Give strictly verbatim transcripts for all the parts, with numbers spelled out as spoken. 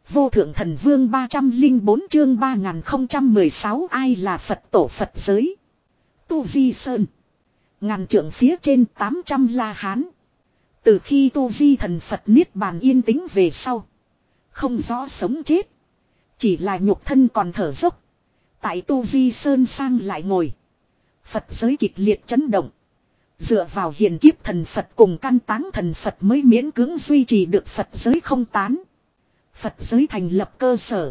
Vô thượng thần vương ba trăm linh bốn chương ba nghìn không trăm mười sáu ai là Phật tổ Phật giới. Tu Di Sơn. Ngàn trượng phía trên tám trăm la hán. Từ khi Tu Di thần Phật niết bàn yên tĩnh về sau. Không rõ sống chết. Chỉ là nhục thân còn thở dốc. Tại Tu Di Sơn sang lại ngồi. Phật giới kịch liệt chấn động. Dựa vào hiền kiếp thần Phật cùng căn táng thần Phật mới miễn cưỡng duy trì được Phật giới không tán. Phật giới thành lập cơ sở.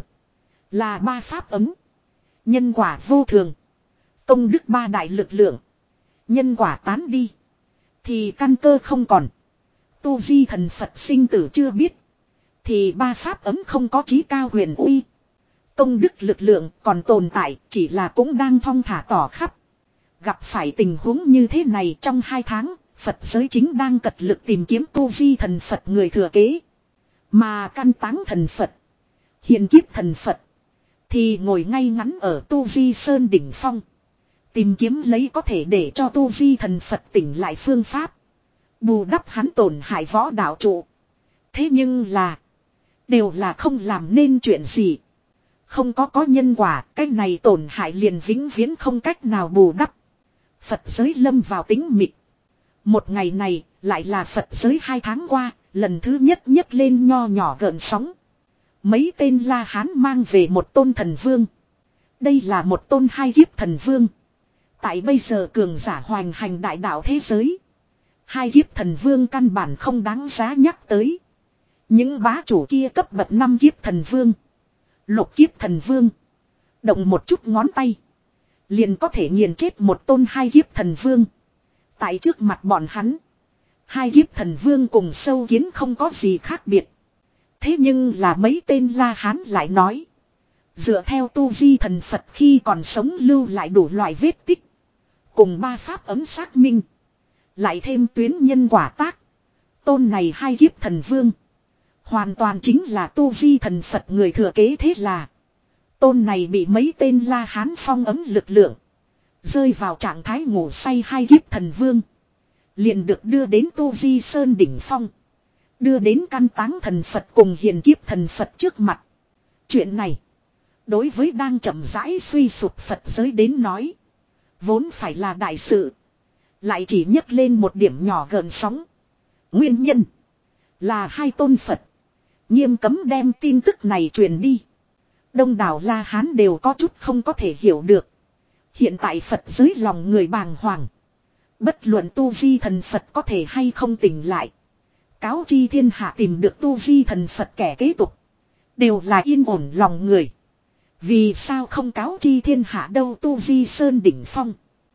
Là ba pháp ấm. Nhân quả vô thường. Công đức ba đại lực lượng. Nhân quả tán đi. Thì căn cơ không còn. Tu Di thần Phật sinh tử chưa biết. Thì ba pháp ấm không có chí cao huyền uy. Công đức lực lượng còn tồn tại. Chỉ là cũng đang thong thả tỏ khắp. Gặp phải tình huống như thế này trong hai tháng. Phật giới chính đang cật lực tìm kiếm Tu Di thần Phật người thừa kế. Mà căn táng thần Phật. Hiền kiếp thần Phật. Thì ngồi ngay ngắn ở Tu Di Sơn đỉnh phong. Tìm kiếm lấy có thể để cho Tu Di thần Phật tỉnh lại phương pháp. Bù đắp hắn tổn hại võ đạo trụ. Thế nhưng là. Đều là không làm nên chuyện gì. Không có có nhân quả. Cái này tổn hại liền vĩnh viễn không cách nào bù đắp. Phật giới lâm vào tính mịt. Một ngày này lại là Phật giới hai tháng qua. Lần thứ nhất nhấc lên nho nhỏ gợn sóng. Mấy tên La Hán mang về một tôn thần vương. Đây là một tôn hai kiếp thần vương. Tại bây giờ cường giả hoành hành đại đạo thế giới. Hai kiếp thần vương căn bản không đáng giá nhắc tới. Những bá chủ kia cấp bậc năm kiếp thần vương. Lục kiếp thần vương. Động một chút ngón tay. Liền có thể nghiền chết một tôn hai kiếp thần vương. Tại trước mặt bọn hắn. Hai kiếp thần vương cùng sâu kiến không có gì khác biệt. Thế nhưng là mấy tên La Hán lại nói. Dựa theo Tu Di thần Phật khi còn sống lưu lại đủ loại vết tích. Cùng ba pháp ấm xác minh. Lại thêm tuyến nhân quả tác. Tôn này hai kiếp thần vương. Hoàn toàn chính là Tu Di thần Phật người thừa kế thế là. Tôn này bị mấy tên La Hán phong ấm lực lượng. Rơi vào trạng thái ngủ say hai kiếp thần vương. Liền được đưa đến Tu Di Sơn đỉnh phong. Đưa đến căn táng thần Phật cùng hiền kiếp thần Phật trước mặt. Chuyện này. Đối với đang chậm rãi suy sụp Phật giới đến nói. Vốn phải là đại sự. Lại chỉ nhấc lên một điểm nhỏ gợn sóng. Nguyên nhân. Là hai tôn Phật. Nghiêm cấm đem tin tức này truyền đi. Đông đảo La Hán đều có chút không có thể hiểu được. Hiện tại Phật giới lòng người bàng hoàng. Bất luận Tu Di thần Phật có thể hay không tỉnh lại. Cáo chi thiên hạ tìm được Tu Di thần Phật kẻ kế tục. Đều là yên ổn lòng người. Vì sao không cáo chi thiên hạ đâu Tu Di Sơn đỉnh phong.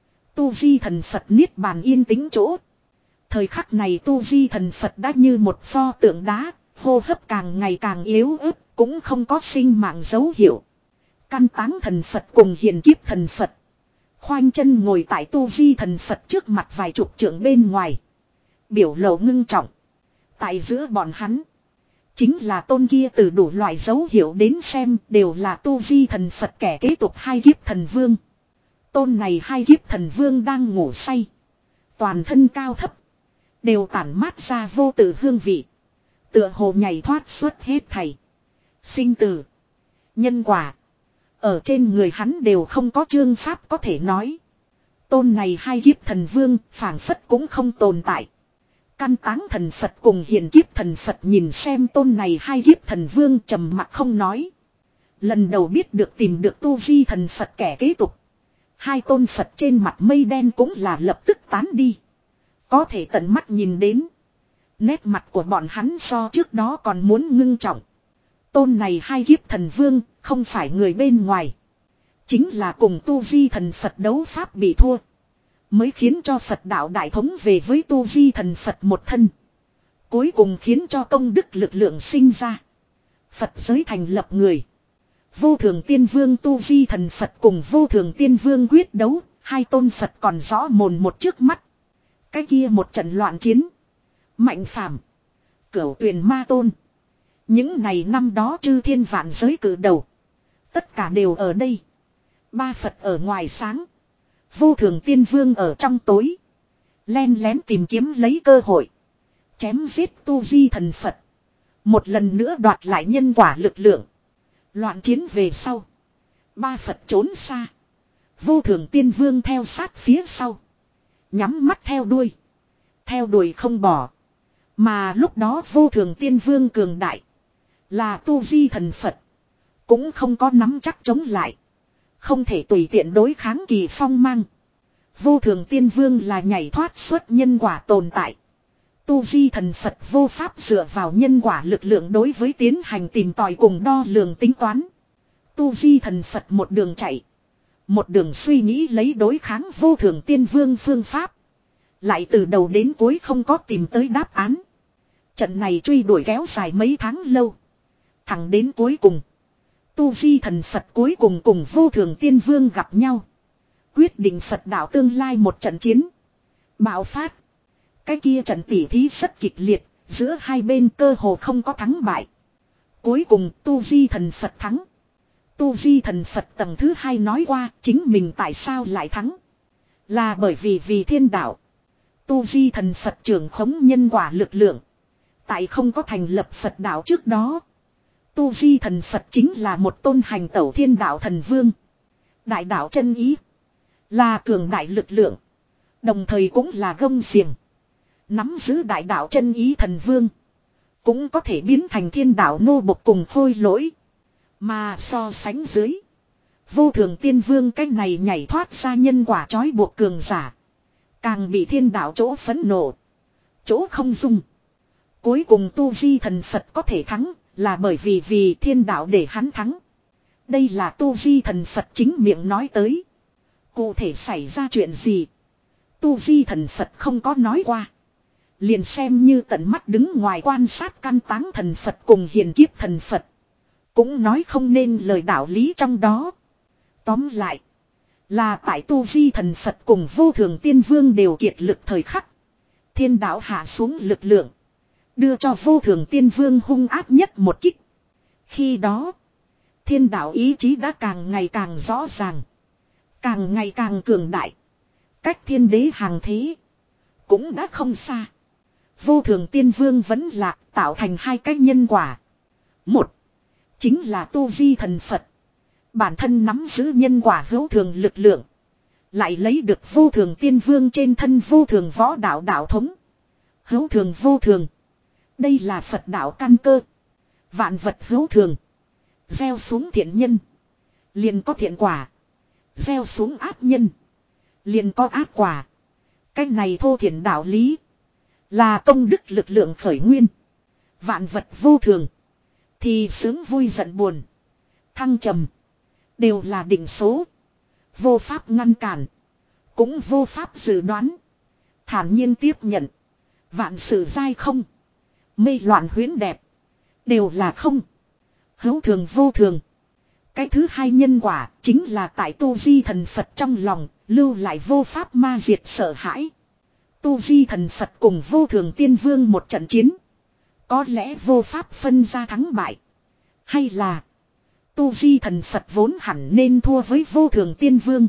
Tu Di thần Phật niết bàn yên tĩnh chỗ. Thời khắc này Tu Di thần Phật đã như một pho tượng đá. Hô hấp càng ngày càng yếu ớt. Cũng không có sinh mạng dấu hiệu. Căn táng thần Phật cùng hiền kiếp thần Phật. Khoanh chân ngồi tại Tu Di thần Phật trước mặt vài chục trượng bên ngoài. Biểu lộ ngưng trọng. Tại giữa bọn hắn. Chính là tôn kia từ đủ loại dấu hiệu đến xem đều là Tu Di thần Phật kẻ kế tục hai kiếp thần vương. Tôn này hai kiếp thần vương đang ngủ say. Toàn thân cao thấp. Đều tản mát ra vô tử hương vị. Tựa hồ nhảy thoát suốt hết thảy. Sinh tử. Nhân quả. Ở trên người hắn đều không có chương pháp có thể nói. Tôn này hai kiếp thần vương phảng phất cũng không tồn tại. Căn táng thần Phật cùng hiền kiếp thần Phật nhìn xem tôn này hai kiếp thần vương trầm mặc không nói. Lần đầu biết được tìm được Tu Di thần Phật kẻ kế tục. Hai tôn Phật trên mặt mây đen cũng là lập tức tán đi. Có thể tận mắt nhìn đến. Nét mặt của bọn hắn so trước đó còn muốn ngưng trọng. Tôn này hai kiếp thần vương không phải người bên ngoài. Chính là cùng Tu Di thần Phật đấu pháp bị thua. Mới khiến cho Phật đạo đại thống về với Tu Di thần Phật một thân. Cuối cùng khiến cho công đức lực lượng sinh ra. Phật giới thành lập người. Vô thường tiên vương Tu Di thần Phật cùng vô thường tiên vương quyết đấu. Hai tôn Phật còn rõ mồn một trước mắt. Cái kia một trận loạn chiến. Mạnh phàm. Cửu tuyền ma tôn. Những này năm đó chư thiên vạn giới cử đầu. Tất cả đều ở đây. Ba Phật ở ngoài sáng. Vô thường tiên vương ở trong tối. Len lén tìm kiếm lấy cơ hội. Chém giết Tu Di thần Phật. Một lần nữa đoạt lại nhân quả lực lượng. Loạn chiến về sau. Ba Phật trốn xa. Vô Thường Tiên Vương theo sát phía sau. Nhắm mắt theo đuôi. Theo đuổi không bỏ. Mà lúc đó Vô Thường Tiên Vương cường đại. Là tu vi thần Phật. Cũng không có nắm chắc chống lại. Không thể tùy tiện đối kháng kỳ phong mang. Vô Thường Tiên Vương là nhảy thoát xuất nhân quả tồn tại. Tu vi thần Phật vô pháp dựa vào nhân quả lực lượng đối với tiến hành tìm tòi cùng đo lường tính toán. Tu vi thần Phật một đường chạy. Một đường suy nghĩ lấy đối kháng Vô Thường Tiên Vương phương pháp. Lại từ đầu đến cuối không có tìm tới đáp án. Trận này truy đuổi kéo dài mấy tháng lâu. Thẳng đến cuối cùng. Tu vi thần Phật cuối cùng cùng Vô Thường Tiên Vương gặp nhau. Quyết định Phật đạo tương lai một trận chiến. Bạo phát. Cái kia trận tỉ thí rất kịch liệt. Giữa hai bên cơ hồ không có thắng bại. Cuối cùng Tu vi thần Phật thắng. Tu vi thần Phật tầng thứ hai nói qua chính mình tại sao lại thắng. Là bởi vì vì thiên đạo. Tu vi thần Phật trưởng khống nhân quả lực lượng. Tại không có thành lập Phật đạo trước đó. Tu vi thần Phật chính là một tôn hành tẩu thiên đạo thần vương. Đại đạo chân ý. Là cường đại lực lượng. Đồng thời cũng là gông xiềng. Nắm giữ đại đạo chân ý thần vương. Cũng có thể biến thành thiên đạo nô bộc cùng phôi lỗi. Mà so sánh dưới. Vô Thường Tiên Vương cái này nhảy thoát ra nhân quả trói buộc cường giả. Càng bị thiên đạo chỗ phẫn nộ. Chỗ không dung. Cuối cùng tu vi thần Phật có thể thắng. Là bởi vì vì thiên đạo để hắn thắng. Đây là tu vi thần Phật chính miệng nói tới. Cụ thể xảy ra chuyện gì? Tu vi thần Phật không có nói qua. Liền xem như tận mắt đứng ngoài quan sát căn táng thần Phật cùng hiền kiếp thần Phật. Cũng nói không nên lời đạo lý trong đó. Tóm lại. Là tại tu vi thần Phật cùng Vô Thường Tiên Vương đều kiệt lực thời khắc. Thiên đạo hạ xuống lực lượng. Đưa cho Vô Thường Tiên Vương hung ác nhất một kích. Khi đó. Thiên đạo ý chí đã càng ngày càng rõ ràng. Càng ngày càng cường đại. Cách thiên đế hàng thế. Cũng đã không xa. Vô Thường Tiên Vương vẫn lạc tạo thành hai cái nhân quả. Một. Chính là tu vi thần Phật. Bản thân nắm giữ nhân quả hữu thường lực lượng. Lại lấy được Vô Thường Tiên Vương trên thân vô thường võ đạo đạo thống. Hữu thường vô thường. Đây là Phật đạo căn cơ. Vạn vật hữu thường. Gieo xuống thiện nhân. Liền có thiện quả. Gieo xuống ác nhân. Liền có ác quả. Cái này thô thiện đạo lý. Là công đức lực lượng khởi nguyên. Vạn vật vô thường. Thì sướng vui giận buồn. Thăng trầm. Đều là định số. Vô pháp ngăn cản. Cũng vô pháp dự đoán. Thản nhiên tiếp nhận. Vạn sự dai không. Mê loạn huyễn đẹp. Đều là không. Hữu thường vô thường. Cái thứ hai nhân quả chính là tại tu vi thần Phật trong lòng. Lưu lại vô pháp ma diệt sợ hãi. Tu vi thần Phật cùng Vô Thường Tiên Vương một trận chiến. Có lẽ vô pháp phân ra thắng bại. Hay là. Tu vi thần Phật vốn hẳn nên thua với Vô Thường Tiên Vương.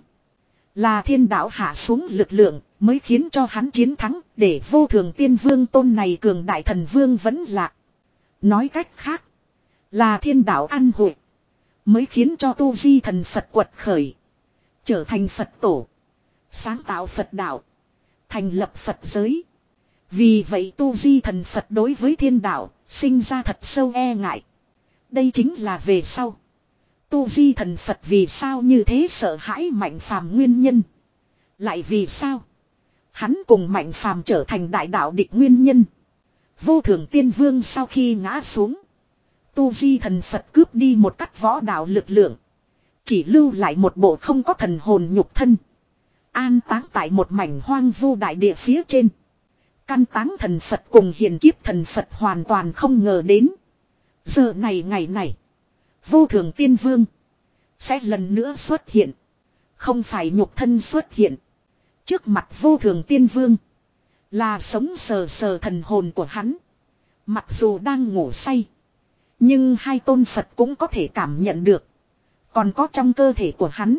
Là thiên đạo hạ xuống lực lượng mới khiến cho hắn chiến thắng. Để Vô Thường Tiên Vương tôn này cường đại thần vương vẫn lạc. Nói cách khác. Là thiên đạo ăn hội. Mới khiến cho tu vi thần Phật quật khởi. Trở thành Phật tổ. Sáng tạo Phật đạo. Thành lập Phật giới. Vì vậy tu vi thần Phật đối với thiên đạo sinh ra thật sâu e ngại. Đây chính là về sau. Tu vi thần Phật vì sao như thế sợ hãi Mạnh Phàm nguyên nhân. Lại vì sao? Hắn cùng Mạnh Phàm trở thành đại đạo địch nguyên nhân. Vô Thường Tiên Vương sau khi ngã xuống. Tu vi thần Phật cướp đi một cách võ đạo lực lượng. Chỉ lưu lại một bộ không có thần hồn nhục thân. An táng tại một mảnh hoang vu đại địa phía trên. Căn táng thần Phật cùng hiền kiếp thần Phật hoàn toàn không ngờ đến. Giờ này ngày này. Vô Thường Tiên Vương. Sẽ lần nữa xuất hiện. Không phải nhục thân xuất hiện. Trước mặt Vô Thường Tiên Vương. Là sống sờ sờ thần hồn của hắn. Mặc dù đang ngủ say. Nhưng hai tôn Phật cũng có thể cảm nhận được. Còn có trong cơ thể của hắn.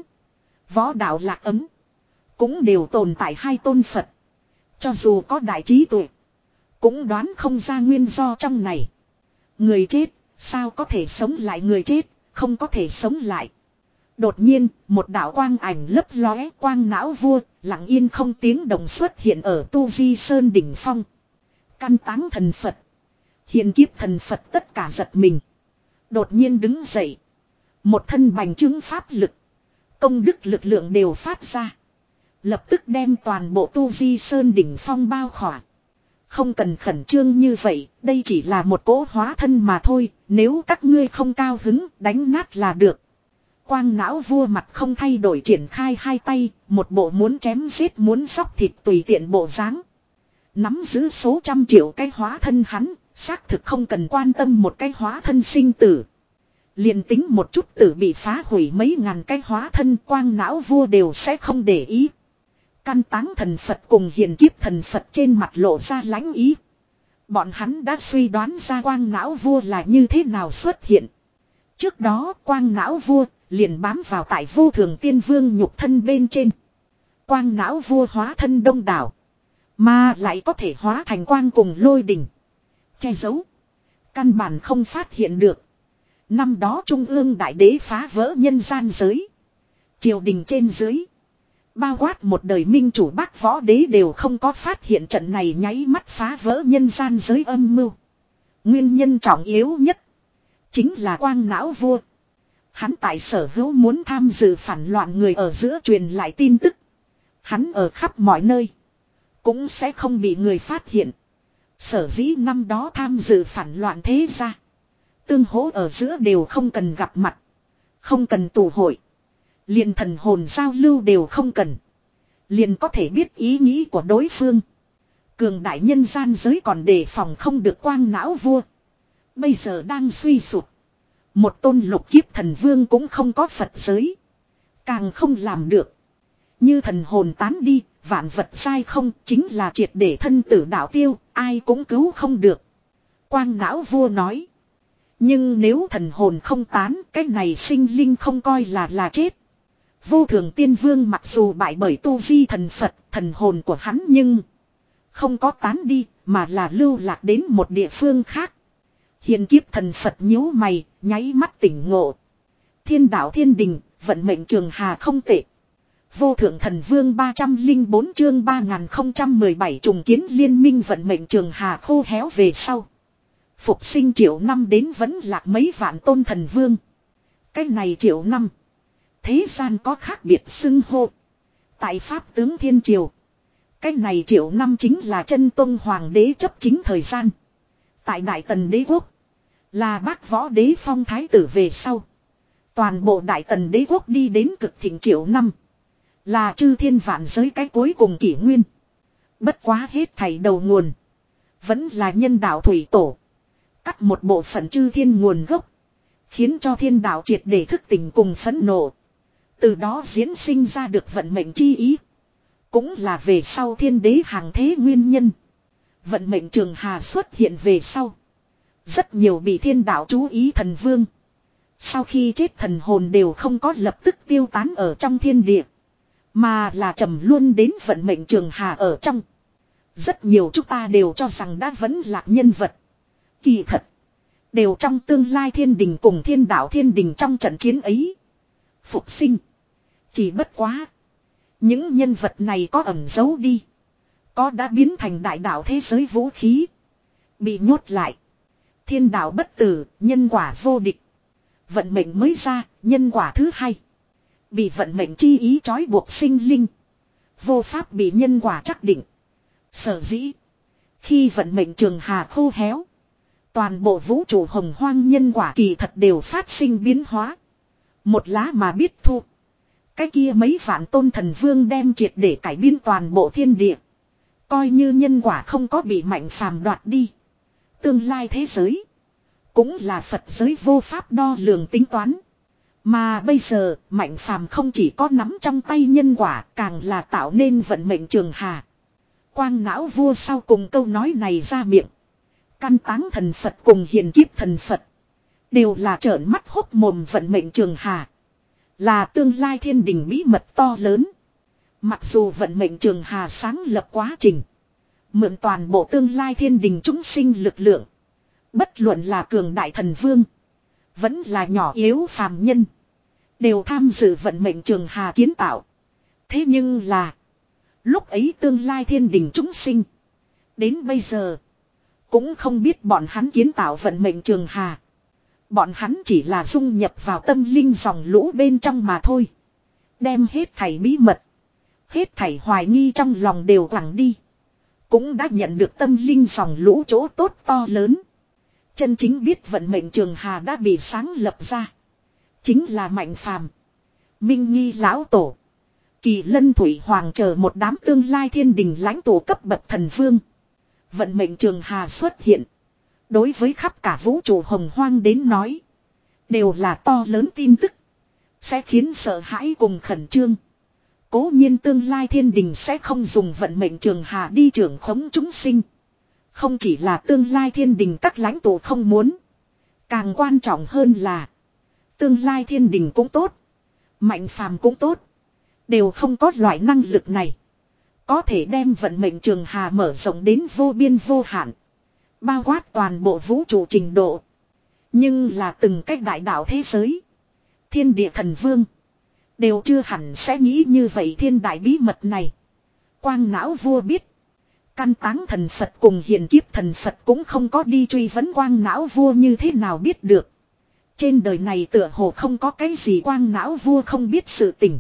Võ đạo lạc ấm. Cũng đều tồn tại hai tôn Phật. Cho dù có đại trí tuệ. Cũng đoán không ra nguyên do trong này. Người chết, sao có thể sống lại, người chết, không có thể sống lại. Đột nhiên, một đạo quang ảnh lấp lóe, quang não vua, lặng yên không tiếng động xuất hiện ở Tu Di Sơn đỉnh phong. Căn táng thần Phật. Hiện kiếp thần Phật tất cả giật mình. Đột nhiên đứng dậy. Một thân bành trướng pháp lực. Công đức lực lượng đều phát ra. Lập tức đem toàn bộ Tu Di Sơn đỉnh phong bao khỏa. Không cần khẩn trương như vậy, đây chỉ là một cỗ hóa thân mà thôi, nếu các ngươi không cao hứng, đánh nát là được. Quang não vua mặt không thay đổi triển khai hai tay, một bộ muốn chém giết muốn xóc thịt tùy tiện bộ dáng. Nắm giữ số trăm triệu cái hóa thân hắn, xác thực không cần quan tâm một cái hóa thân sinh tử. Liền tính một chút tử bị phá hủy mấy ngàn cái hóa thân, quang não vua đều sẽ không để ý. Căn táng thần Phật cùng hiền kiếp thần Phật trên mặt lộ ra lãnh ý. Bọn hắn đã suy đoán ra quang não vua là như thế nào xuất hiện. Trước đó quang não vua liền bám vào tại vô thường tiên vương nhục thân bên trên. Quang não vua hóa thân đông đảo. Mà lại có thể hóa thành quang cùng lôi đình. Che giấu. Căn bản không phát hiện được. Năm đó Trung ương Đại Đế phá vỡ nhân gian giới. Triều đình trên dưới. Bao quát một đời minh chủ Bắc Võ Đế đều không có phát hiện trận này nháy mắt phá vỡ nhân gian giới âm mưu. Nguyên nhân trọng yếu nhất. Chính là quang não vua. Hắn tại sở hữu muốn tham dự phản loạn người ở giữa truyền lại tin tức. Hắn ở khắp mọi nơi. Cũng sẽ không bị người phát hiện. Sở dĩ năm đó tham dự phản loạn thế gia. Tương hỗ ở giữa đều không cần gặp mặt. Không cần tụ hội. Liền thần hồn giao lưu đều không cần. Liền có thể biết ý nghĩ của đối phương. Cường đại nhân gian giới còn đề phòng không được quang não vua. Bây giờ đang suy sụp. Một tôn lục kiếp thần vương cũng không có Phật giới. Càng không làm được. Như thần hồn tán đi, vạn vật sai không, chính là triệt để thân tử đạo tiêu, ai cũng cứu không được. Quang não vua nói. Nhưng nếu thần hồn không tán, cái này sinh linh không coi là là chết. Vô thường tiên vương mặc dù bại bởi tu vi thần Phật, thần hồn của hắn nhưng không có tán đi, mà là lưu lạc đến một địa phương khác. Hiền kiếp thần Phật nhíu mày, nháy mắt tỉnh ngộ. Thiên đạo thiên đình, vận mệnh trường hà không tệ. Vô thượng thần vương ba trăm lẻ bốn chương ba nghìn không trăm mười bảy trùng kiến liên minh vận mệnh trường hà khô héo về sau. Phục sinh triệu năm đến vẫn lạc mấy vạn tôn thần vương. Cái này triệu năm. Thế gian có khác biệt xưng hô. Tại Pháp tướng Thiên Triều. Cái này triệu năm chính là chân tôn hoàng đế chấp chính thời gian. Tại Đại Tần Đế Quốc. Là Bắc Võ Đế phong thái tử về sau. Toàn bộ Đại Tần Đế Quốc đi đến cực thịnh triệu năm. Là chư thiên vạn giới cái cuối cùng kỷ nguyên. Bất quá hết thảy đầu nguồn. Vẫn là nhân đạo thủy tổ. Cắt một bộ phận chư thiên nguồn gốc. Khiến cho thiên đạo triệt để thức tỉnh cùng phẫn nộ. Từ đó diễn sinh ra được vận mệnh chi ý. Cũng là về sau thiên đế hàng thế nguyên nhân. Vận mệnh trường hà xuất hiện về sau. Rất nhiều bị thiên đạo chú ý thần vương. Sau khi chết thần hồn đều không có lập tức tiêu tán ở trong thiên địa. Mà là trầm luôn đến vận mệnh trường hà ở trong. Rất nhiều chúng ta đều cho rằng đã vẫn là nhân vật. Kỳ thật. Đều trong tương lai thiên đình cùng thiên đạo thiên đình trong trận chiến ấy. Phục sinh. Chỉ bất quá. Những nhân vật này có ẩn giấu đi. Có đã biến thành đại đạo thế giới vũ khí. Bị nhốt lại. Thiên đạo bất tử, nhân quả vô địch. Vận mệnh mới ra, nhân quả thứ hai. Bị vận mệnh chi ý trói buộc sinh linh. Vô pháp bị nhân quả trắc định. Sở dĩ. Khi vận mệnh trường hà khô héo. Toàn bộ vũ trụ hồng hoang nhân quả kỳ thật đều phát sinh biến hóa. Một lá mà biết thu. Cái kia mấy vạn tôn thần vương đem triệt để cải biến toàn bộ thiên địa. Coi như nhân quả không có bị mạnh phàm đoạt đi. Tương lai thế giới. Cũng là Phật giới vô pháp đo lường tính toán. Mà bây giờ mạnh phàm không chỉ có nắm trong tay nhân quả, càng là tạo nên vận mệnh trường hà. Quang não vua sau cùng câu nói này ra miệng. Căn táng thần Phật cùng hiền kiếp thần Phật. Đều là trợn mắt hốc mồm vận mệnh trường hà. Là tương lai thiên đình bí mật to lớn. Mặc dù vận mệnh trường hà sáng lập quá trình. Mượn toàn bộ tương lai thiên đình chúng sinh lực lượng. Bất luận là cường đại thần vương. Vẫn là nhỏ yếu phàm nhân. Đều tham dự vận mệnh trường hà kiến tạo. Thế nhưng là. Lúc ấy tương lai thiên đình chúng sinh. Đến bây giờ. Cũng không biết bọn hắn kiến tạo vận mệnh trường hà. Bọn hắn chỉ là dung nhập vào tâm linh dòng lũ bên trong mà thôi. Đem hết thảy bí mật. Hết thảy hoài nghi trong lòng đều quẳng đi. Cũng đã nhận được tâm linh dòng lũ chỗ tốt to lớn. Chân chính biết vận mệnh trường hà đã bị sáng lập ra. Chính là Mạnh Phàm, Minh Nghi lão tổ, Kỳ Lân Thủy Hoàng chờ một đám tương lai thiên đình lãnh tụ cấp bậc thần vương. Vận mệnh trường hà xuất hiện. Đối với khắp cả vũ trụ hồng hoang đến nói. Đều là to lớn tin tức. Sẽ khiến sợ hãi cùng khẩn trương. Cố nhiên tương lai thiên đình sẽ không dùng vận mệnh trường hà đi trưởng khống chúng sinh. Không chỉ là tương lai thiên đình các lãnh tụ không muốn. Càng quan trọng hơn là. Tương lai thiên đình cũng tốt. Mạnh Phàm cũng tốt. Đều không có loại năng lực này. Có thể đem vận mệnh trường hà mở rộng đến vô biên vô hạn. Bao quát toàn bộ vũ trụ trình độ. Nhưng là từng cách đại đạo thế giới. Thiên địa thần vương. Đều chưa hẳn sẽ nghĩ như vậy thiên đại bí mật này. Quang não vua biết. Căn táng thần Phật cùng hiền kiếp thần Phật cũng không có đi truy vấn quang não vua như thế nào biết được. Trên đời này tựa hồ không có cái gì quang não vua không biết sự tình.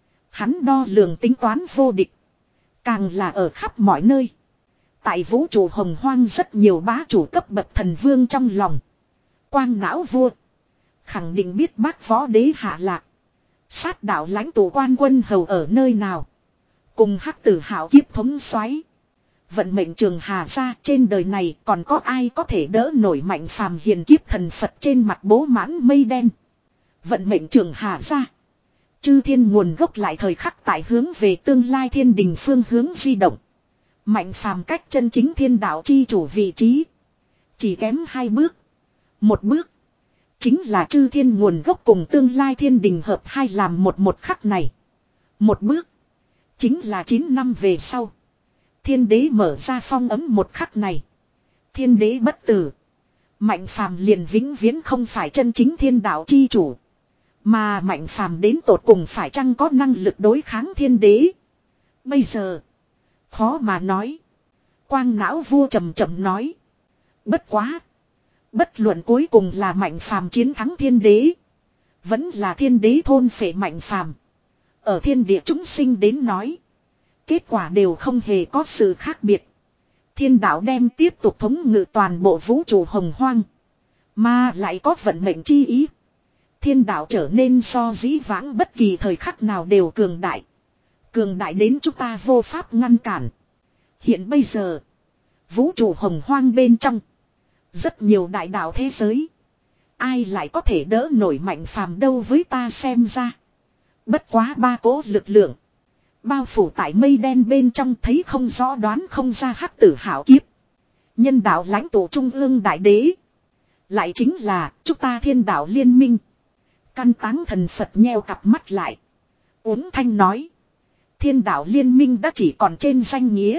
Hắn đo lường tính toán vô địch. Càng là ở khắp mọi nơi. Tại vũ trụ hồng hoang rất nhiều bá chủ cấp bậc thần vương trong lòng. Quang não vua. Khẳng định biết bác võ đế hạ lạc. Sát đạo lãnh tụ quan quân hầu ở nơi nào. Cùng hắc tử hảo kiếp thống xoáy. Vận mệnh trường hà ra trên đời này còn có ai có thể đỡ nổi Mạnh Phàm hiền kiếp thần Phật trên mặt bố mãn mây đen. Vận mệnh trường hà ra. Chư thiên nguồn gốc lại thời khắc tại hướng về tương lai thiên đình phương hướng di động. Mạnh Phàm cách chân chính thiên đạo chi chủ vị trí. Chỉ kém hai bước. Một bước. Chính là chư thiên nguồn gốc cùng tương lai thiên đình hợp hai làm một một khắc này. Một bước. Chính là chín năm về sau. Thiên đế mở ra phong ấm một khắc này. Thiên đế bất tử. Mạnh Phàm liền vĩnh viễn không phải chân chính thiên đạo chi chủ. Mà Mạnh Phàm đến tột cùng phải chăng có năng lực đối kháng thiên đế. Bây giờ. Khó mà nói. Quang não vua trầm trầm nói. Bất quá. Bất luận cuối cùng là Mạnh Phàm chiến thắng thiên đế. Vẫn là thiên đế thôn phệ Mạnh Phàm. Ở thiên địa chúng sinh đến nói. Kết quả đều không hề có sự khác biệt. Thiên đạo đem tiếp tục thống ngự toàn bộ vũ trụ hồng hoang. Mà lại có vận mệnh chi ý. Thiên đạo trở nên so dĩ vãng bất kỳ thời khắc nào đều cường đại. Cường đại đến chúng ta vô pháp ngăn cản. Hiện bây giờ. Vũ trụ hồng hoang bên trong. Rất nhiều đại đạo thế giới. Ai lại có thể đỡ nổi Mạnh Phàm đâu với ta xem ra. Bất quá ba cỗ lực lượng. Bao phủ tại mây đen bên trong thấy không rõ đoán không ra hắc tử hảo kiếp. Nhân đạo lãnh tụ trung ương đại đế. Lại chính là chúng ta thiên đạo liên minh. Căn táng thần Phật nheo cặp mắt lại. Uống thanh nói. Thiên đạo liên minh đã chỉ còn trên danh nghĩa.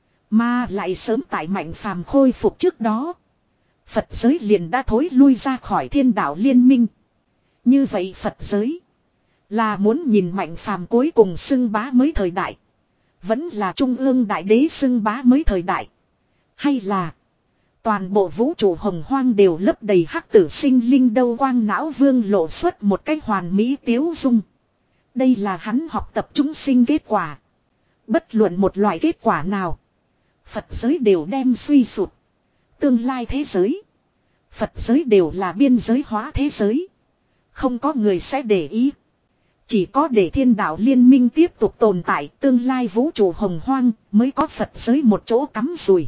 Mà lại sớm tại Mạnh Phàm khôi phục trước đó. Phật giới liền đã thối lui ra khỏi thiên đạo liên minh. Như vậy Phật giới. Là muốn nhìn Mạnh Phàm cuối cùng xưng bá mới thời đại. Vẫn là trung ương đại đế xưng bá mới thời đại. Hay là. Toàn bộ vũ trụ hồng hoang đều lấp đầy hắc tử sinh linh đâu quang não vương lộ xuất một cái hoàn mỹ tiếu dung. Đây là hắn học tập chúng sinh kết quả. Bất luận một loại kết quả nào. Phật giới đều đem suy sụt. Tương lai thế giới. Phật giới đều là biên giới hóa thế giới. Không có người sẽ để ý. Chỉ có để thiên đạo liên minh tiếp tục tồn tại tương lai vũ trụ hồng hoang mới có Phật giới một chỗ cắm rùi.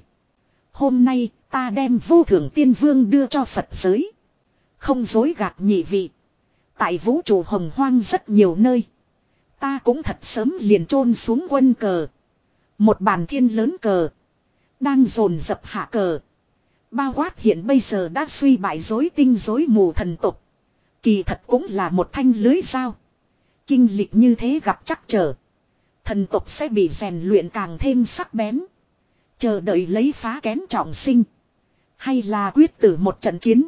Hôm nay ta đem vô thượng tiên vương đưa cho Phật giới. Không dối gạt nhị vị. Tại vũ trụ hồng hoang rất nhiều nơi. Ta cũng thật sớm liền chôn xuống quân cờ. Một bàn thiên lớn cờ. Đang dồn dập hạ cờ. Bao quát hiện bây giờ đã suy bại rối tinh rối mù thần tục. Kỳ thật cũng là một thanh lưới dao. Kinh lịch như thế gặp chắc trở. Thần tục sẽ bị rèn luyện càng thêm sắc bén. Chờ đợi lấy phá kén trọng sinh. Hay là quyết tử một trận chiến.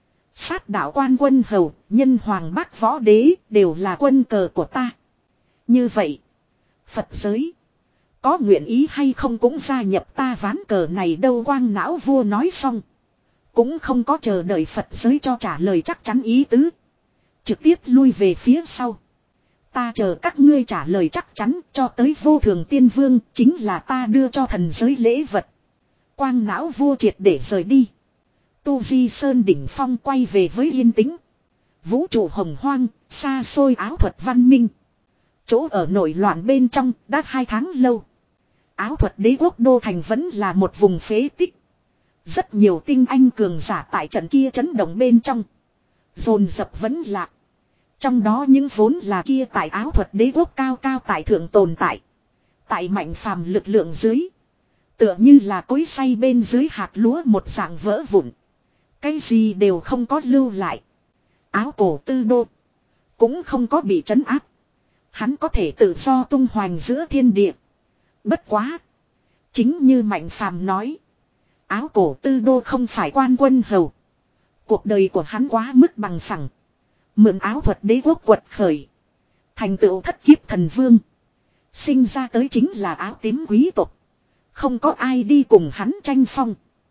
Sát đạo quan quân hầu, nhân hoàng bác võ đế đều là quân cờ của ta. Như vậy, Phật giới có nguyện ý hay không cũng gia nhập ta ván cờ này đâu. Quang não vua nói xong, cũng không có chờ đợi Phật giới cho trả lời chắc chắn ý tứ. Trực tiếp lui về phía sau. Ta chờ các ngươi trả lời chắc chắn cho tới vô thường tiên vương chính là ta đưa cho thần giới lễ vật. Quang não vua triệt để rời đi. Tu Di Sơn đỉnh phong quay về với yên tĩnh. Vũ trụ hồng hoang, xa xôi áo thuật văn minh. Chỗ ở nội loạn bên trong đã hai tháng lâu. Áo thuật đế quốc đô thành vẫn là một vùng phế tích. Rất nhiều tinh anh cường giả tại trận kia chấn động bên trong. Dồn dập vẫn lạc. Trong đó những vốn là kia tại áo thuật đế quốc cao cao tại thượng tồn tại. Tại mạnh phàm lực lượng dưới. Tựa như là cối xay bên dưới hạt lúa một dạng vỡ vụn. Cái gì đều không có lưu lại. Áo cổ tư đô cũng không có bị trấn áp. Hắn có thể tự do tung hoành giữa thiên địa. Bất quá. Chính như mạnh phàm nói. Áo cổ tư đô không phải quan quân hầu. Cuộc đời của hắn quá mức bằng phẳng. Mượn áo thuật đế quốc quật khởi. Thành tựu thất kiếp thần vương. Sinh ra tới chính là áo tím quý tộc. Không có ai đi cùng hắn tranh phong.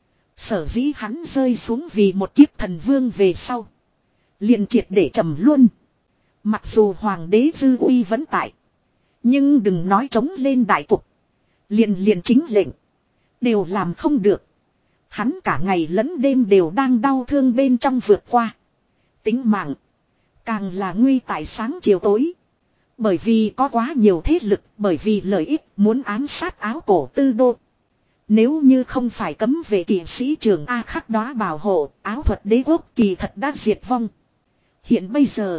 Sở dĩ hắn rơi xuống vì một kiếp thần vương về sau. Liền triệt để trầm luôn. Mặc dù hoàng đế dư uy vẫn tại. Nhưng đừng nói chống lên đại cục. Liền liền chính lệnh. Đều làm không được. Hắn cả ngày lẫn đêm đều đang đau thương bên trong vượt qua. Tính mạng. Càng là nguy tại sáng chiều tối. Bởi vì có quá nhiều thế lực. Bởi vì lợi ích muốn ám sát áo cổ tư đô. Nếu như không phải cấm vệ kỵ sĩ trường A khắc đó bảo hộ. Áo thuật đế quốc kỳ thật đã diệt vong. Hiện bây giờ.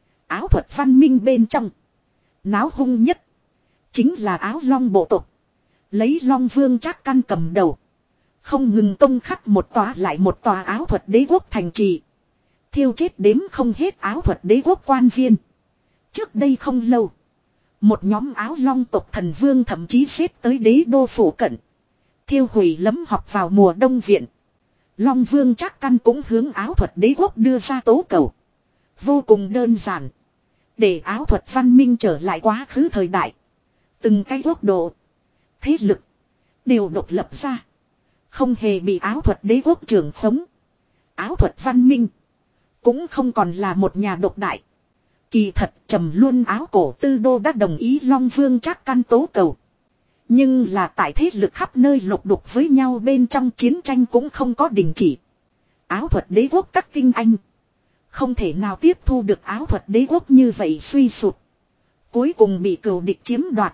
Áo thuật văn minh bên trong. Náo hung nhất. Chính là áo long bộ tộc. Lấy long vương Trác Căn cầm đầu. Không ngừng công khắc một tòa lại một tòa áo thuật đế quốc thành trì. Thiêu chết đếm không hết áo thuật đế quốc quan viên. Trước đây không lâu. Một nhóm áo long tộc thần vương thậm chí xếp tới đế đô phủ cận. Thiêu hủy lấm học vào mùa đông viện. Long vương Trác Căn cũng hướng áo thuật đế quốc đưa ra tố cầu. Vô cùng đơn giản. Để áo thuật văn minh trở lại quá khứ thời đại. Từng cái quốc độ. Thế lực. Đều độc lập ra. Không hề bị áo thuật đế quốc trưởng khống. Áo thuật văn minh. Cũng không còn là một nhà độc đại. Kỳ thật trầm luôn áo cổ tư đô đã đồng ý Long Vương Trác Căn tố cầu. Nhưng là tại thế lực khắp nơi lục đục với nhau bên trong chiến tranh cũng không có đình chỉ. Áo thuật đế quốc các tinh anh. Không thể nào tiếp thu được áo thuật đế quốc như vậy suy sụt. Cuối cùng bị cừu địch chiếm đoạt.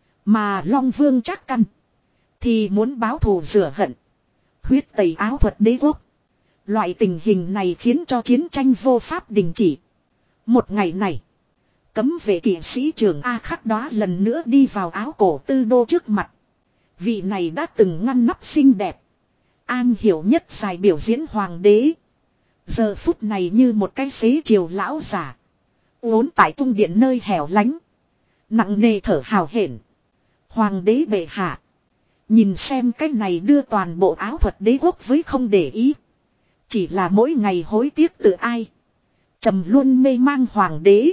Mà Long Vương Trác Căn. Thì muốn báo thù rửa hận. Huyết tẩy áo thuật đế quốc. Loại tình hình này khiến cho chiến tranh vô pháp đình chỉ. Một ngày này. Cấm vệ kỵ sĩ trường A khắc đó lần nữa đi vào áo cổ tư đô trước mặt. Vị này đã từng ngăn nắp xinh đẹp. An hiểu nhất dài biểu diễn hoàng đế. Giờ phút này như một cái xế chiều lão giả. Uốn tại cung điện nơi hẻo lánh. Nặng nề thở hào hển. Hoàng đế bệ hạ. Nhìn xem cái này đưa toàn bộ áo thuật đế quốc với không để ý. Chỉ là mỗi ngày hối tiếc tự ai. Trầm luôn mê mang hoàng đế.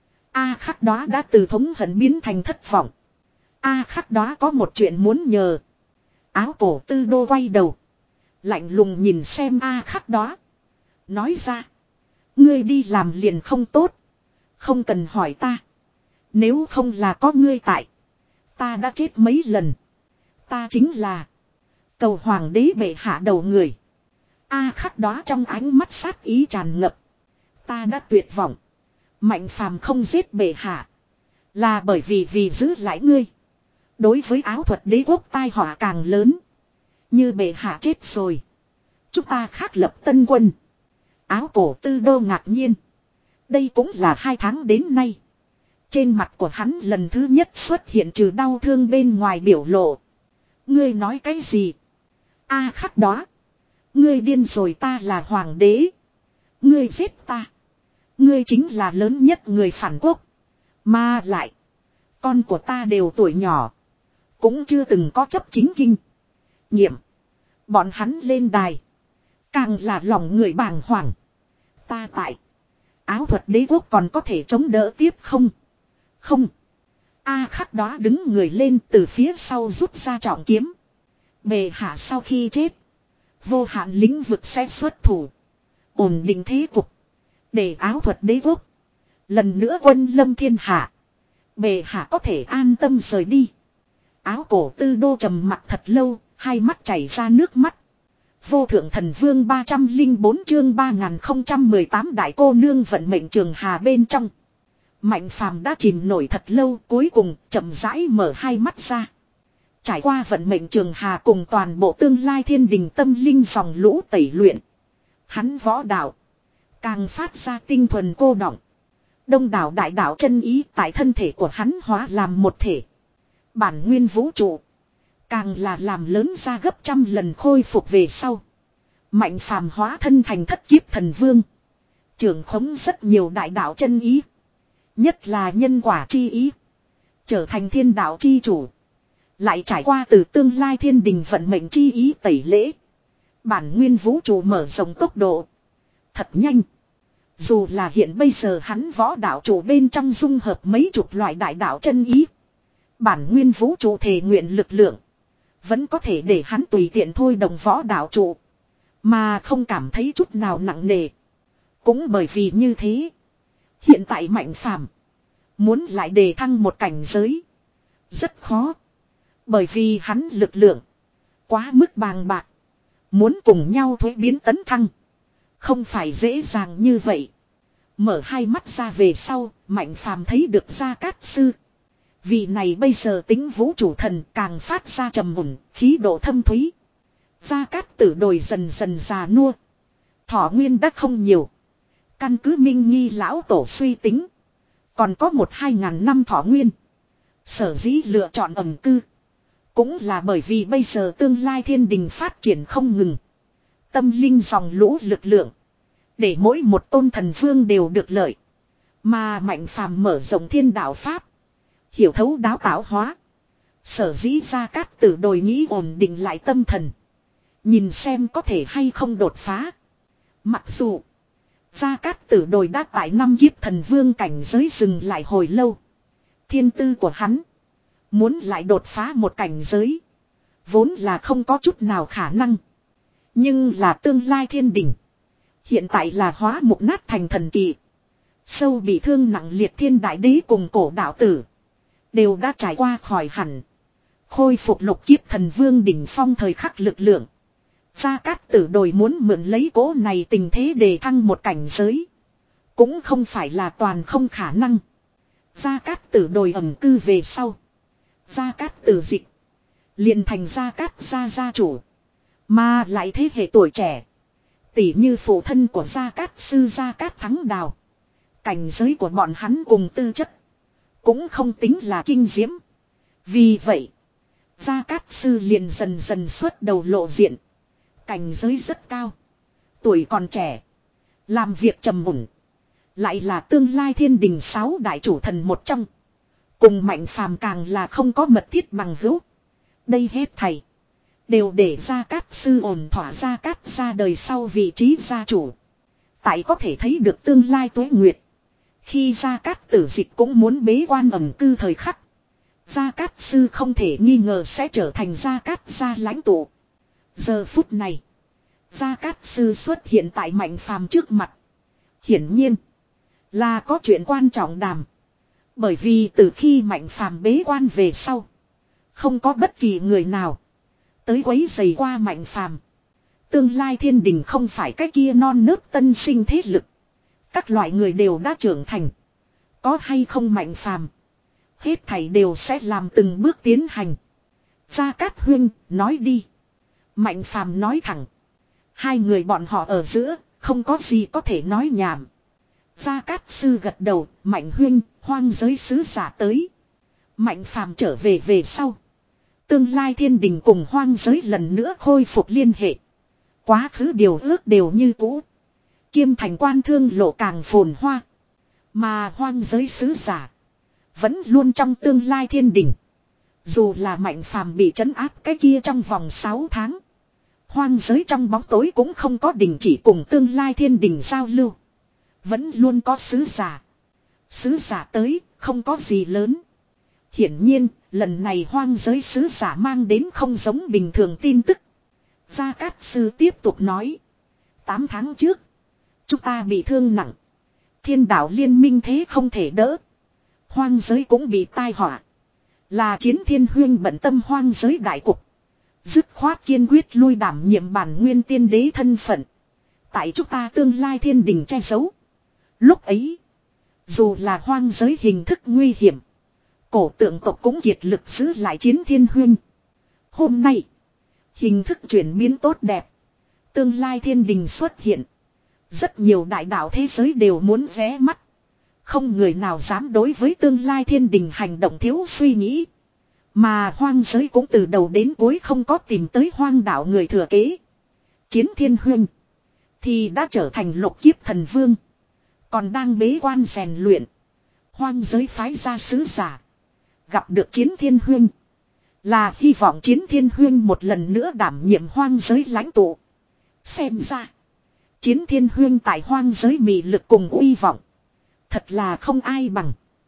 A khắc đó đã từ thống hận biến thành thất vọng. A khắc đó có một chuyện muốn nhờ. Áo cổ tư đô quay đầu. Lạnh lùng nhìn xem A khắc đó. Nói ra. Ngươi đi làm liền không tốt. Không cần hỏi ta. Nếu không là có ngươi tại. Ta đã chết mấy lần. Ta chính là. Cầu hoàng đế bệ hạ đầu người. A khắc đó trong ánh mắt sát ý tràn ngập. Ta đã tuyệt vọng. Mạnh phàm không giết bệ hạ. Là bởi vì vì giữ lại ngươi. Đối với áo thuật đế quốc tai họa càng lớn. Như bệ hạ chết rồi. Chúng ta khác lập tân quân. Áo cổ tư đô ngạc nhiên. Đây cũng là hai tháng đến nay. Trên mặt của hắn lần thứ nhất xuất hiện trừ đau thương bên ngoài biểu lộ. Ngươi nói cái gì? A khắc đó. Ngươi điên rồi, ta là hoàng đế. Ngươi giết ta. Ngươi chính là lớn nhất người phản quốc. Mà lại. Con của ta đều tuổi nhỏ. Cũng chưa từng có chấp chính kinh. Nhiệm. Bọn hắn lên đài. Càng là lòng người bàng hoàng. Ta tại. Áo thuật đế quốc còn có thể chống đỡ tiếp không? Không. A khắc đó đứng người lên từ phía sau rút ra trọng kiếm. Bệ hạ sau khi chết. Vô hạn lĩnh vực sẽ xuất thủ. Ổn định thế cục. Để áo thuật đế quốc. Lần nữa quân lâm thiên hạ. Bệ hạ có thể an tâm rời đi. Áo cổ tư đô trầm mặt thật lâu. Hai mắt chảy ra nước mắt. Vô thượng thần vương ba trăm linh bốn chương ba nghìn không trăm mười tám đại cô nương vận mệnh trường hà bên trong. Mạnh phàm đã chìm nổi thật lâu, cuối cùng chậm rãi mở hai mắt ra. Trải qua vận mệnh trường hà cùng toàn bộ tương lai thiên đình tâm linh dòng lũ tẩy luyện. Hắn võ đạo càng phát ra tinh thuần cô đọng. Đông đảo đại đạo chân ý tại thân thể của hắn hóa làm một thể. Bản nguyên vũ trụ càng là làm lớn ra gấp trăm lần khôi phục về sau. Mạnh phàm hóa thân thành thất kiếp thần vương. Trưởng khống rất nhiều đại đạo chân ý. Nhất là nhân quả chi ý. Trở thành thiên đạo chi chủ. Lại trải qua từ tương lai thiên đình vận mệnh chi ý tẩy lễ. Bản nguyên vũ trụ mở rộng tốc độ. Thật nhanh. Dù là hiện bây giờ hắn võ đạo chủ bên trong dung hợp mấy chục loại đại đạo chân ý. Bản nguyên vũ trụ thể nguyện lực lượng. Vẫn có thể để hắn tùy tiện thôi đồng võ đạo trụ. Mà không cảm thấy chút nào nặng nề. Cũng bởi vì như thế. Hiện tại Mạnh Phàm muốn lại đề thăng một cảnh giới. Rất khó. Bởi vì hắn lực lượng quá mức bàng bạc. Muốn cùng nhau thuế biến tấn thăng. Không phải dễ dàng như vậy. Mở hai mắt ra về sau. Mạnh Phàm thấy được Gia Cát Sư. Vị này bây giờ tính vũ trụ thần càng phát ra trầm mùn, khí độ thâm thúy. Gia Cát Tử đồi dần dần già nua. Thọ nguyên đã không nhiều. Căn cứ Minh Nghi lão tổ suy tính. Còn có một hai ngàn năm thọ nguyên. Sở dĩ lựa chọn ẩn cư. Cũng là bởi vì bây giờ tương lai thiên đình phát triển không ngừng. Tâm linh dòng lũ lực lượng. Để mỗi một tôn thần vương đều được lợi. Mà Mạnh Phàm mở rộng thiên đạo pháp. Hiểu thấu đáo tạo hóa. Sở dĩ Gia Cát Tử đồi nghĩ ổn định lại tâm thần. Nhìn xem có thể hay không đột phá. Mặc dù Gia Cát Tử đồi đã tại năm kiếp thần vương cảnh giới dừng lại hồi lâu. Thiên tư của hắn muốn lại đột phá một cảnh giới. Vốn là không có chút nào khả năng. Nhưng là tương lai thiên đỉnh. Hiện tại là hóa mục nát thành thần kỳ. Sâu bị thương nặng liệt thiên đại đế cùng cổ đạo tử. Đều đã trải qua khỏi hẳn. Khôi phục lục kiếp thần vương đỉnh phong thời khắc lực lượng. Gia Cát Tử đồi muốn mượn lấy cố này tình thế để thăng một cảnh giới. Cũng không phải là toàn không khả năng. Gia Cát Tử đồi ẩn cư về sau. Gia Cát Tử dịch. Liền thành Gia Cát gia gia chủ. Mà lại thế hệ tuổi trẻ. Tỉ như phụ thân của Gia Cát sư Gia Cát Thắng Đào. Cảnh giới của bọn hắn cùng tư chất. Cũng không tính là kinh diễm. Vì vậy. Gia Cát sư liền dần dần xuất đầu lộ diện. Cảnh giới rất cao. Tuổi còn trẻ. Làm việc trầm mùn. Lại là tương lai thiên đình sáu đại chủ thần một trong. Cùng Mạnh Phàm càng là không có mật thiết bằng hữu. Đây hết thầy. Đều để Gia Cát sư ổn thỏa Gia Cát ra đời sau vị trí gia chủ. Tại có thể thấy được tương lai tuế nguyệt. Khi Gia Cát Tử dịch cũng muốn bế quan ẩn cư thời khắc. Gia Cát sư không thể nghi ngờ sẽ trở thành Gia Cát gia lãnh tụ. Giờ phút này. Gia Cát sư xuất hiện tại Mạnh Phàm trước mặt. Hiển nhiên. Là có chuyện quan trọng đàm. Bởi vì từ khi Mạnh Phàm bế quan về sau. Không có bất kỳ người nào. Tới quấy rầy qua Mạnh Phàm. Tương lai thiên đình không phải cái kia non nớt tân sinh thế lực. Các loại người đều đã trưởng thành. Có hay không Mạnh Phàm. Hết thảy đều sẽ làm từng bước tiến hành. Gia Cát huynh, nói đi. Mạnh Phàm nói thẳng. Hai người bọn họ ở giữa, không có gì có thể nói nhảm. Gia Cát sư gật đầu, Mạnh huynh, hoang giới sứ giả tới. Mạnh Phàm trở về về sau. Tương lai thiên đình cùng hoang giới lần nữa khôi phục liên hệ. Quá khứ điều ước đều như cũ. Kiêm thành quan thương lộ càng phồn hoa. Mà hoang giới sứ giả. Vẫn luôn trong tương lai thiên đình. Dù là Mạnh Phàm bị trấn áp cái kia trong vòng sáu tháng. Hoang giới trong bóng tối cũng không có đình chỉ cùng tương lai thiên đình giao lưu. Vẫn luôn có sứ giả. Sứ giả tới, không có gì lớn. Hiển nhiên, lần này hoang giới sứ giả mang đến không giống bình thường tin tức. Gia Cát Sư tiếp tục nói. Tám tháng trước, chúng ta bị thương nặng. Thiên đạo liên minh thế không thể đỡ. Hoang giới cũng bị tai họa. Là Chiến Thiên Huyên bận tâm hoang giới đại cục. Dứt khoát kiên quyết lui đảm nhiệm bản nguyên tiên đế thân phận. Tại chúng ta tương lai thiên đình che giấu. Lúc ấy, dù là hoang giới hình thức nguy hiểm, cổ tượng tộc cũng kiệt lực giữ lại Chiến Thiên Huyên. Hôm nay, hình thức chuyển biến tốt đẹp. Tương lai thiên đình xuất hiện. Rất nhiều đại đạo thế giới đều muốn ghé mắt. Không người nào dám đối với tương lai thiên đình hành động thiếu suy nghĩ. Mà hoang giới cũng từ đầu đến cuối không có tìm tới hoang đạo người thừa kế. Chiến Thiên Huyên thì đã trở thành lục kiếp thần vương. Còn đang bế quan rèn luyện. Hoang giới phái ra sứ giả. Gặp được Chiến Thiên Huyên. Là hy vọng Chiến Thiên Huyên một lần nữa đảm nhiệm hoang giới lãnh tụ. Xem ra. Chiến Thiên Huyên tại hoang giới mị lực cùng uy vọng. Thật là không ai bằng.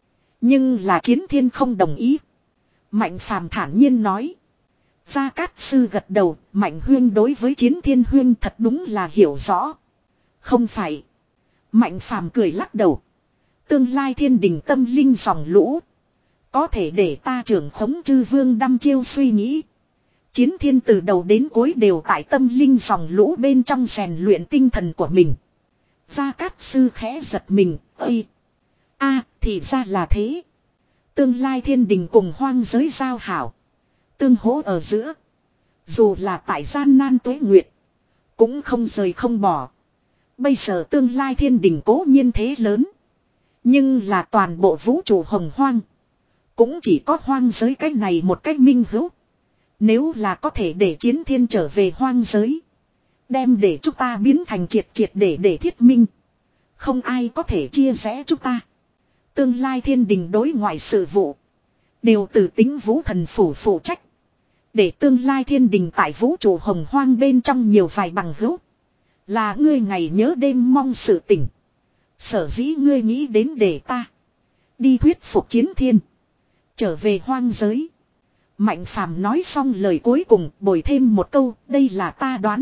Nhưng là Chiến Thiên không đồng ý. Mạnh Phàm thản nhiên nói. Gia Cát Sư gật đầu. Mạnh Huyên đối với Chiến Thiên Huyên thật đúng là hiểu rõ. Không phải. Mạnh Phàm cười lắc đầu. Tương lai thiên đình tâm linh dòng lũ. Có thể để ta trưởng khống chư vương đăm chiêu suy nghĩ. Chiến Thiên từ đầu đến cuối đều tại tâm linh dòng lũ bên trong rèn luyện tinh thần của mình. Gia Cát Sư khẽ giật mình. Ây! A, thì ra là thế. Tương lai thiên đình cùng hoang giới giao hảo. Tương hỗ ở giữa. Dù là tại gian nan tuế nguyệt. Cũng không rời không bỏ. Bây giờ tương lai thiên đình cố nhiên thế lớn. Nhưng là toàn bộ vũ trụ hồng hoang. Cũng chỉ có hoang giới cái này một cách minh hữu. Nếu là có thể để Chiến Thiên trở về hoang giới. Đem để chúng ta biến thành triệt triệt để để thiết minh. Không ai có thể chia rẽ chúng ta. Tương lai thiên đình đối ngoại sự vụ. Đều từ tính vũ thần phủ phụ trách. Để tương lai thiên đình tại vũ trụ hồng hoang bên trong nhiều vài bằng hữu. Là ngươi ngày nhớ đêm mong sự tỉnh. Sở dĩ ngươi nghĩ đến để ta. Đi thuyết phục Chiến Thiên. Trở về hoang giới. Mạnh Phàm nói xong lời cuối cùng bồi thêm một câu. Đây là ta đoán.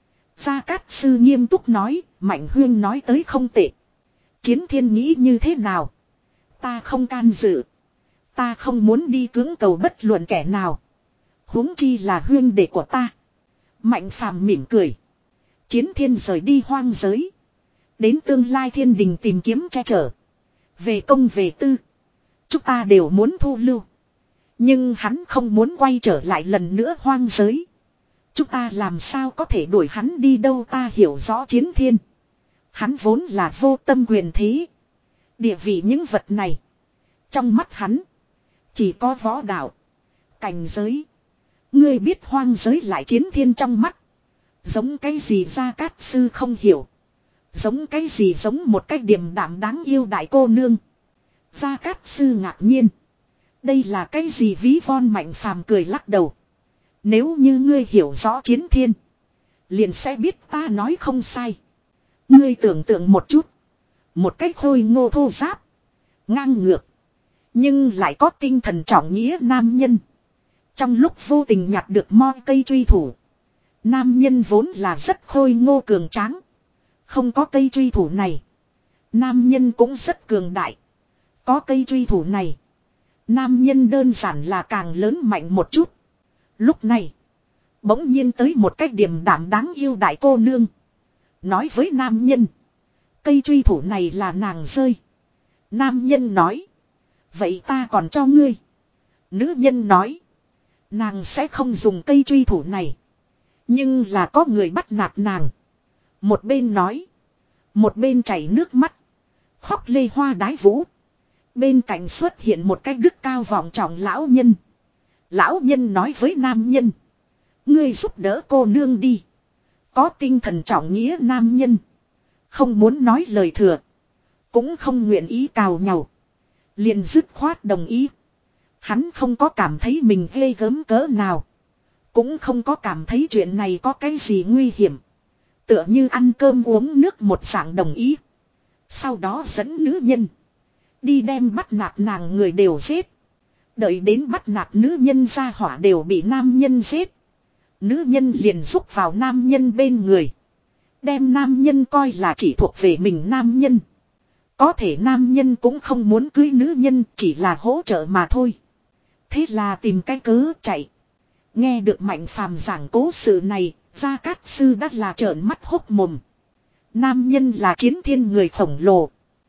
Gia Cát Sư nghiêm túc nói. Mạnh Huyên nói tới không tệ. Chiến Thiên nghĩ như thế nào? Ta không can dự. Ta không muốn đi cưỡng cầu bất luận kẻ nào. Huống chi là huyên đệ của ta. Mạnh Phàm mỉm cười. Chiến Thiên rời đi hoang giới. Đến tương lai thiên đình tìm kiếm che chở. Về công về tư. Chúng ta đều muốn thu lưu. Nhưng hắn không muốn quay trở lại lần nữa hoang giới. Chúng ta làm sao có thể đuổi hắn đi đâu, ta hiểu rõ Chiến Thiên. Hắn vốn là vô tâm quyền thế. Địa vị những vật này. Trong mắt hắn. Chỉ có võ đạo. Cảnh giới. Ngươi biết hoang giới lại Chiến Thiên trong mắt. Giống cái gì Gia Cát Sư không hiểu. Giống cái gì giống một cái điềm đạm đáng yêu đại cô nương. Gia Cát Sư ngạc nhiên. Đây là cái gì ví von? Mạnh Phàm cười lắc đầu. Nếu như ngươi hiểu rõ Chiến Thiên. Liền sẽ biết ta nói không sai. Ngươi tưởng tượng một chút. Một cách khôi ngô thô giáp. Ngang ngược. Nhưng lại có tinh thần trọng nghĩa nam nhân. Trong lúc vô tình nhặt được mo cây truy thủ. Nam nhân vốn là rất khôi ngô cường tráng. Không có cây truy thủ này. Nam nhân cũng rất cường đại. Có cây truy thủ này. Nam nhân đơn giản là càng lớn mạnh một chút. Lúc này. Bỗng nhiên tới một cách điềm đạm đáng yêu đại cô nương. Nói với nam nhân. Cây truy thủ này là nàng rơi. Nam nhân nói. Vậy ta còn cho ngươi. Nữ nhân nói. Nàng sẽ không dùng cây truy thủ này. Nhưng là có người bắt nạt nàng. Một bên nói. Một bên chảy nước mắt. Khóc lê hoa đái vũ. Bên cạnh xuất hiện một cái đức cao vọng trọng lão nhân. Lão nhân nói với nam nhân. Ngươi giúp đỡ cô nương đi. Có tinh thần trọng nghĩa nam nhân. Không muốn nói lời thừa. Cũng không nguyện ý cào nhàu. Liền dứt khoát đồng ý. Hắn không có cảm thấy mình ghê gớm cỡ nào. Cũng không có cảm thấy chuyện này có cái gì nguy hiểm. Tựa như ăn cơm uống nước một dạng đồng ý. Sau đó dẫn nữ nhân. Đi đem bắt nạt nàng người đều giết. Đợi đến bắt nạt nữ nhân ra hỏa đều bị nam nhân giết. Nữ nhân liền rúc vào nam nhân bên người. Đem nam nhân coi là chỉ thuộc về mình nam nhân. Có thể nam nhân cũng không muốn cưới nữ nhân, chỉ là hỗ trợ mà thôi. Thế là tìm cái cớ chạy. Nghe được Mạnh Phàm giảng cố sự này, Gia Cát Sư đã là trợn mắt hốc mồm. Nam nhân là chiến thiên người khổng lồ.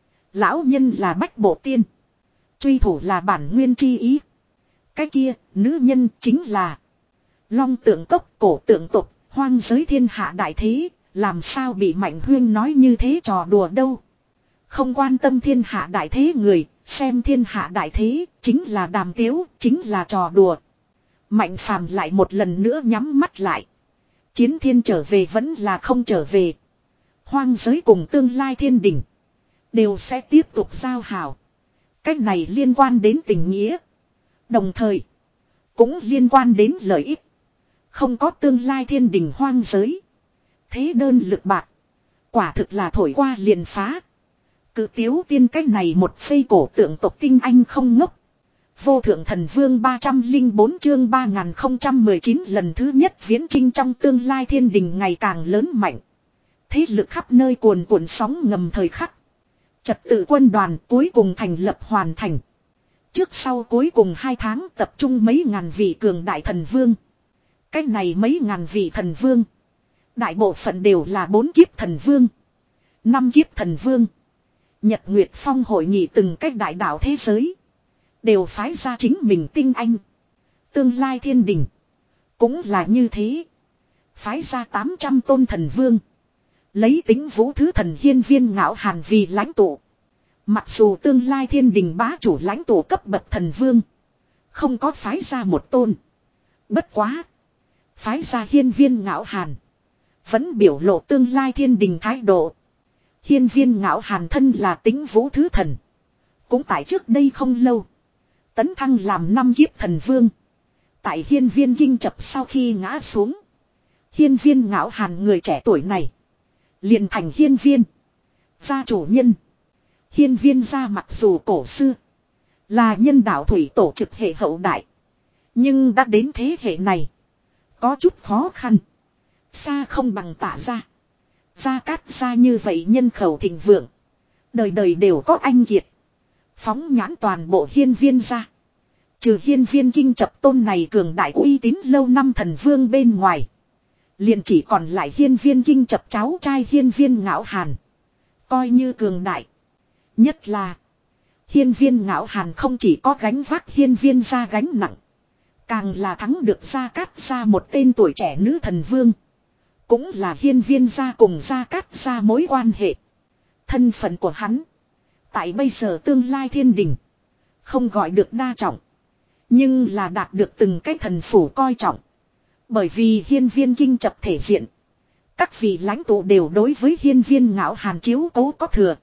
Lão nhân là bách bộ tiên. Truy thủ là bản nguyên chi ý. Cái kia, nữ nhân chính là Long Tượng Cốc, cổ tượng tộc, hoang giới thiên hạ đại thế. Làm sao bị Mạnh Huyên nói như thế trò đùa đâu. Không quan tâm thiên hạ đại thế người, xem thiên hạ đại thế, chính là đàm tiếu, chính là trò đùa. Mạnh Phàm lại một lần nữa nhắm mắt lại. Chiến thiên trở về vẫn là không trở về. Hoang giới cùng tương lai thiên đỉnh đều sẽ tiếp tục giao hảo. Cách này liên quan đến tình nghĩa. Đồng thời, cũng liên quan đến lợi ích. Không có tương lai thiên đỉnh hoang giới. Thế đơn lực bạc. Quả thực là thổi qua liền phá. Cự tiếu tiên cách này một phây cổ tượng tộc tinh anh không ngốc. Vô thượng thần vương ba trăm lẻ bốn chương ba nghìn không trăm mười chín lần thứ nhất viễn chinh trong tương lai thiên đình ngày càng lớn mạnh. Thế lực khắp nơi cuồn cuộn sóng ngầm thời khắc. Trật tự quân đoàn cuối cùng thành lập hoàn thành. Trước sau cuối cùng hai tháng tập trung mấy ngàn vị cường đại thần vương. Cách này mấy ngàn vị thần vương. Đại bộ phận đều là bốn kiếp thần vương. Năm kiếp thần vương. Nhật Nguyệt Phong hội nghị từng cách đại đạo thế giới. Đều phái ra chính mình tinh anh. Tương lai thiên đình. Cũng là như thế. Phái ra tám trăm tôn thần vương. Lấy tính vũ thứ thần hiên viên ngạo hàn vì lãnh tụ. Mặc dù tương lai thiên đình bá chủ lãnh tụ cấp bậc thần vương. Không có phái ra một tôn. Bất quá. Phái ra hiên viên ngạo hàn. Vẫn biểu lộ tương lai thiên đình thái độ. Hiên viên ngạo hàn thân là tính vũ thứ thần. Cũng tại trước đây không lâu. Tấn thăng làm năm kiếp thần vương. Tại hiên viên kinh chập sau khi ngã xuống. Hiên viên ngạo hàn người trẻ tuổi này. Liền thành hiên viên. Gia chủ nhân. Hiên viên gia mặc dù cổ xưa. Là nhân đạo thủy tổ trực hệ hậu đại. Nhưng đã đến thế hệ này. Có chút khó khăn. Xa không bằng Tạ gia. Gia Cát gia như vậy nhân khẩu thịnh vượng. Đời đời đều có anh kiệt. Phóng nhãn toàn bộ hiên viên gia. Trừ hiên viên kinh chập tôn này cường đại uy tín lâu năm thần vương bên ngoài. Liền chỉ còn lại hiên viên kinh chập cháu trai hiên viên ngạo hàn. Coi như cường đại. Nhất là. Hiên viên ngạo hàn không chỉ có gánh vác hiên viên gia gánh nặng. Càng là thắng được Gia Cát gia một tên tuổi trẻ nữ thần vương. Cũng là hiên viên gia cùng Gia Cát gia mối quan hệ. Thân phận của hắn. Tại bây giờ tương lai thiên đình. Không gọi được đa trọng. Nhưng là đạt được từng cái thần phủ coi trọng. Bởi vì hiên viên kinh chập thể diện. Các vị lãnh tụ đều đối với hiên viên ngạo hàn chiếu cố có thừa.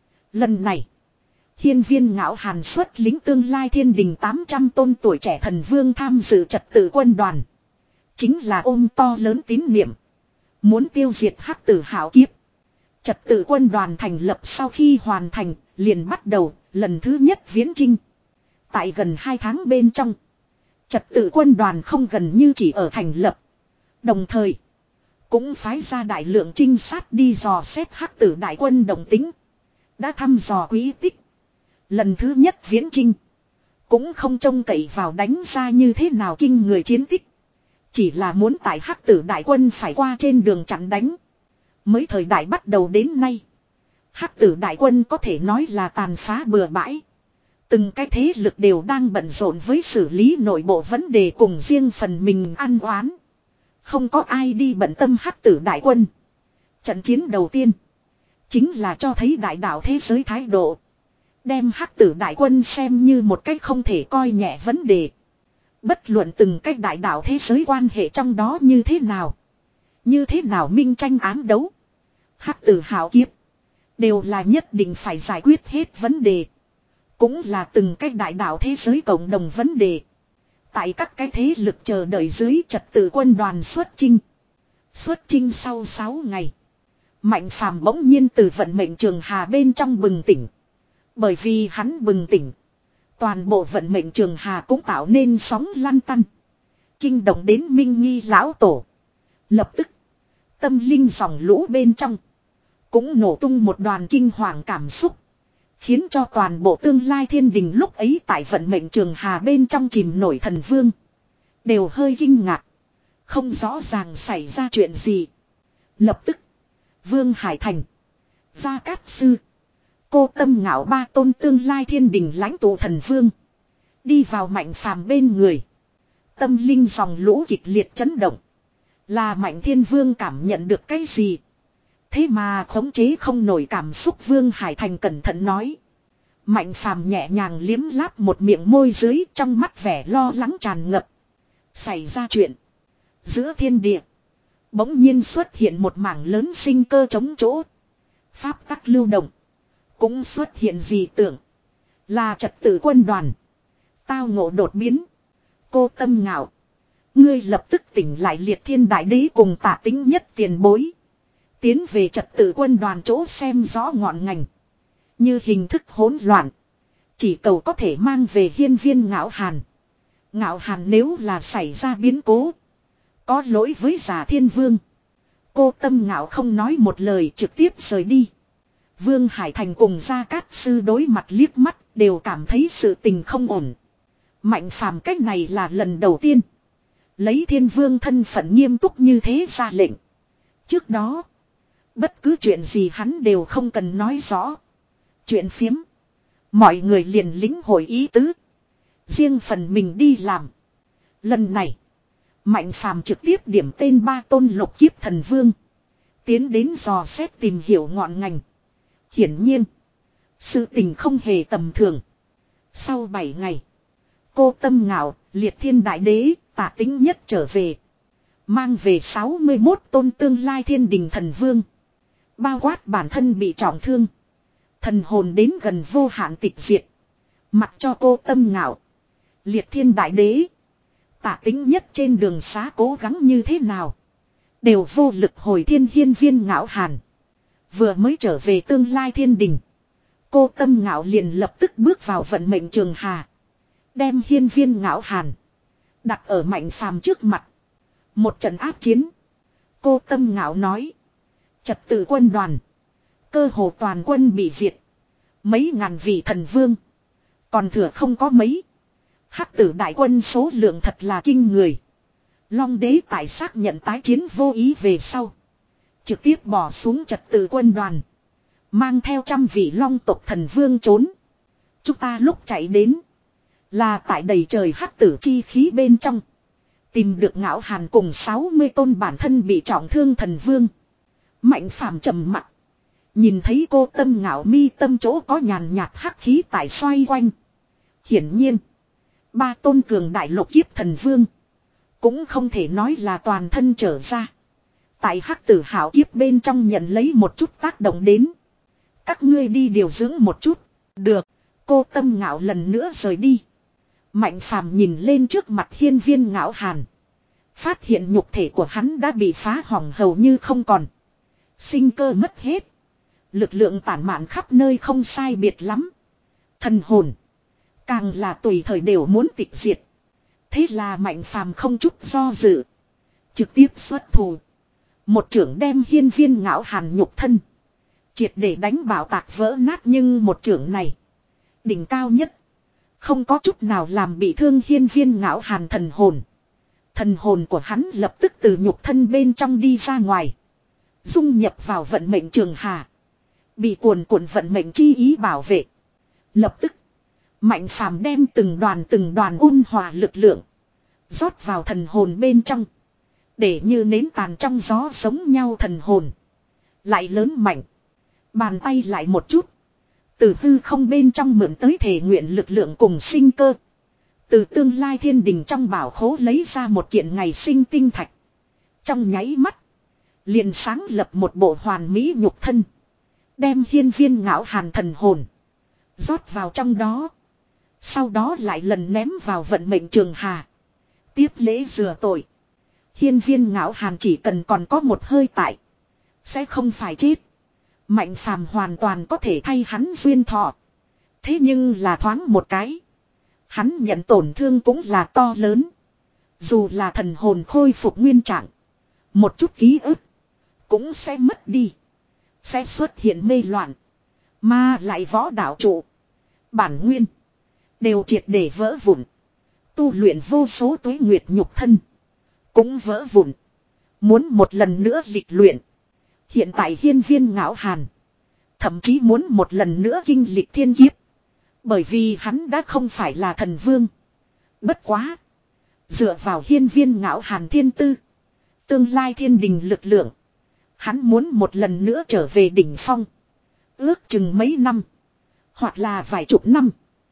Lần này. Hiên viên ngạo hàn xuất lính tương lai thiên đình tám trăm tôn tuổi trẻ thần vương tham dự trật tự quân đoàn. Chính là ôm to lớn tín niệm. Muốn tiêu diệt hắc tử hạo kiếp. Trật tự quân đoàn thành lập sau khi hoàn thành, liền bắt đầu lần thứ nhất viễn chinh. Tại gần hai tháng bên trong, trật tự quân đoàn không gần như chỉ ở thành lập. Đồng thời, cũng phái ra đại lượng trinh sát đi dò xét hắc tử đại quân động tính. Đã thăm dò quý tích. Lần thứ nhất viễn chinh, cũng không trông cậy vào đánh ra như thế nào kinh người chiến tích. Chỉ là muốn tại hắc tử đại quân phải qua trên đường chặn đánh. Mới thời đại bắt đầu đến nay. Hắc tử đại quân có thể nói là tàn phá bừa bãi. Từng cái thế lực đều đang bận rộn với xử lý nội bộ vấn đề cùng riêng phần mình ăn oán. Không có ai đi bận tâm hắc tử đại quân. Trận chiến đầu tiên. Chính là cho thấy đại đạo thế giới thái độ. Đem hắc tử đại quân xem như một cách không thể coi nhẹ vấn đề. Bất luận từng cách đại đạo thế giới quan hệ trong đó như thế nào. Như thế nào minh tranh ám đấu. Hắc tử hạo kiếp. Đều là nhất định phải giải quyết hết vấn đề. Cũng là từng cách đại đạo thế giới cộng đồng vấn đề. Tại các cái thế lực chờ đợi dưới trật tự quân đoàn xuất chinh. Xuất chinh sau sáu ngày. Mạnh Phàm bỗng nhiên từ vận mệnh trường hà bên trong bừng tỉnh. Bởi vì hắn bừng tỉnh. Toàn bộ vận mệnh trường hà cũng tạo nên sóng lăn tăn. Kinh động đến Minh Nghi lão tổ. Lập tức. Tâm linh dòng lũ bên trong. Cũng nổ tung một đoàn kinh hoàng cảm xúc. Khiến cho toàn bộ tương lai thiên đình lúc ấy tại vận mệnh trường hà bên trong chìm nổi thần vương. Đều hơi kinh ngạc. Không rõ ràng xảy ra chuyện gì. Lập tức. Vương Hải Thành. Gia Cát Sư. Cô Tâm Ngạo ba tôn tương lai thiên đình lãnh tụ thần vương. Đi vào Mạnh Phàm bên người. Tâm linh dòng lũ kịch liệt chấn động. Là Mạnh Thiên Vương cảm nhận được cái gì? Thế mà khống chế không nổi cảm xúc. Vương Hải Thành cẩn thận nói. Mạnh Phàm nhẹ nhàng liếm láp một miệng môi dưới, trong mắt vẻ lo lắng tràn ngập. Xảy ra chuyện. Giữa thiên địa. Bỗng nhiên xuất hiện một mảng lớn sinh cơ chống chỗ. Pháp tắc lưu động. Cũng xuất hiện dị tưởng. Là trật tự quân đoàn. Tao ngộ đột biến. Cô Tâm Ngạo. Ngươi lập tức tỉnh lại Liệt Thiên Đại Đế cùng Tả Tính Nhất tiền bối. Tiến về trật tự quân đoàn chỗ xem rõ ngọn ngành. Như hình thức hỗn loạn. Chỉ cầu có thể mang về hiên viên Ngạo Hàn. Ngạo Hàn nếu là xảy ra biến cố. Có lỗi với Giả Thiên Vương. Cô Tâm Ngạo không nói một lời trực tiếp rời đi. Vương Hải Thành cùng Gia Cát Sư đối mặt liếc mắt đều cảm thấy sự tình không ổn. Mạnh Phàm cách này là lần đầu tiên. Lấy Thiên Vương thân phận nghiêm túc như thế ra lệnh. Trước đó. Bất cứ chuyện gì hắn đều không cần nói rõ. Chuyện phiếm. Mọi người liền lĩnh hội ý tứ. Riêng phần mình đi làm. Lần này. Mạnh Phàm trực tiếp điểm tên ba tôn lục kiếp thần vương. Tiến đến dò xét tìm hiểu ngọn ngành. Hiển nhiên. Sự tình không hề tầm thường. Sau bảy ngày. Cô Tâm Ngạo, Liệt Thiên Đại Đế, Tả Tính Nhất trở về. Mang về sáu mươi mốt tôn tương lai thiên đình thần vương. Bao quát bản thân bị trọng thương. Thần hồn đến gần vô hạn tịch diệt. Mặc cho cô Tâm Ngạo. Liệt Thiên Đại Đế. Tả Tính Nhất trên đường xá cố gắng như thế nào. Đều vô lực hồi thiên hiên viên Ngạo Hàn. Vừa mới trở về tương lai thiên đình. Cô Tâm Ngạo liền lập tức bước vào vận mệnh trường hà. Đem hiên viên Ngạo Hàn. Đặt ở Mạnh Phàm trước mặt. Một trận áp chiến. Cô Tâm Ngạo nói. Trật tự quân đoàn. Cơ hồ toàn quân bị diệt. Mấy ngàn vị thần vương. Còn thừa không có mấy. Hắc tử đại quân số lượng thật là kinh người. Long đế tại xác nhận tái chiến vô ý về sau. Trực tiếp bỏ xuống trật tự quân đoàn. Mang theo trăm vị long tộc thần vương trốn. Chúng ta lúc chạy đến. Là tại đầy trời hắc tử chi khí bên trong. Tìm được Ngạo Hàn cùng sáu mươi tôn bản thân bị trọng thương thần vương. Mạnh Phàm trầm mặt. Nhìn thấy cô Tâm Ngạo mi tâm chỗ có nhàn nhạt hắc khí tại xoay quanh. Hiển nhiên. Ba tôn cường đại lục kiếp thần vương. Cũng không thể nói là toàn thân trở ra. Tại hắc tử hảo kiếp bên trong nhận lấy một chút tác động đến. Các ngươi đi điều dưỡng một chút. Được. Cô Tâm Ngạo lần nữa rời đi. Mạnh Phàm nhìn lên trước mặt hiên viên Ngạo Hàn. Phát hiện nhục thể của hắn đã bị phá hỏng hầu như không còn. Sinh cơ mất hết. Lực lượng tản mạn khắp nơi không sai biệt lắm. Thần hồn. Càng là tùy thời đều muốn tịch diệt. Thế là Mạnh Phàm không chút do dự. Trực tiếp xuất thủ. Một trưởng đem hiên viên Ngạo Hàn nhục thân. Triệt để đánh bảo tạc vỡ nát nhưng một trưởng này. Đỉnh cao nhất. Không có chút nào làm bị thương hiên viên Ngạo Hàn thần hồn. Thần hồn của hắn lập tức từ nhục thân bên trong đi ra ngoài. Dung nhập vào vận mệnh trường hà. Bị cuồn cuộn vận mệnh chi ý bảo vệ. Lập tức. Mạnh Phàm đem từng đoàn từng đoàn ôn hòa lực lượng. Rót vào thần hồn bên trong. Để như nến tàn trong gió giống nhau thần hồn. Lại lớn mạnh. Bàn tay lại một chút. Từ hư không bên trong mượn tới thể nguyện lực lượng cùng sinh cơ. Từ tương lai thiên đình trong bảo khố lấy ra một kiện ngày sinh tinh thạch. Trong nháy mắt. Liền sáng lập một bộ hoàn mỹ nhục thân. Đem hiên viên Ngạo Hàn thần hồn. Rót vào trong đó. Sau đó lại lần ném vào vận mệnh trường hà. Tiếp lễ rửa tội. Hiên viên ngạo hàn chỉ cần còn có một hơi tại. Sẽ không phải chết. Mạnh phàm hoàn toàn có thể thay hắn duyên thọ. Thế nhưng là thoáng một cái. Hắn nhận tổn thương cũng là to lớn. Dù là thần hồn khôi phục nguyên trạng. Một chút ký ức. Cũng sẽ mất đi. Sẽ xuất hiện mê loạn. Mà lại võ đạo trụ. Bản nguyên. Đều triệt để vỡ vụn. Tu luyện vô số tuế nguyệt nhục thân. Cũng vỡ vụn. Muốn một lần nữa lịch luyện. Hiện tại hiên viên ngạo hàn. Thậm chí muốn một lần nữa kinh lịch thiên kiếp. Bởi vì hắn đã không phải là thần vương. Bất quá. Dựa vào hiên viên ngạo hàn thiên tư. Tương lai thiên đình lực lượng. Hắn muốn một lần nữa trở về đỉnh phong. Ước chừng mấy năm. Hoặc là vài chục năm.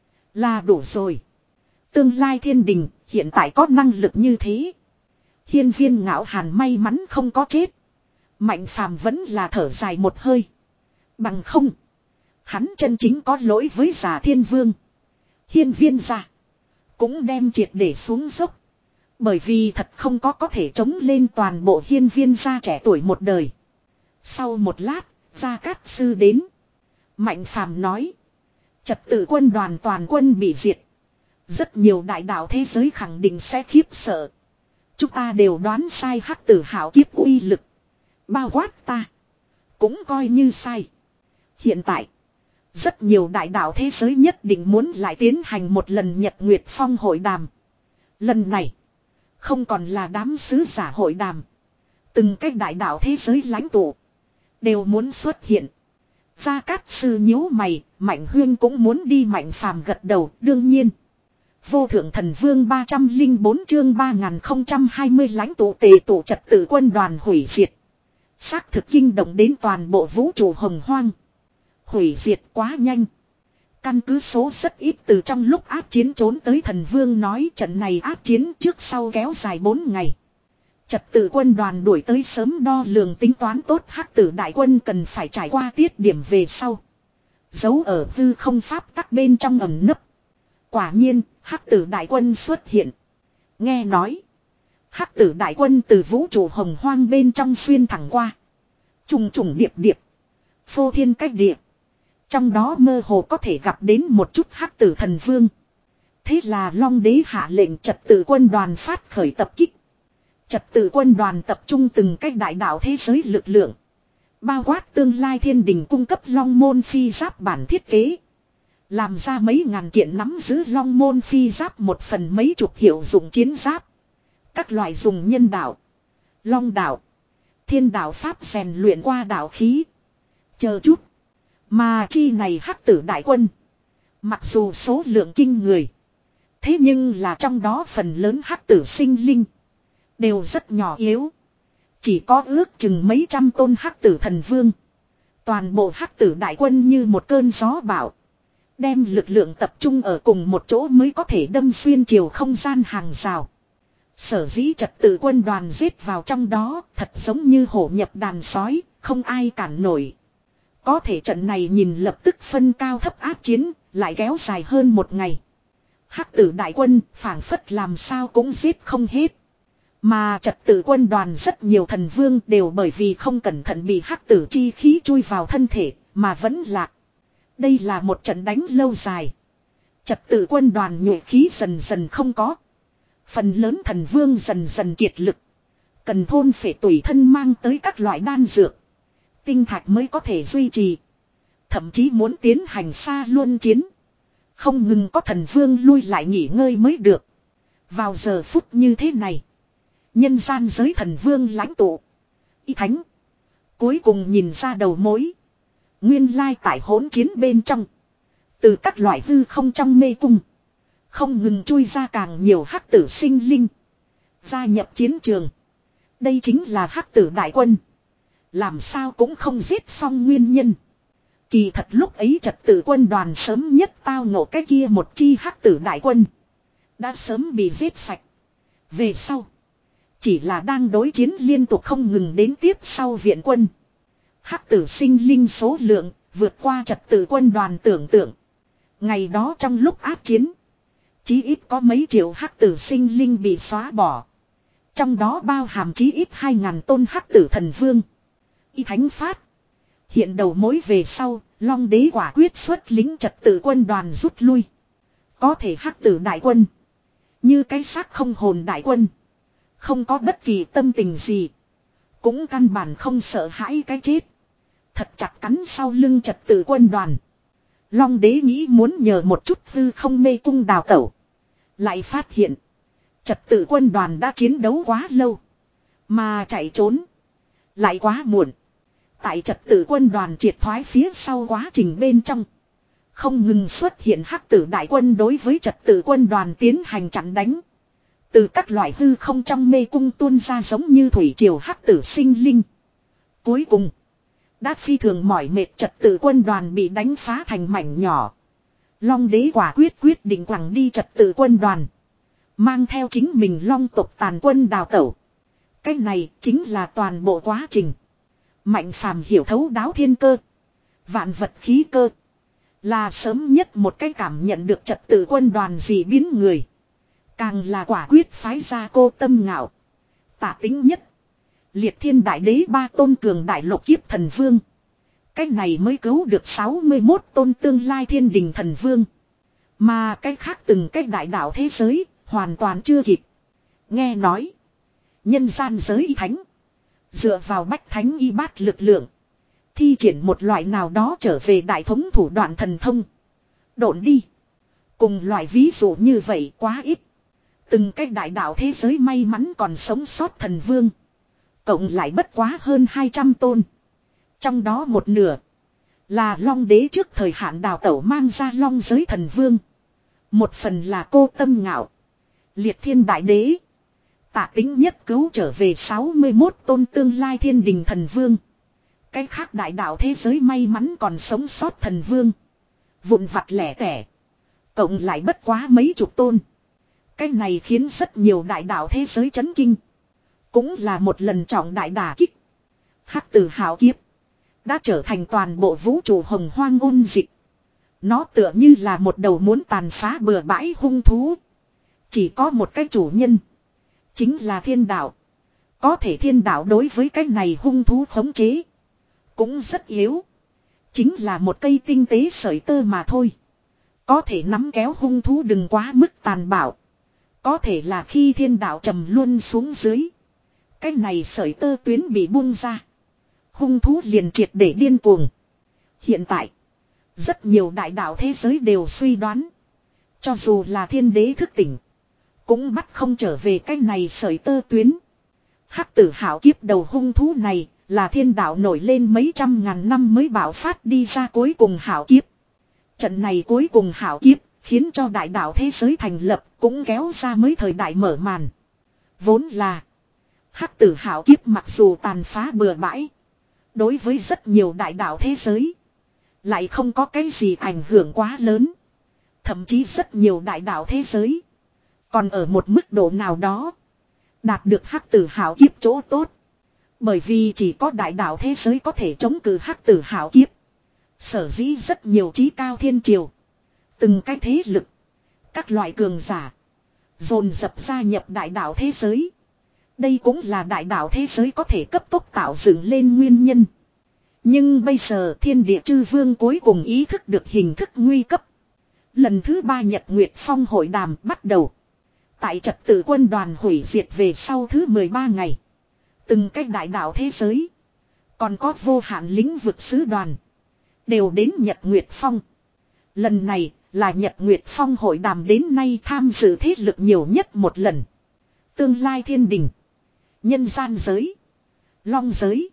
Là đủ rồi. Tương lai thiên đình hiện tại có năng lực như thế. Hiên viên ngạo hàn may mắn không có chết. Mạnh phàm vẫn là thở dài một hơi. Bằng không. Hắn chân chính có lỗi với già thiên vương. Hiên viên gia. Cũng đem triệt để xuống dốc. Bởi vì thật không có có thể chống lên toàn bộ hiên viên gia trẻ tuổi một đời. Sau một lát, Gia Cát Sư đến. Mạnh phàm nói. Trật tự quân đoàn toàn quân bị diệt. Rất nhiều đại đạo thế giới khẳng định sẽ khiếp sợ. Chúng ta đều đoán sai hắc tử hảo kiếp uy lực. Bao quát ta. Cũng coi như sai. Hiện tại. Rất nhiều đại đạo thế giới nhất định muốn lại tiến hành một lần Nhật Nguyệt Phong hội đàm. Lần này. Không còn là đám sứ giả hội đàm. Từng cái đại đạo thế giới lãnh tụ. Đều muốn xuất hiện. Gia Cát Sư nhíu mày. Mạnh Huyên cũng muốn đi. Mạnh phàm gật đầu. Đương nhiên. Vô thượng thần vương ba trăm lẻ bốn chương ba nghìn không trăm hai mươi lãnh tụ tề tụ trật tự quân đoàn hủy diệt. Xác thực kinh động đến toàn bộ vũ trụ hồng hoang. Hủy diệt quá nhanh. Căn cứ số rất ít từ trong lúc áp chiến trốn tới thần vương nói trận này áp chiến trước sau kéo dài bốn ngày. Trật tự quân đoàn đuổi tới sớm đo lường tính toán tốt hắc tử đại quân cần phải trải qua tiết điểm về sau. Giấu ở hư không pháp tắc bên trong ẩn nấp. Quả nhiên, hắc tử đại quân xuất hiện. Nghe nói, hắc tử đại quân từ vũ trụ hồng hoang bên trong xuyên thẳng qua. Trùng trùng điệp điệp. Phô thiên cách địa. Trong đó mơ hồ có thể gặp đến một chút hắc tử thần vương. Thế là Long Đế hạ lệnh trật tự quân đoàn phát khởi tập kích. Trật tự quân đoàn tập trung từng cách đại đạo thế giới lực lượng. Bao quát tương lai thiên đình cung cấp long môn phi giáp bản thiết kế. Làm ra mấy ngàn kiện nắm giữ long môn phi giáp một phần mấy chục hiệu dụng chiến giáp. Các loại dùng nhân đạo, long đạo, thiên đạo pháp rèn luyện qua đạo khí. Chờ chút. Mà chi này hắc tử đại quân. Mặc dù số lượng kinh người. Thế nhưng là trong đó phần lớn hắc tử sinh linh. Đều rất nhỏ yếu. Chỉ có ước chừng mấy trăm tôn hắc tử thần vương. Toàn bộ hắc tử đại quân như một cơn gió bão. Đem lực lượng tập trung ở cùng một chỗ mới có thể đâm xuyên chiều không gian hàng rào. Sở dĩ trật tự quân đoàn giết vào trong đó thật giống như hổ nhập đàn sói, không ai cản nổi. Có thể trận này nhìn lập tức phân cao thấp áp chiến, lại kéo dài hơn một ngày. Hắc tử đại quân phảng phất làm sao cũng giết không hết. Mà trật tự quân đoàn rất nhiều thần vương đều bởi vì không cẩn thận bị hắc tử chi khí chui vào thân thể mà vẫn lạc. Đây là một trận đánh lâu dài. Trật tự quân đoàn nhuệ khí dần dần không có. Phần lớn thần vương dần dần kiệt lực. Cần thôn phệ tùy thân mang tới các loại đan dược. Tinh thạch mới có thể duy trì. Thậm chí muốn tiến hành xa luân chiến. Không ngừng có thần vương lui lại nghỉ ngơi mới được. Vào giờ phút như thế này. Nhân gian giới thần vương lãnh tụ. Y thánh. Cuối cùng nhìn ra đầu mối. Nguyên lai tại hỗn chiến bên trong. Từ các loại hư không trong mê cung. Không ngừng chui ra càng nhiều hắc tử sinh linh. Gia nhập chiến trường. Đây chính là hắc tử đại quân. Làm sao cũng không giết xong nguyên nhân. Kỳ thật lúc ấy trật tự quân đoàn sớm nhất tao ngộ cái kia một chi hắc tử đại quân. Đã sớm bị giết sạch. Về sau. Chỉ là đang đối chiến liên tục không ngừng đến tiếp sau viện quân. Hắc tử sinh linh số lượng vượt qua trật tự quân đoàn tưởng tượng. Ngày đó trong lúc áp chiến. Chí ít có mấy triệu hắc tử sinh linh bị xóa bỏ. Trong đó bao hàm chí ít hai ngàn tôn hắc tử thần vương. Y thánh phát. Hiện đầu mối về sau, Long đế quả quyết xuất lính trật tự quân đoàn rút lui. Có thể hắc tử đại quân. Như cái xác không hồn đại quân. Không có bất kỳ tâm tình gì. Cũng căn bản không sợ hãi cái chết. Thật chặt cắn sau lưng trật tự quân đoàn. Long đế nghĩ muốn nhờ một chút hư không mê cung đào tẩu. Lại phát hiện. Trật tự quân đoàn đã chiến đấu quá lâu. Mà chạy trốn. Lại quá muộn. Tại trật tự quân đoàn triệt thoái phía sau quá trình bên trong. Không ngừng xuất hiện hắc tử đại quân đối với trật tự quân đoàn tiến hành chặn đánh. Từ các loại hư không trong mê cung tuôn ra giống như thủy triều hắc tử sinh linh. Cuối cùng. Đã phi thường mỏi mệt trật tự quân đoàn bị đánh phá thành mảnh nhỏ. Long đế quả quyết quyết định quẳng đi trật tự quân đoàn. Mang theo chính mình long tộc tàn quân đào tẩu. Cái này chính là toàn bộ quá trình. Mạnh phàm hiểu thấu đáo thiên cơ. Vạn vật khí cơ. Là sớm nhất một cái cảm nhận được trật tự quân đoàn dị biến người. Càng là quả quyết phái ra cô tâm ngạo. Tả tính nhất. Liệt thiên đại đế ba tôn cường đại lục kiếp thần vương. Cái này mới cứu được sáu mươi mốt tôn tương lai thiên đình thần vương. Mà cái khác từng cái đại đạo thế giới. Hoàn toàn chưa kịp. Nghe nói. Nhân gian giới y thánh. Dựa vào bách thánh y bát lực lượng. Thi triển một loại nào đó trở về đại thống thủ đoạn thần thông. Độn đi. Cùng loại ví dụ như vậy quá ít. Từng cái đại đạo thế giới may mắn còn sống sót thần vương. Cộng lại bất quá hơn hai trăm tôn. Trong đó một nửa. Là long đế trước thời hạn đào tẩu mang ra long giới thần vương. Một phần là cô tâm ngạo. Liệt thiên đại đế. Tạ tính nhất cứu trở về sáu mươi mốt tôn tương lai thiên đình thần vương. Cái khác đại đạo thế giới may mắn còn sống sót thần vương. Vụn vặt lẻ tẻ. Cộng lại bất quá mấy chục tôn. Cái này khiến rất nhiều đại đạo thế giới chấn kinh. Cũng là một lần trọng đại đả kích. Hắc tử hào kiếp. Đã trở thành toàn bộ vũ trụ hồng hoang ôn dịch. Nó tựa như là một đầu muốn tàn phá bừa bãi hung thú. Chỉ có một cái chủ nhân. Chính là thiên đạo. Có thể thiên đạo đối với cái này hung thú khống chế. Cũng rất yếu. Chính là một cây tinh tế sợi tơ mà thôi. Có thể nắm kéo hung thú đừng quá mức tàn bạo. Có thể là khi thiên đạo trầm luôn xuống dưới. Cái này sợi tơ tuyến bị buông ra. Hung thú liền triệt để điên cuồng. Hiện tại. Rất nhiều đại đạo thế giới đều suy đoán. Cho dù là thiên đế thức tỉnh. Cũng bắt không trở về cái này sợi tơ tuyến. Hắc tử hảo kiếp đầu hung thú này. Là thiên đạo nổi lên mấy trăm ngàn năm mới bạo phát đi ra cuối cùng hảo kiếp. Trận này cuối cùng hảo kiếp. Khiến cho đại đạo thế giới thành lập. Cũng kéo ra mới thời đại mở màn. Vốn là. Hắc tử hảo kiếp mặc dù tàn phá bừa bãi. Đối với rất nhiều đại đạo thế giới. Lại không có cái gì ảnh hưởng quá lớn. Thậm chí rất nhiều đại đạo thế giới. Còn ở một mức độ nào đó. Đạt được hắc tử hảo kiếp chỗ tốt. Bởi vì chỉ có đại đạo thế giới có thể chống cự hắc tử hảo kiếp. Sở dĩ rất nhiều trí cao thiên triều. Từng cái thế lực. Các loại cường giả. Dồn dập gia nhập đại đạo thế giới. Đây cũng là đại đạo thế giới có thể cấp tốc tạo dựng lên nguyên nhân. Nhưng bây giờ thiên địa chư vương cuối cùng ý thức được hình thức nguy cấp. Lần thứ ba Nhật Nguyệt Phong hội đàm bắt đầu. Tại trật tự quân đoàn hủy diệt về sau thứ mười ba ngày. Từng cách đại đạo thế giới. Còn có vô hạn lĩnh vực sứ đoàn. Đều đến Nhật Nguyệt Phong. Lần này là Nhật Nguyệt Phong hội đàm đến nay tham dự thế lực nhiều nhất một lần. Tương lai thiên đình. Nhân gian giới. Long giới.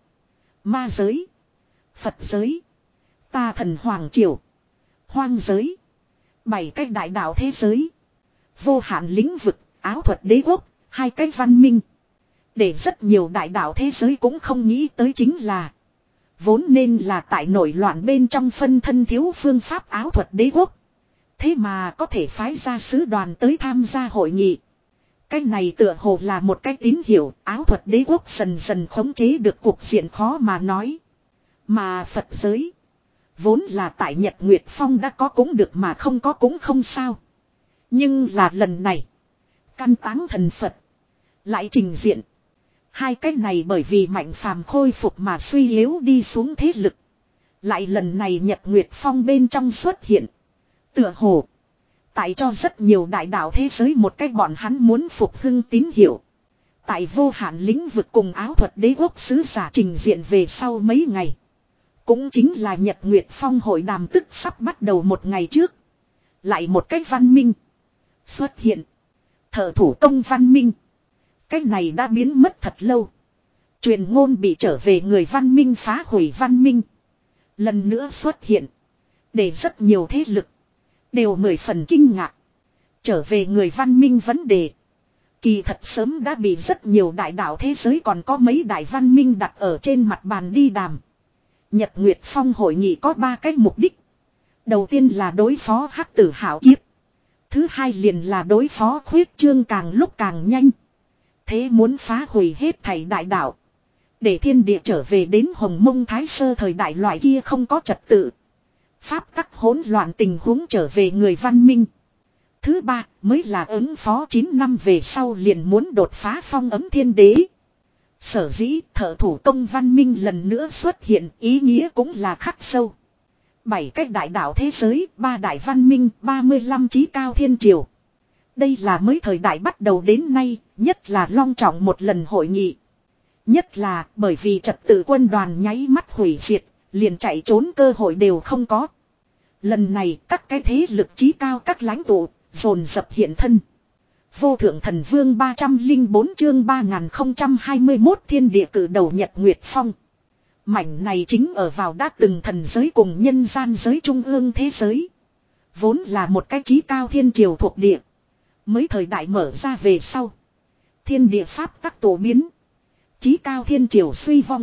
Ma giới. Phật giới. Ta thần hoàng triều. Hoang giới. Bảy cách đại đạo thế giới. Vô hạn lĩnh vực. Áo thuật đế quốc. Hai cách văn minh. Để rất nhiều đại đạo thế giới cũng không nghĩ tới chính là. Vốn nên là tại nổi loạn bên trong phân thân thiếu phương pháp áo thuật đế quốc. Thế mà có thể phái ra sứ đoàn tới tham gia hội nghị. Cái này tựa hồ là một cái tín hiệu áo thuật đế quốc dần dần khống chế được cuộc diện khó mà nói. Mà Phật giới. Vốn là tại Nhật Nguyệt Phong đã có cũng được mà không có cũng không sao. Nhưng là lần này. Căn táng thần Phật. Lại trình diện. Hai cái này bởi vì Mạnh Phàm khôi phục mà suy yếu đi xuống thế lực. Lại lần này Nhật Nguyệt Phong bên trong xuất hiện. Tựa hồ. Tại cho rất nhiều đại đạo thế giới một cách bọn hắn muốn phục hưng tín hiệu. Tại vô hạn lĩnh vực cùng áo thuật đế quốc sứ giả trình diện về sau mấy ngày. Cũng chính là Nhật Nguyệt Phong hội đàm tức sắp bắt đầu một ngày trước. Lại một cách văn minh. Xuất hiện. Thợ thủ công văn minh. Cách này đã biến mất thật lâu. Truyền ngôn bị trở về người văn minh phá hủy văn minh. Lần nữa xuất hiện. Để rất nhiều thế lực. Đều mười phần kinh ngạc. Trở về người văn minh vấn đề. Kỳ thật sớm đã bị rất nhiều đại đạo thế giới còn có mấy đại văn minh đặt ở trên mặt bàn đi đàm. Nhật Nguyệt Phong hội nghị có ba cái mục đích. Đầu tiên là đối phó hắc tử hảo kiếp. Thứ hai liền là đối phó khuyết trương càng lúc càng nhanh. Thế muốn phá hủy hết thảy đại đạo. Để thiên địa trở về đến Hồng Mông Thái Sơ thời đại loại kia không có trật tự. Pháp tắc hỗn loạn tình huống trở về người văn minh. Thứ ba mới là ứng phó chín năm về sau liền muốn đột phá phong ấm thiên đế. Sở dĩ thợ thủ công văn minh lần nữa xuất hiện ý nghĩa cũng là khắc sâu. Bảy cách đại đạo thế giới, ba đại văn minh, ba mươi lăm chí cao thiên triều. Đây là mới thời đại bắt đầu đến nay, nhất là long trọng một lần hội nghị. Nhất là bởi vì trật tự quân đoàn nháy mắt hủy diệt, liền chạy trốn cơ hội đều không có. Lần này các cái thế lực chí cao các lãnh tụ, dồn dập hiện thân. Vô thượng thần vương ba trăm lẻ bốn chương ba nghìn không trăm hai mươi mốt thiên địa cử đầu Nhật Nguyệt Phong. Mảnh này chính ở vào đã từng thần giới cùng nhân gian giới trung ương thế giới. Vốn là một cái chí cao thiên triều thuộc địa. Mới thời đại mở ra về sau. Thiên địa pháp tắc tổ biến. Chí cao thiên triều suy vong.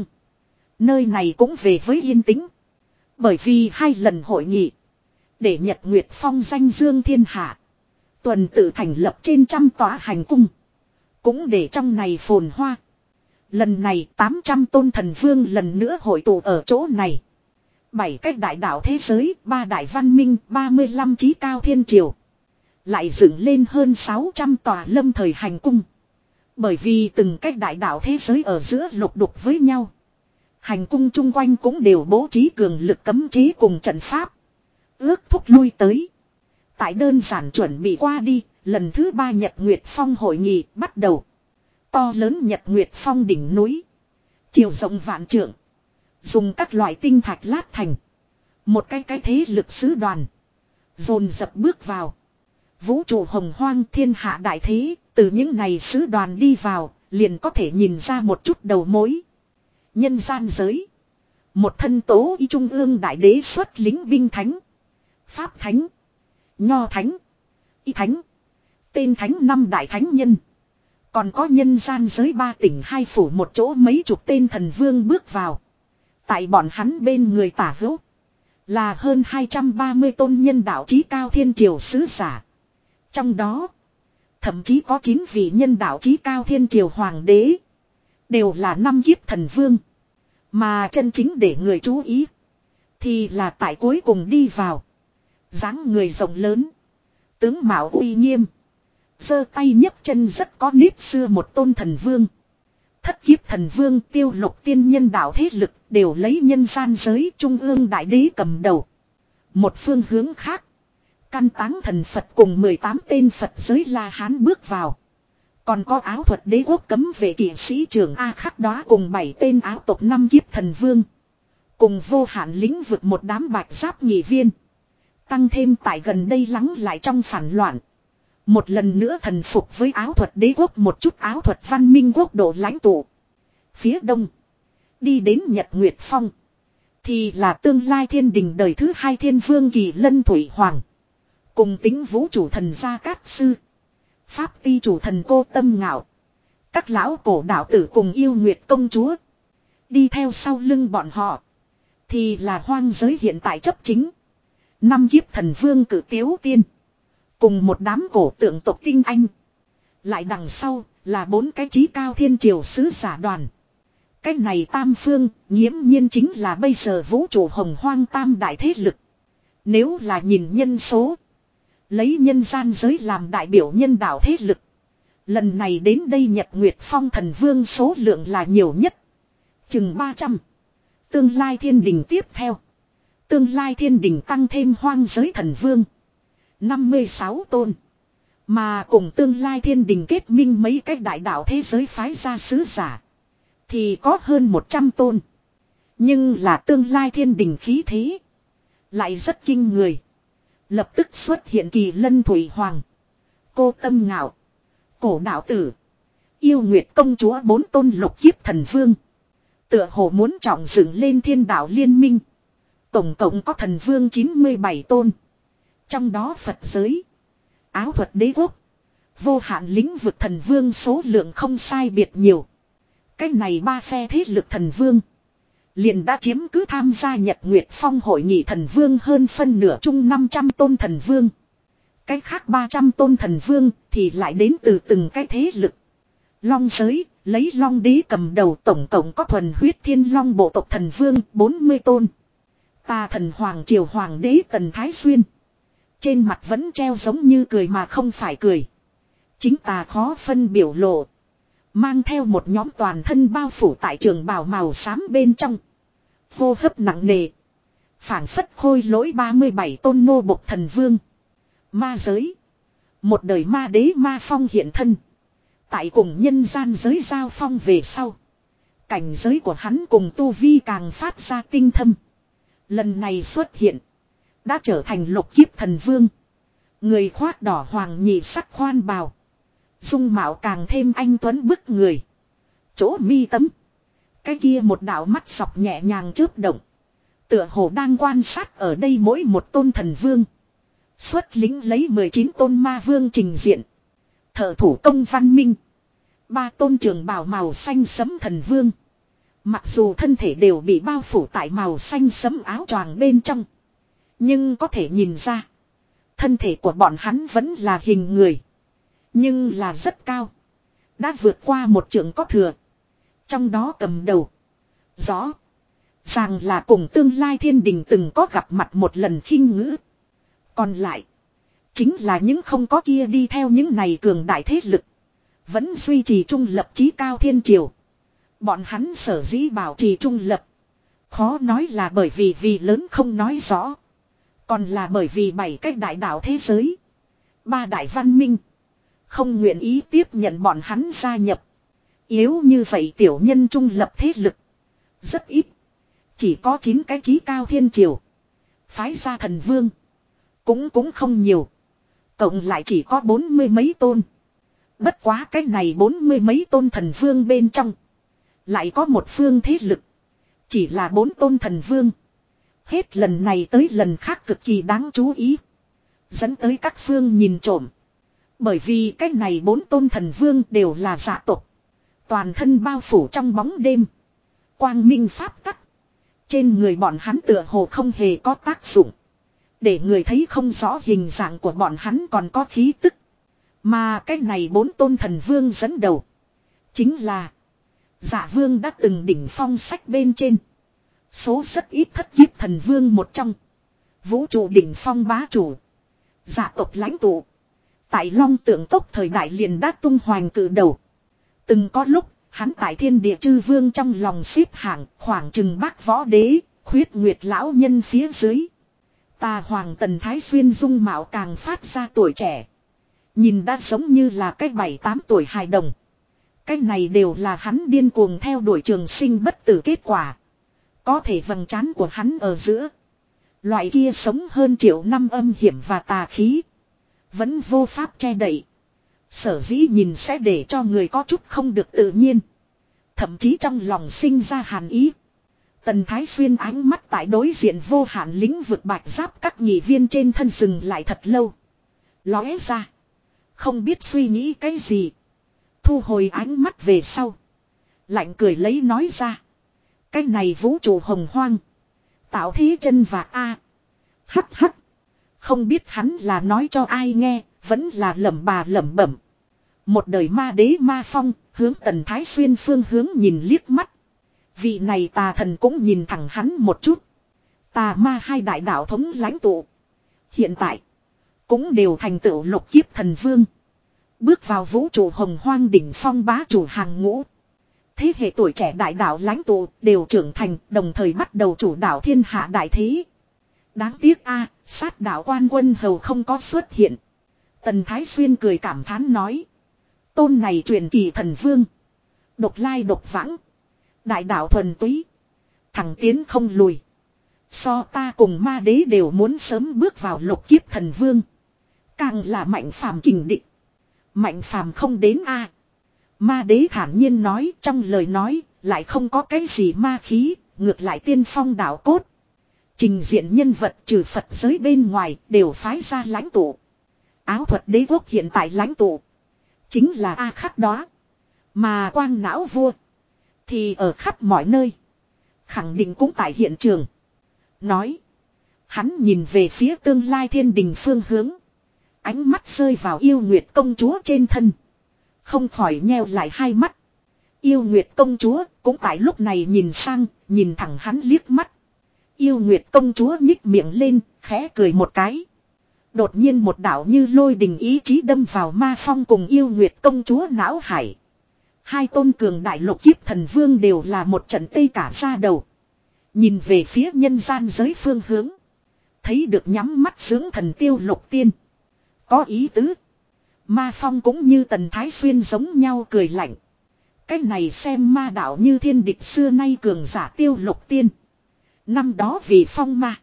Nơi này cũng về với yên tĩnh. Bởi vì hai lần hội nghị. Để Nhật Nguyệt Phong danh dương thiên hạ. Tuần tự thành lập trên trăm tòa hành cung. Cũng để trong này phồn hoa. Lần này tám trăm tôn thần vương lần nữa hội tụ ở chỗ này. Bảy cách đại đạo thế giới, ba đại văn minh, ba mươi lăm chí cao thiên triều. Lại dựng lên hơn sáu trăm tòa lâm thời hành cung. Bởi vì từng cách đại đạo thế giới ở giữa lục đục với nhau. Hành cung chung quanh cũng đều bố trí cường lực cấm chế cùng trận pháp. Ước thúc lui tới. Tại đơn giản chuẩn bị qua đi, lần thứ ba Nhật Nguyệt Phong hội nghị bắt đầu. To lớn Nhật Nguyệt Phong đỉnh núi. Chiều rộng vạn trượng. Dùng các loại tinh thạch lát thành. Một cái cái thế lực sứ đoàn. Dồn dập bước vào. Vũ trụ hồng hoang thiên hạ đại thế, từ những này sứ đoàn đi vào, liền có thể nhìn ra một chút đầu mối. Nhân gian giới. Một thân tố y trung ương đại đế xuất lính binh thánh. Pháp thánh. Nho thánh. Y thánh. Tên thánh năm đại thánh nhân. Còn có nhân gian giới ba tỉnh hai phủ một chỗ mấy chục tên thần vương bước vào. Tại bọn hắn bên người tả hữu. Là hơn hai trăm ba mươi tôn nhân đạo chí cao thiên triều sứ giả. Trong đó. Thậm chí có chín vị nhân đạo chí cao thiên triều hoàng đế. Đều là năm kiếp thần vương. Mà chân chính để người chú ý. Thì là tại cuối cùng đi vào. Dáng người rộng lớn. Tướng mạo uy nghiêm. Giơ tay nhấc chân rất có nếp xưa một tôn thần vương. Thất kiếp thần vương tiêu lục tiên nhân đạo thế lực đều lấy nhân gian giới trung ương đại đế cầm đầu. Một phương hướng khác. Căn táng thần Phật cùng mười tám tên Phật giới La Hán bước vào. Còn có áo thuật đế quốc cấm vệ kỵ sĩ trưởng A Khắc Đóa cùng bảy tên áo tộc năm kiếp thần vương. Cùng vô hạn lĩnh vực một đám bạch giáp nghị viên. Tăng thêm tại gần đây lắng lại trong phản loạn. Một lần nữa thần phục với áo thuật đế quốc một chút áo thuật văn minh quốc độ lãnh tụ. Phía đông. Đi đến Nhật Nguyệt Phong. Thì là tương lai thiên đình đời thứ hai thiên vương Kỳ Lân Thủy Hoàng. Cùng tính vũ chủ thần Gia Cát Sư. Pháp ti chủ thần Cô Tâm Ngạo. Các lão cổ đạo tử cùng yêu nguyệt công chúa. Đi theo sau lưng bọn họ. Thì là hoang giới hiện tại chấp chính. Năm kiếp thần vương Cử Tiếu Tiên. Cùng một đám cổ tượng tộc tinh anh. Lại đằng sau là bốn cái chí cao thiên triều sứ giả đoàn. Cái này tam phương nghiễm nhiên chính là bây giờ vũ trụ hồng hoang tam đại thế lực. Nếu là nhìn nhân số. Lấy nhân gian giới làm đại biểu nhân đạo thế lực. Lần này đến đây Nhật Nguyệt Phong thần vương số lượng là nhiều nhất. Chừng ba trăm. Tương lai thiên đình tiếp theo. Tương lai thiên đình tăng thêm hoang giới thần vương. năm mươi sáu tôn. Mà cùng tương lai thiên đình kết minh mấy cái đại đạo thế giới phái ra sứ giả. Thì có hơn một trăm tôn. Nhưng là tương lai thiên đình khí thế. Lại rất kinh người. Lập tức xuất hiện Kỳ Lân Thủy Hoàng. Cô Tâm Ngạo. Cổ Đạo Tử. Yêu Nguyệt Công Chúa bốn tôn lục kiếp thần vương. Tựa hồ muốn trọng dựng lên thiên đạo liên minh. Tổng cộng có thần vương chín mươi bảy tôn. Trong đó Phật giới. Áo thuật đế quốc. Vô hạn lĩnh vực thần vương số lượng không sai biệt nhiều. Cách này ba phe thế lực thần vương. Liền đã chiếm cứ tham gia Nhật Nguyệt Phong hội nghị thần vương hơn phân nửa chung năm trăm tôn thần vương. Cách khác ba trăm tôn thần vương thì lại đến từ từng cái thế lực. Long giới, lấy Long đế cầm đầu tổng cộng có thuần huyết thiên long bộ tộc thần vương bốn mươi tôn. Tà thần hoàng triều hoàng đế Tần Thái Xuyên. Trên mặt vẫn treo giống như cười mà không phải cười. Chính tà khó phân biểu lộ. Mang theo một nhóm toàn thân bao phủ tại trường bào màu xám bên trong. Hô hấp nặng nề. Phảng phất khôi lỗi ba mươi bảy tôn nô bộc thần vương. Ma giới. Một đời ma đế Ma Phong hiện thân. Tại cùng nhân gian giới giao phong về sau. Cảnh giới của hắn cùng tu vi càng phát ra tinh thâm. Lần này xuất hiện. Đã trở thành lục kiếp thần vương. Người khoác đỏ hoàng nhị sắc khoan bào. Dung mạo càng thêm anh tuấn bức người. Chỗ mi tấm. Cái kia một đạo mắt sọc nhẹ nhàng chớp động. Tựa hồ đang quan sát ở đây mỗi một tôn thần vương. Xuất lính lấy mười chín tôn ma vương trình diện. Thợ thủ công văn minh. Ba tôn trường bào màu xanh sẫm thần vương. Mặc dù thân thể đều bị bao phủ tại màu xanh sẫm áo choàng bên trong. Nhưng có thể nhìn ra. Thân thể của bọn hắn vẫn là hình người. Nhưng là rất cao. Đã vượt qua một trượng có thừa. Trong đó cầm đầu. Rõ. Ràng là cùng tương lai thiên đình từng có gặp mặt một lần khinh ngữ. Còn lại. Chính là những không có kia đi theo những này cường đại thế lực. Vẫn duy trì trung lập chí cao thiên triều. Bọn hắn sở dĩ bảo trì trung lập. Khó nói là bởi vì vì lớn không nói rõ. Còn là bởi vì bảy cái đại đạo thế giới. Ba đại văn minh. Không nguyện ý tiếp nhận bọn hắn gia nhập. Yếu như vậy tiểu nhân trung lập thế lực. Rất ít. Chỉ có chín cái chí cao thiên triều. Phái gia thần vương. Cũng cũng không nhiều. Cộng lại chỉ có bốn mươi mấy tôn. Bất quá cái này bốn mươi mấy tôn thần vương bên trong. Lại có một phương thế lực. Chỉ là bốn tôn thần vương. Hết lần này tới lần khác cực kỳ đáng chú ý. Dẫn tới các phương nhìn trộm. Bởi vì cái này bốn tôn thần vương đều là dạ tộc. Toàn thân bao phủ trong bóng đêm. Quang minh pháp tắc. Trên người bọn hắn tựa hồ không hề có tác dụng. Để người thấy không rõ hình dạng của bọn hắn còn có khí tức. Mà cái này bốn tôn thần vương dẫn đầu. Chính là. Dạ vương đã từng đỉnh phong sách bên trên. Số rất ít thất kiếp thần vương một trong. Vũ trụ đỉnh phong bá chủ. Dạ tộc lãnh tụ. Tại Long Tượng Cốc thời đại liền đã tung hoành cử đầu. Từng có lúc, hắn tại thiên địa chư vương trong lòng xếp hạng khoảng chừng bác võ đế, khuyết nguyệt lão nhân phía dưới. Tà hoàng Tần Thái Xuyên dung mạo càng phát ra tuổi trẻ. Nhìn đã giống như là cái bảy tám tuổi hài đồng. Cái này đều là hắn điên cuồng theo đuổi trường sinh bất tử kết quả. Có thể vầng trán của hắn ở giữa. Loại kia sống hơn triệu năm âm hiểm và tà khí. Vẫn vô pháp che đậy. Sở dĩ nhìn sẽ để cho người có chút không được tự nhiên. Thậm chí trong lòng sinh ra hàn ý. Tần Thái Xuyên ánh mắt tại đối diện vô hạn lĩnh vực bạch giáp các nghị viên trên thân dừng lại thật lâu. Lóe ra. Không biết suy nghĩ cái gì. Thu hồi ánh mắt về sau. Lạnh cười lấy nói ra. Cái này vũ trụ hồng hoang. Tạo thế chân và A. Hắc hắc. Không biết hắn là nói cho ai nghe. Vẫn là lẩm bà lẩm bẩm. Một đời ma đế Ma Phong. Hướng Tần Thái Xuyên phương hướng nhìn liếc mắt. Vị này tà thần cũng nhìn thẳng hắn một chút. Tà ma hai đại đạo thống lãnh tụ. Hiện tại. cũng đều thành tựu lục kiếp thần vương. Bước vào vũ trụ hồng hoang đỉnh phong bá chủ hàng ngũ. Thế hệ tuổi trẻ đại đạo lãnh tụ đều trưởng thành, đồng thời bắt đầu chủ đạo thiên hạ đại thế. Đáng tiếc a, sát đạo quan quân hầu không có xuất hiện. Tần Thái Xuyên cười cảm thán nói. Tôn này truyền kỳ thần vương. Độc lai độc vãng. Đại đạo thuần túy. Thẳng tiến không lùi. So ta cùng ma đế đều muốn sớm bước vào lục kiếp thần vương. Càng là mạnh phàm kình địch. Mạnh phàm không đến a. Ma đế thản nhiên nói, trong lời nói lại không có cái gì ma khí, ngược lại tiên phong đạo cốt. Trình diện nhân vật trừ Phật giới bên ngoài đều phái ra lãnh tụ. Áo thuật đế quốc hiện tại lãnh tụ chính là A Khắc đó. Mà quang não vua thì ở khắp mọi nơi, khẳng định cũng tại hiện trường. Nói, hắn nhìn về phía tương lai thiên đình phương hướng, ánh mắt rơi vào yêu nguyệt công chúa trên thân, không khỏi nheo lại hai mắt. Yêu nguyệt công chúa cũng tại lúc này nhìn sang, nhìn thẳng hắn liếc mắt. Yêu nguyệt công chúa nhích miệng lên, khẽ cười một cái. Đột nhiên một đạo như lôi đình ý chí đâm vào Ma Phong cùng yêu nguyệt công chúa não hải. Hai tôn cường đại lục kiếp thần vương đều là một trận tê cả da đầu. Nhìn về phía nhân gian giới phương hướng. Thấy được nhắm mắt dưỡng thần Tiêu Lục Tiên. Có ý tứ. Ma Phong cũng như Tần Thái Xuyên giống nhau cười lạnh. Cái này xem ma đạo như thiên địch xưa nay cường giả Tiêu Lục Tiên. Năm đó vì phong ma.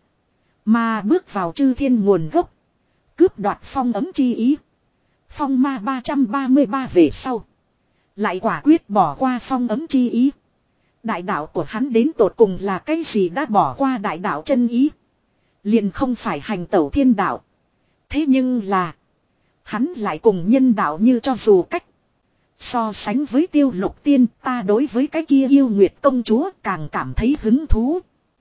Mà bước vào chư thiên nguồn gốc. Cướp đoạt phong ấm chi ý. Phong ma ba trăm ba mươi ba về sau. Lại quả quyết bỏ qua phong ấm chi ý. Đại đạo của hắn đến tột cùng là cái gì đã bỏ qua đại đạo chân ý. Liền không phải hành tẩu thiên đạo. Thế nhưng là. Hắn lại cùng nhân đạo như cho dù cách. So sánh với Tiêu Lục Tiên, ta đối với cái kia yêu nguyệt công chúa càng cảm thấy hứng thú.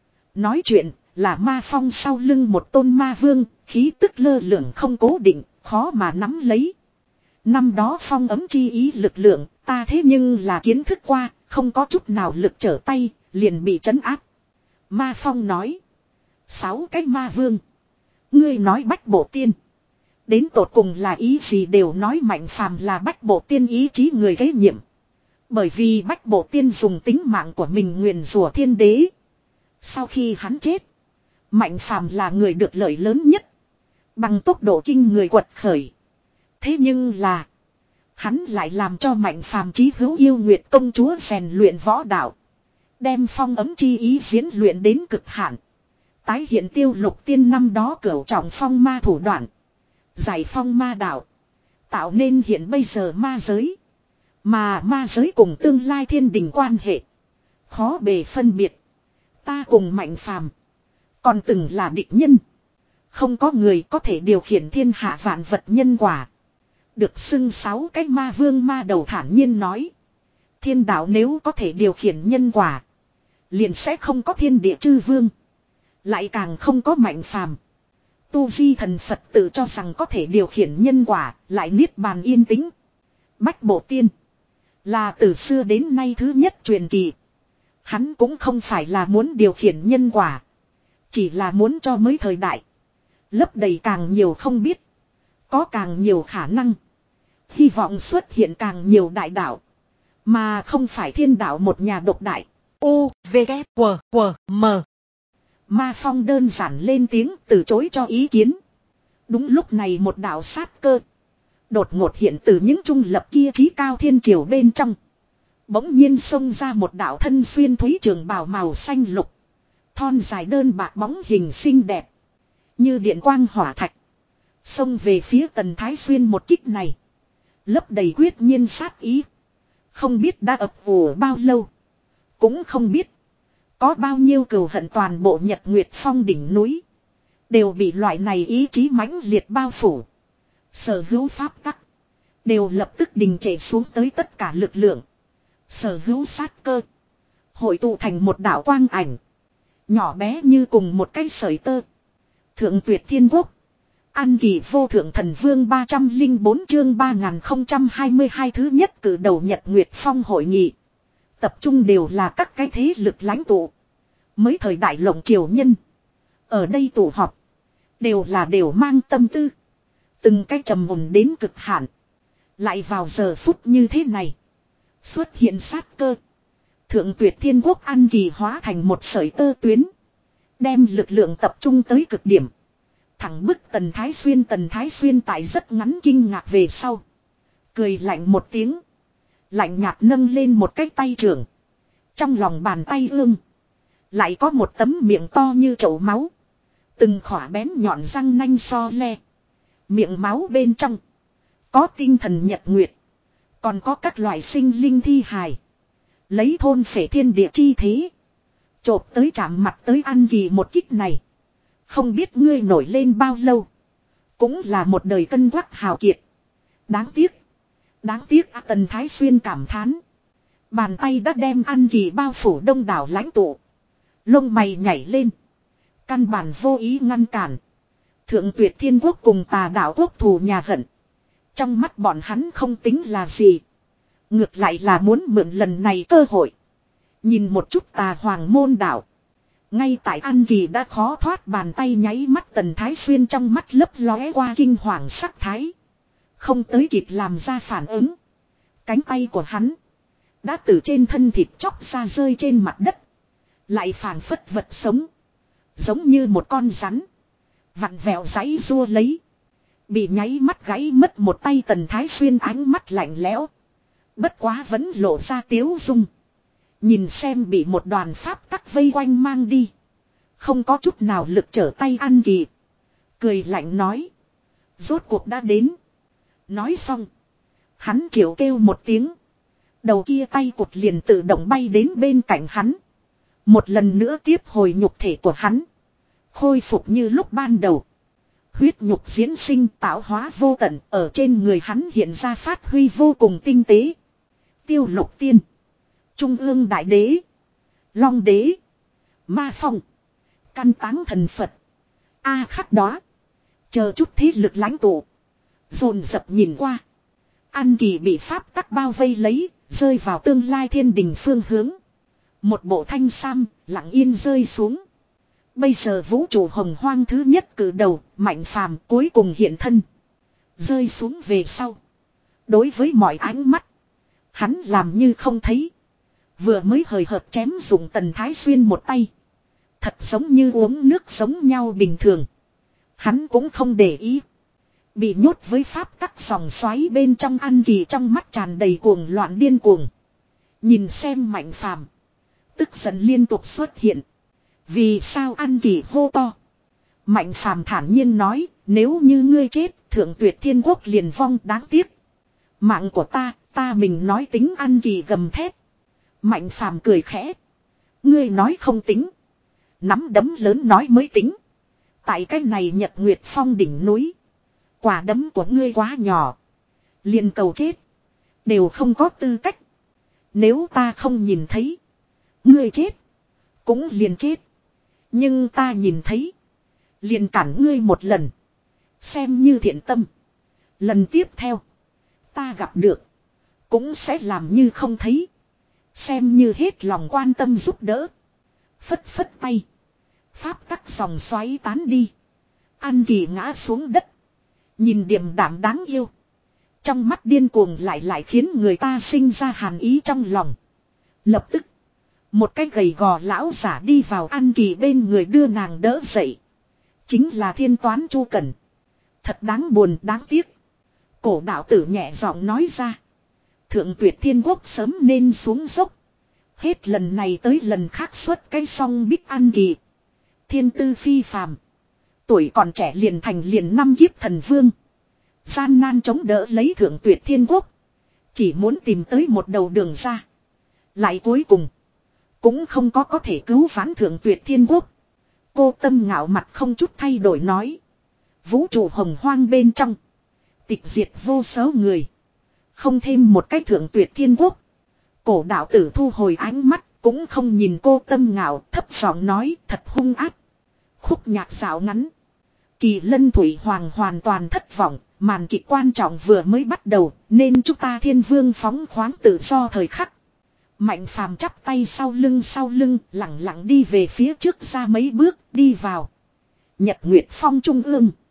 Nói chuyện là Ma Phong sau lưng một tôn ma vương, khí tức lơ lửng không cố định, khó mà nắm lấy. Năm đó phong ấm chi ý lực lượng, ta thế nhưng là kiến thức qua, không có chút nào lực trở tay, liền bị trấn áp. Ma Phong nói. Sáu cái ma vương. Ngươi nói Bách Bộ Tiên. Đến tột cùng là ý gì đều nói Mạnh Phàm là Bách Bộ Tiên ý chí người kế nhiệm. Bởi vì Bách Bộ Tiên dùng tính mạng của mình nguyền rủa thiên đế. Sau khi hắn chết, Mạnh Phàm là người được lợi lớn nhất. Bằng tốc độ kinh người quật khởi. Thế nhưng là, hắn lại làm cho Mạnh Phàm chí hữu yêu nguyệt công chúa rèn luyện võ đạo. Đem phong ấm chi ý diễn luyện đến cực hạn. Tái hiện Tiêu Lục Tiên năm đó cửu trọng phong ma thủ đoạn. Giải phong ma đạo. Tạo nên hiện bây giờ ma giới. Mà ma giới cùng tương lai thiên đình quan hệ. Khó bề phân biệt. Ta cùng Mạnh Phàm còn từng là địch nhân. Không có người có thể điều khiển thiên hạ vạn vật nhân quả. Được xưng sáu cái ma vương ma đầu thản nhiên nói. Thiên đạo nếu có thể điều khiển nhân quả, liền sẽ không có thiên địa chư vương. Lại càng không có Mạnh Phàm. Tu vi thần Phật tự cho rằng có thể điều khiển nhân quả, lại niết bàn yên tĩnh. Bách Bộ Tiên là từ xưa đến nay thứ nhất truyền kỳ. Hắn cũng không phải là muốn điều khiển nhân quả, chỉ là muốn cho mới thời đại lấp đầy càng nhiều không biết, có càng nhiều khả năng. Hy vọng xuất hiện càng nhiều đại đạo, mà không phải thiên đạo một nhà độc đại. U, V, K, W, W, M. Ma Phong đơn giản lên tiếng từ chối cho ý kiến. Đúng lúc này một đạo sát cơ đột ngột hiện từ những trung lập kia trí cao thiên triều bên trong. Bỗng nhiên xông ra một đạo thân xuyên thúy trường bào màu xanh lục. Thon dài đơn bạc bóng hình xinh đẹp. Như điện quang hỏa thạch. Xông về phía Tần Thái Xuyên một kích này. Lấp đầy quyết nhiên sát ý. Không biết đã ập ùa bao lâu. Cũng không biết có bao nhiêu cừu hận toàn bộ Nhật Nguyệt Phong đỉnh núi. Đều bị loại này ý chí mãnh liệt bao phủ. Sở hữu pháp tắc đều lập tức đình trệ xuống tới tất cả lực lượng. Sở hữu sát cơ hội tụ thành một đạo quang ảnh. Nhỏ bé như cùng một cái sợi tơ. Thượng tuyệt thiên quốc. An kỳ vô thượng thần vương ba trăm lẻ bốn chương ba nghìn không trăm hai mươi hai thứ nhất cử đầu Nhật Nguyệt Phong hội nghị. Tập trung đều là các cái thế lực lãnh tụ. Mới thời đại lộng triều nhân. Ở đây tụ họp. Đều là đều mang tâm tư. Từng cái trầm ổn đến cực hạn. Lại vào giờ phút như thế này. Xuất hiện sát cơ. Thượng tuyệt thiên quốc An Kỳ hóa thành một sợi tơ tuyến. Đem lực lượng tập trung tới cực điểm. Thẳng bức Tần Thái Xuyên. Tần Thái Xuyên tại rất ngắn kinh ngạc về sau. Cười lạnh một tiếng. Lạnh nhạt nâng lên một cái tay trưởng. Trong lòng bàn tay ương. Lại có một tấm miệng to như chậu máu. Từng khỏa bén nhọn răng nanh so le. Miệng máu bên trong. Có tinh thần nhật nguyệt. Còn có các loại sinh linh thi hài. Lấy thôn phệ thiên địa chi thế. Chộp tới chạm mặt tới An Kỳ một kích này. Không biết ngươi nổi lên bao lâu. Cũng là một đời cân quắc hào kiệt. Đáng tiếc. Đáng tiếc à, Tần Thái Xuyên cảm thán. Bàn tay đã đem An Kỳ bao phủ đông đảo lãnh tụ. Lông mày nhảy lên. Căn bản vô ý ngăn cản. Thượng tuyệt thiên quốc cùng tà đạo quốc thù nhà hận. Trong mắt bọn hắn không tính là gì. Ngược lại là muốn mượn lần này cơ hội. Nhìn một chút tà hoàng môn đạo. Ngay tại An Kỳ đã khó thoát bàn tay nháy mắt Tần Thái Xuyên trong mắt lấp lóe qua kinh hoàng sắc thái. Không tới kịp làm ra phản ứng. Cánh tay của hắn. Đã từ trên thân thịt chóc ra rơi trên mặt đất. Lại phảng phất vật sống. Giống như một con rắn. Vặn vẹo giãy rua lấy. Bị nháy mắt gãy mất một tay Tần Thái Xuyên ánh mắt lạnh lẽo. Bất quá vẫn lộ ra tiếu dung. Nhìn xem bị một đoàn pháp tắc vây quanh mang đi. Không có chút nào lực trở tay An Kỳ. Cười lạnh nói. Rốt cuộc đã đến. Nói xong. Hắn chịu kêu một tiếng. Đầu kia tay cụt liền tự động bay đến bên cạnh hắn. Một lần nữa tiếp hồi nhục thể của hắn. Khôi phục như lúc ban đầu. Huyết nhục diễn sinh tạo hóa vô tận ở trên người hắn hiện ra phát huy vô cùng tinh tế. Tiêu Lục Tiên. Trung ương Đại Đế. Long Đế. Ma Phong. Căn Táng Thần Phật. A khắc đó. Chờ chút thế lực lãnh tụ. Dồn dập nhìn qua. An Kỳ bị pháp tắc bao vây lấy. Rơi vào tương lai thiên đình phương hướng. Một bộ thanh sam lặng yên rơi xuống. Bây giờ vũ trụ hồng hoang thứ nhất cử đầu. Mạnh phàm cuối cùng hiện thân. Rơi xuống về sau. Đối với mọi ánh mắt. Hắn làm như không thấy. Vừa mới hời hợt chém dùng Tần Thái Xuyên một tay. Thật giống như uống nước giống nhau bình thường. Hắn cũng không để ý. Bị nhốt với pháp tắc dòng xoáy bên trong An Kỳ trong mắt tràn đầy cuồng loạn điên cuồng. Nhìn xem Mạnh phàm. Tức giận liên tục xuất hiện. Vì sao An Kỳ hô to. Mạnh phàm thản nhiên nói. Nếu như ngươi chết thượng tuyệt thiên quốc liền vong đáng tiếc. Mạng của ta ta mình nói tính An Kỳ gầm thét. Mạnh phàm cười khẽ. Ngươi nói không tính. Nắm đấm lớn nói mới tính. Tại cái này Nhật Nguyệt Phong đỉnh núi. Quả đấm của ngươi quá nhỏ. Liền cầu chết. Đều không có tư cách. Nếu ta không nhìn thấy. Ngươi chết. Cũng liền chết. Nhưng ta nhìn thấy. Liền cản ngươi một lần. Xem như thiện tâm. Lần tiếp theo. Ta gặp được. Cũng sẽ làm như không thấy. Xem như hết lòng quan tâm giúp đỡ. Phất phất tay. Pháp tắc dòng xoáy tán đi. An Kỳ ngã xuống đất. Nhìn điềm đạm đáng yêu. Trong mắt điên cuồng lại lại khiến người ta sinh ra hàn ý trong lòng. Lập tức. Một cái gầy gò lão giả đi vào An Kỳ bên người đưa nàng đỡ dậy. Chính là thiên toán Chu Cẩn. Thật đáng buồn đáng tiếc. Cổ đạo tử nhẹ giọng nói ra. Thượng tuyệt thiên quốc sớm nên xuống dốc. Hết lần này tới lần khác xuất cái song bích An Kỳ. Thiên tư phi phàm. Tuổi còn trẻ liền thành liền năm kiếp thần vương. Gian nan chống đỡ lấy thượng tuyệt thiên quốc. Chỉ muốn tìm tới một đầu đường ra. Lại cuối cùng. Cũng không có có thể cứu vãn thượng tuyệt thiên quốc. Cô Tâm ngạo mặt không chút thay đổi nói. Vũ trụ hồng hoang bên trong. Tịch diệt vô số người. Không thêm một cái thượng tuyệt thiên quốc. Cổ đạo tử thu hồi ánh mắt. Cũng không nhìn cô Tâm ngạo thấp giọng nói thật hung ác. Khúc nhạc dạo ngắn. Kỳ Lân Thủy Hoàng hoàn toàn thất vọng. Màn kịch quan trọng vừa mới bắt đầu. Nên chúng ta thiên vương phóng khoáng tự do thời khắc. Mạnh phàm chắp tay sau lưng sau lưng. Lặng lặng đi về phía trước ra mấy bước đi vào. Nhật Nguyệt Phong trung ương.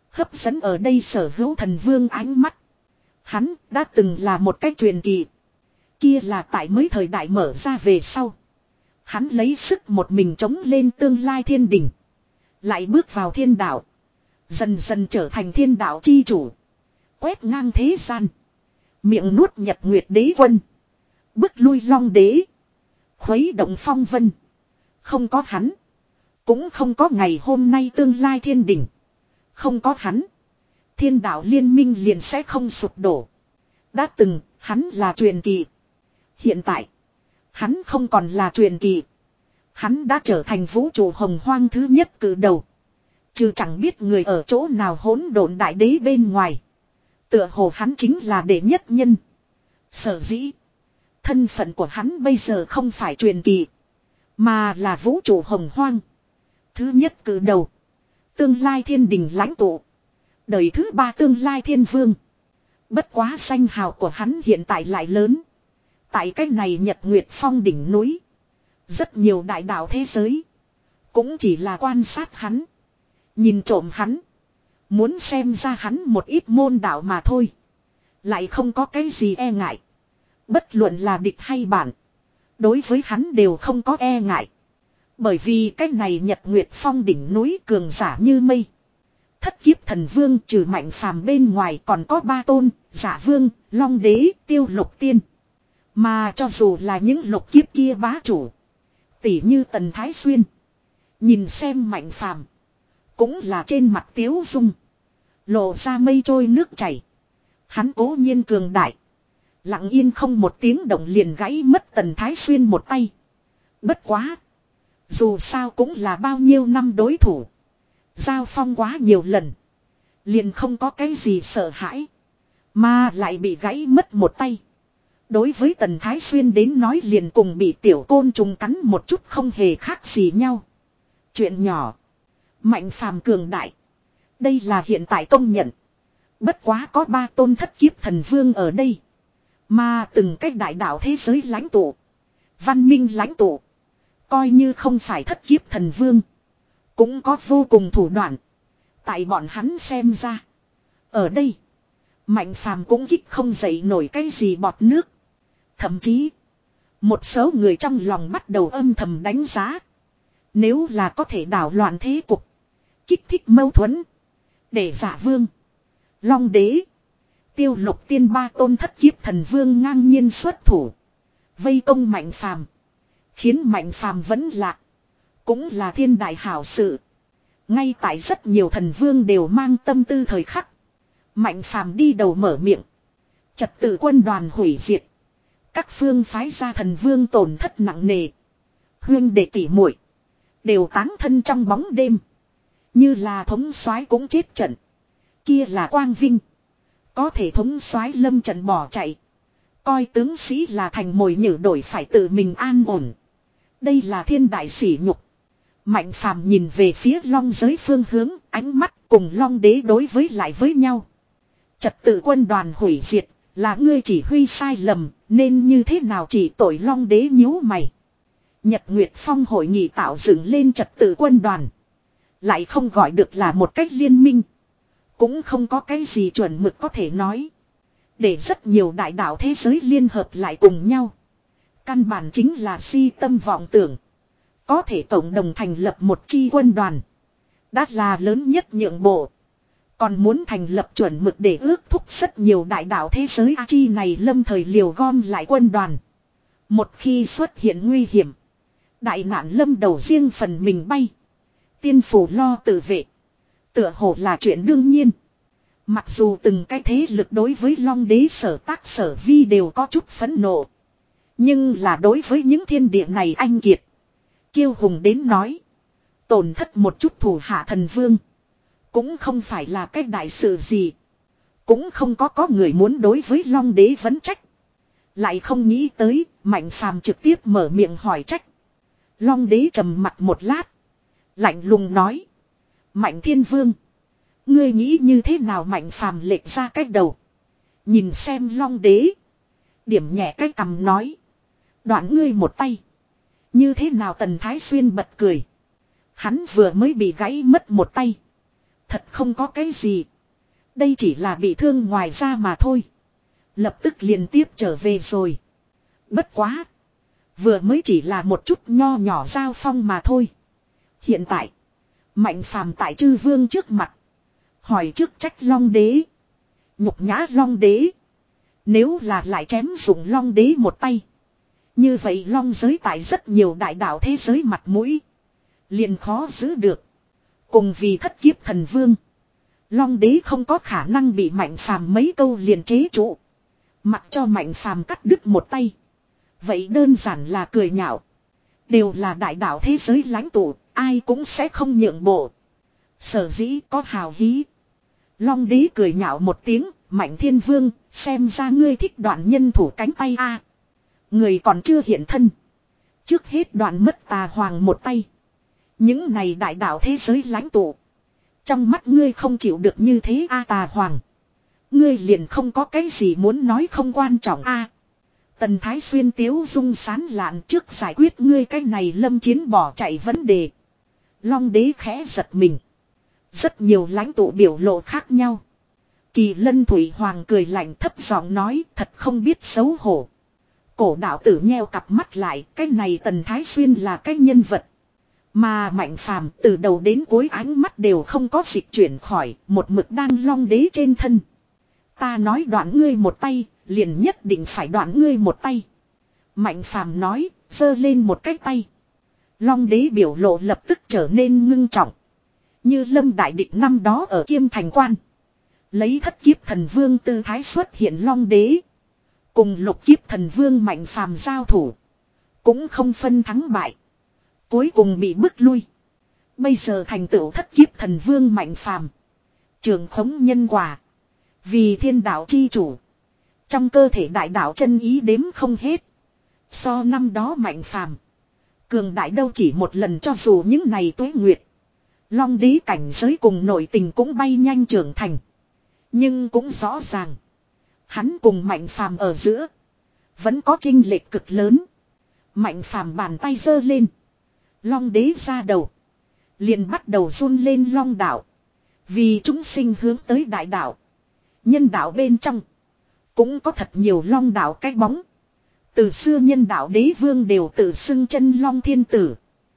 Hấp dẫn ở đây sở hữu thần vương ánh mắt. Hắn đã từng là một cái truyền kỳ. Kia là tại mới thời đại mở ra về sau. Hắn lấy sức một mình chống lên tương lai thiên đình. Lại bước vào thiên đạo. Dần dần trở thành thiên đạo chi chủ. Quét ngang thế gian. Miệng nuốt nhật nguyệt đế quân. Bức lui long đế. Khuấy động phong vân. Không có hắn. Cũng không có ngày hôm nay tương lai thiên đình. Không có hắn. Thiên đạo liên minh liền sẽ không sụp đổ. Đã từng, hắn là truyền kỳ. Hiện tại, hắn không còn là truyền kỳ. Hắn đã trở thành vũ trụ hồng hoang thứ nhất cử đầu. Chứ chẳng biết người ở chỗ nào hỗn độn đại đế bên ngoài. Tựa hồ hắn chính là đệ nhất nhân. Sở dĩ, thân phận của hắn bây giờ không phải truyền kỳ. Mà là vũ trụ hồng hoang. Thứ nhất cử đầu. Tương lai thiên đình lãnh tụ. Đời thứ ba tương lai thiên vương. Bất quá danh hào của hắn hiện tại lại lớn. Tại cách này Nhật Nguyệt Phong đỉnh núi. Rất nhiều đại đạo thế giới. Cũng chỉ là quan sát hắn. Nhìn trộm hắn. Muốn xem ra hắn một ít môn đạo mà thôi. Lại không có cái gì e ngại. Bất luận là địch hay bạn. Đối với hắn đều không có e ngại. Bởi vì cách này Nhật Nguyệt Phong đỉnh núi cường giả như mây. Thất kiếp thần vương trừ Mạnh Phàm bên ngoài còn có ba tôn, Giả Vương, Long Đế, Tiêu Lục Tiên. Mà cho dù là những lục kiếp kia bá chủ. Tỷ như Tần Thái Xuyên. Nhìn xem Mạnh Phàm cũng là trên mặt tiếu dung. Lộ ra mây trôi nước chảy. Hắn cố nhiên cường đại. Lặng yên không một tiếng động liền gãy mất Tần Thái Xuyên một tay. Bất quá. Dù sao cũng là bao nhiêu năm đối thủ. Giao phong quá nhiều lần. Liền không có cái gì sợ hãi. Mà lại bị gãy mất một tay. Đối với Tần Thái Xuyên đến nói liền cùng bị tiểu côn trùng cắn một chút không hề khác gì nhau. Chuyện nhỏ. Mạnh Phàm cường đại. Đây là hiện tại công nhận. Bất quá có ba tôn thất kiếp thần vương ở đây. Mà từng cách đại đạo thế giới lãnh tụ. Văn minh lãnh tụ. Coi như không phải thất kiếp thần vương. Cũng có vô cùng thủ đoạn. Tại bọn hắn xem ra. Ở đây. Mạnh Phàm cũng kích không dậy nổi cái gì bọt nước. Thậm chí. Một số người trong lòng bắt đầu âm thầm đánh giá. Nếu là có thể đảo loạn thế cục. Kích thích mâu thuẫn. Để Giả Vương. Long Đế. Tiêu Lục Tiên ba tôn thất kiếp thần vương ngang nhiên xuất thủ. Vây công Mạnh Phàm. Khiến Mạnh Phàm vẫn lạc. Cũng là thiên đại hảo sự. Ngay tại rất nhiều thần vương đều mang tâm tư thời khắc. Mạnh Phàm đi đầu mở miệng. Trật tự quân đoàn hủy diệt. Các phương phái ra thần vương tổn thất nặng nề. Huyên đệ tỷ muội đều táng thân trong bóng đêm. Như là thống soái cũng chết trận. Kia là quang vinh. Có thể thống soái lâm trận bỏ chạy. Coi tướng sĩ là thành mồi nhử đổi phải tự mình an ổn. Đây là thiên đại sỉ nhục. Mạnh Phàm nhìn về phía long giới phương hướng, ánh mắt cùng long đế đối với lại với nhau. Trật tự quân đoàn hủy diệt, là ngươi chỉ huy sai lầm, nên như thế nào chỉ tội long đế nhíu mày. Nhật Nguyệt Phong hội nghị tạo dựng lên trật tự quân đoàn. Lại không gọi được là một cách liên minh. Cũng không có cái gì chuẩn mực có thể nói. Để rất nhiều đại đạo thế giới liên hợp lại cùng nhau. Căn bản chính là si tâm vọng tưởng. Có thể cộng đồng thành lập một chi quân đoàn. Đã là lớn nhất nhượng bộ. Còn muốn thành lập chuẩn mực để ước thúc rất nhiều đại đạo thế giới A chi này lâm thời liều gom lại quân đoàn. Một khi xuất hiện nguy hiểm. Đại nạn lâm đầu riêng phần mình bay. Tiên phủ lo tự vệ. Tựa hồ là chuyện đương nhiên. Mặc dù từng cái thế lực đối với long đế sở tác sở vi đều có chút phẫn nộ. Nhưng là đối với những thiên địa này anh kiệt. Kiêu hùng đến nói. Tổn thất một chút thủ hạ thần vương. Cũng không phải là cái đại sự gì. Cũng không có có người muốn đối với long đế vấn trách. Lại không nghĩ tới Mạnh Phàm trực tiếp mở miệng hỏi trách. Long đế trầm mặt một lát. Lạnh lùng nói. Mạnh Thiên Vương. Ngươi nghĩ như thế nào Mạnh Phàm lệch ra cách đầu. Nhìn xem long đế. Điểm nhẹ cái cằm nói. Đoạn ngươi một tay. Như thế nào Tần Thái Xuyên bật cười. Hắn vừa mới bị gãy mất một tay. Thật không có cái gì. Đây chỉ là bị thương ngoài ra mà thôi. Lập tức liền tiếp trở về rồi. Bất quá. Vừa mới chỉ là một chút nho nhỏ giao phong mà thôi. Hiện tại. Mạnh phàm tại chư vương trước mặt. Hỏi trước trách Long đế. Nhục nhã Long đế. Nếu là lại chém dụng Long đế một tay. Như vậy Long giới tại rất nhiều đại đạo thế giới mặt mũi. Liền khó giữ được. Cùng vì thất kiếp thần vương. Long đế không có khả năng bị Mạnh phàm mấy câu liền chế trụ. Mặc cho Mạnh phàm cắt đứt một tay. Vậy đơn giản là cười nhạo. Đều là đại đạo thế giới lãnh tụ. Ai cũng sẽ không nhượng bộ. Sở dĩ có hào hí. Long đế cười nhạo một tiếng. Mạnh thiên vương. Xem ra ngươi thích đoạn nhân thủ cánh tay a. Người còn chưa hiện thân. Trước hết đoạn mất tà hoàng một tay. Những này đại đạo thế giới lãnh tụ. Trong mắt ngươi không chịu được như thế a tà hoàng. Ngươi liền không có cái gì muốn nói không quan trọng a. Tần Thái Xuyên tiếu dung sán lạn trước giải quyết ngươi cái này lâm chiến bỏ chạy vấn đề. Long đế khẽ giật mình. Rất nhiều lãnh tụ biểu lộ khác nhau. Kỳ Lân Thủy Hoàng cười lạnh thấp giọng nói thật không biết xấu hổ. Cổ đạo tử nheo cặp mắt lại, cái này Tần Thái Xuyên là cái nhân vật. Mà Mạnh phàm từ đầu đến cuối ánh mắt đều không có dịch chuyển khỏi, một mực đang Long đế trên thân. Ta nói đoạn ngươi một tay, liền nhất định phải đoạn ngươi một tay. Mạnh phàm nói, giơ lên một cái tay. Long đế biểu lộ lập tức trở nên ngưng trọng. Như Lâm Đại Địch năm đó ở Kiêm Thành Quan. Lấy thất kiếp thần vương tư thái xuất hiện Long đế. Cùng lục kiếp thần vương Mạnh phàm giao thủ. Cũng không phân thắng bại. Cuối cùng bị bức lui. Bây giờ thành tựu thất kiếp thần vương Mạnh phàm. Trường khống nhân quả. Vì thiên đạo chi chủ. Trong cơ thể đại đạo chân ý đếm không hết. So năm đó Mạnh phàm. Cường đại đâu chỉ một lần cho dù những này tuế nguyệt. Long đế cảnh giới cùng nội tình cũng bay nhanh trưởng thành. Nhưng cũng rõ ràng. Hắn cùng Mạnh phàm ở giữa. Vẫn có chênh lệch cực lớn. Mạnh phàm bàn tay giơ lên. Long đế ra đầu. Liền bắt đầu run lên long đạo. Vì chúng sinh hướng tới đại đạo. Nhân đạo bên trong. Cũng có thật nhiều long đạo cái bóng. Từ xưa nhân đạo đế vương đều tự xưng chân long thiên tử.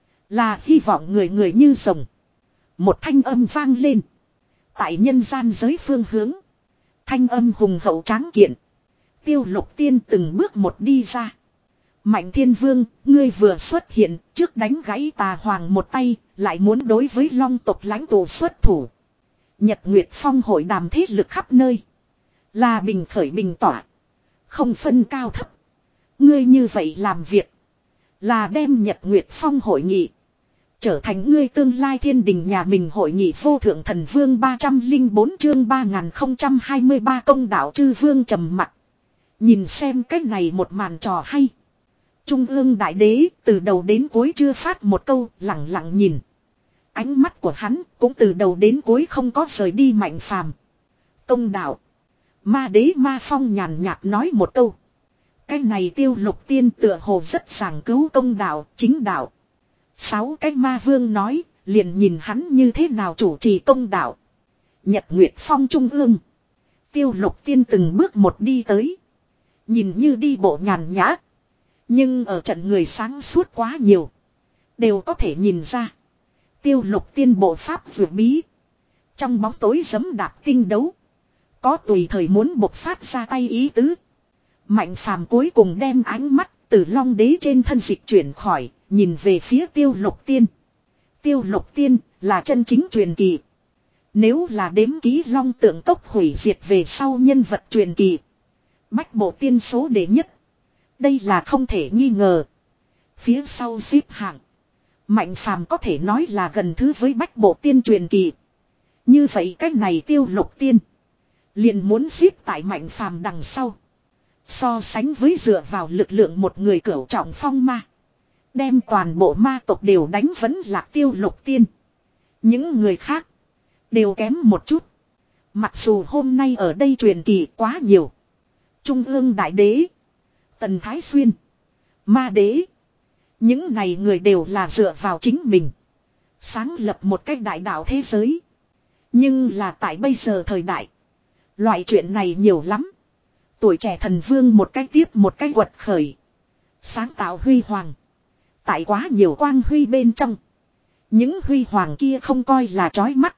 Là hy vọng người người như rồng. Một thanh âm vang lên. Tại nhân gian giới phương hướng. Thanh âm hùng hậu tráng kiện. Tiêu Lục Tiên từng bước một đi ra. Mạnh Thiên Vương, ngươi vừa xuất hiện, trước đánh gãy tà hoàng một tay, lại muốn đối với long tộc lãnh tụ xuất thủ. Nhật Nguyệt Phong hội đàm thế lực khắp nơi. Là bình khởi bình tỏa. Không phân cao thấp. Ngươi như vậy làm việc. Là đem Nhật Nguyệt Phong hội nghị. Trở thành ngươi tương lai thiên đình nhà mình hội nghị vô thượng thần vương ba trăm linh bốn chương ba nghìn không trăm hai mươi ba công đạo chư vương trầm mặc. Nhìn xem cách này một màn trò hay. Trung ương đại đế từ đầu đến cuối chưa phát một câu lặng lặng nhìn. Ánh mắt của hắn cũng từ đầu đến cuối không có rời đi Mạnh phàm. Công đạo. Ma đế Ma Phong nhàn nhạt nói một câu. Cái này Tiêu Lục Tiên tựa hồ rất sảng cứu công đạo, chính đạo. Sáu cái ma vương nói, liền nhìn hắn như thế nào chủ trì công đạo. Nhật Nguyệt Phong trung ương. Tiêu Lục Tiên từng bước một đi tới. Nhìn như đi bộ nhàn nhã. Nhưng ở trận người sáng suốt quá nhiều. Đều có thể nhìn ra. Tiêu Lục Tiên bộ pháp vượt bí. Trong bóng tối giấm đạp tinh đấu. Có tùy thời muốn bộc phát ra tay ý tứ. Mạnh phàm cuối cùng đem ánh mắt từ Long đế trên thân dịch chuyển khỏi. Nhìn về phía Tiêu Lục Tiên. Tiêu Lục Tiên là chân chính truyền kỳ. Nếu là đếm ký Long tượng cốc hủy diệt về sau nhân vật truyền kỳ. Bách bộ tiên số đệ nhất. Đây là không thể nghi ngờ. Phía sau xếp hạng. Mạnh phàm có thể nói là gần thứ với bách bộ tiên truyền kỳ. Như vậy cách này Tiêu Lục Tiên. Liền muốn xếp tại Mạnh phàm đằng sau. So sánh với dựa vào lực lượng một người cửu trọng phong ma. Đem toàn bộ ma tộc đều đánh vẫn lạc Tiêu Lục Tiên. Những người khác. Đều kém một chút. Mặc dù hôm nay ở đây truyền kỳ quá nhiều. Trung ương đại đế. Tần Thái Xuyên. Ma đế. Những này người đều là dựa vào chính mình. Sáng lập một cách đại đạo thế giới. Nhưng là tại bây giờ thời đại. Loại chuyện này nhiều lắm. Tuổi trẻ thần vương một cách tiếp một cách quật khởi. Sáng tạo huy hoàng. Tại quá nhiều quang huy bên trong. Những huy hoàng kia không coi là chói mắt.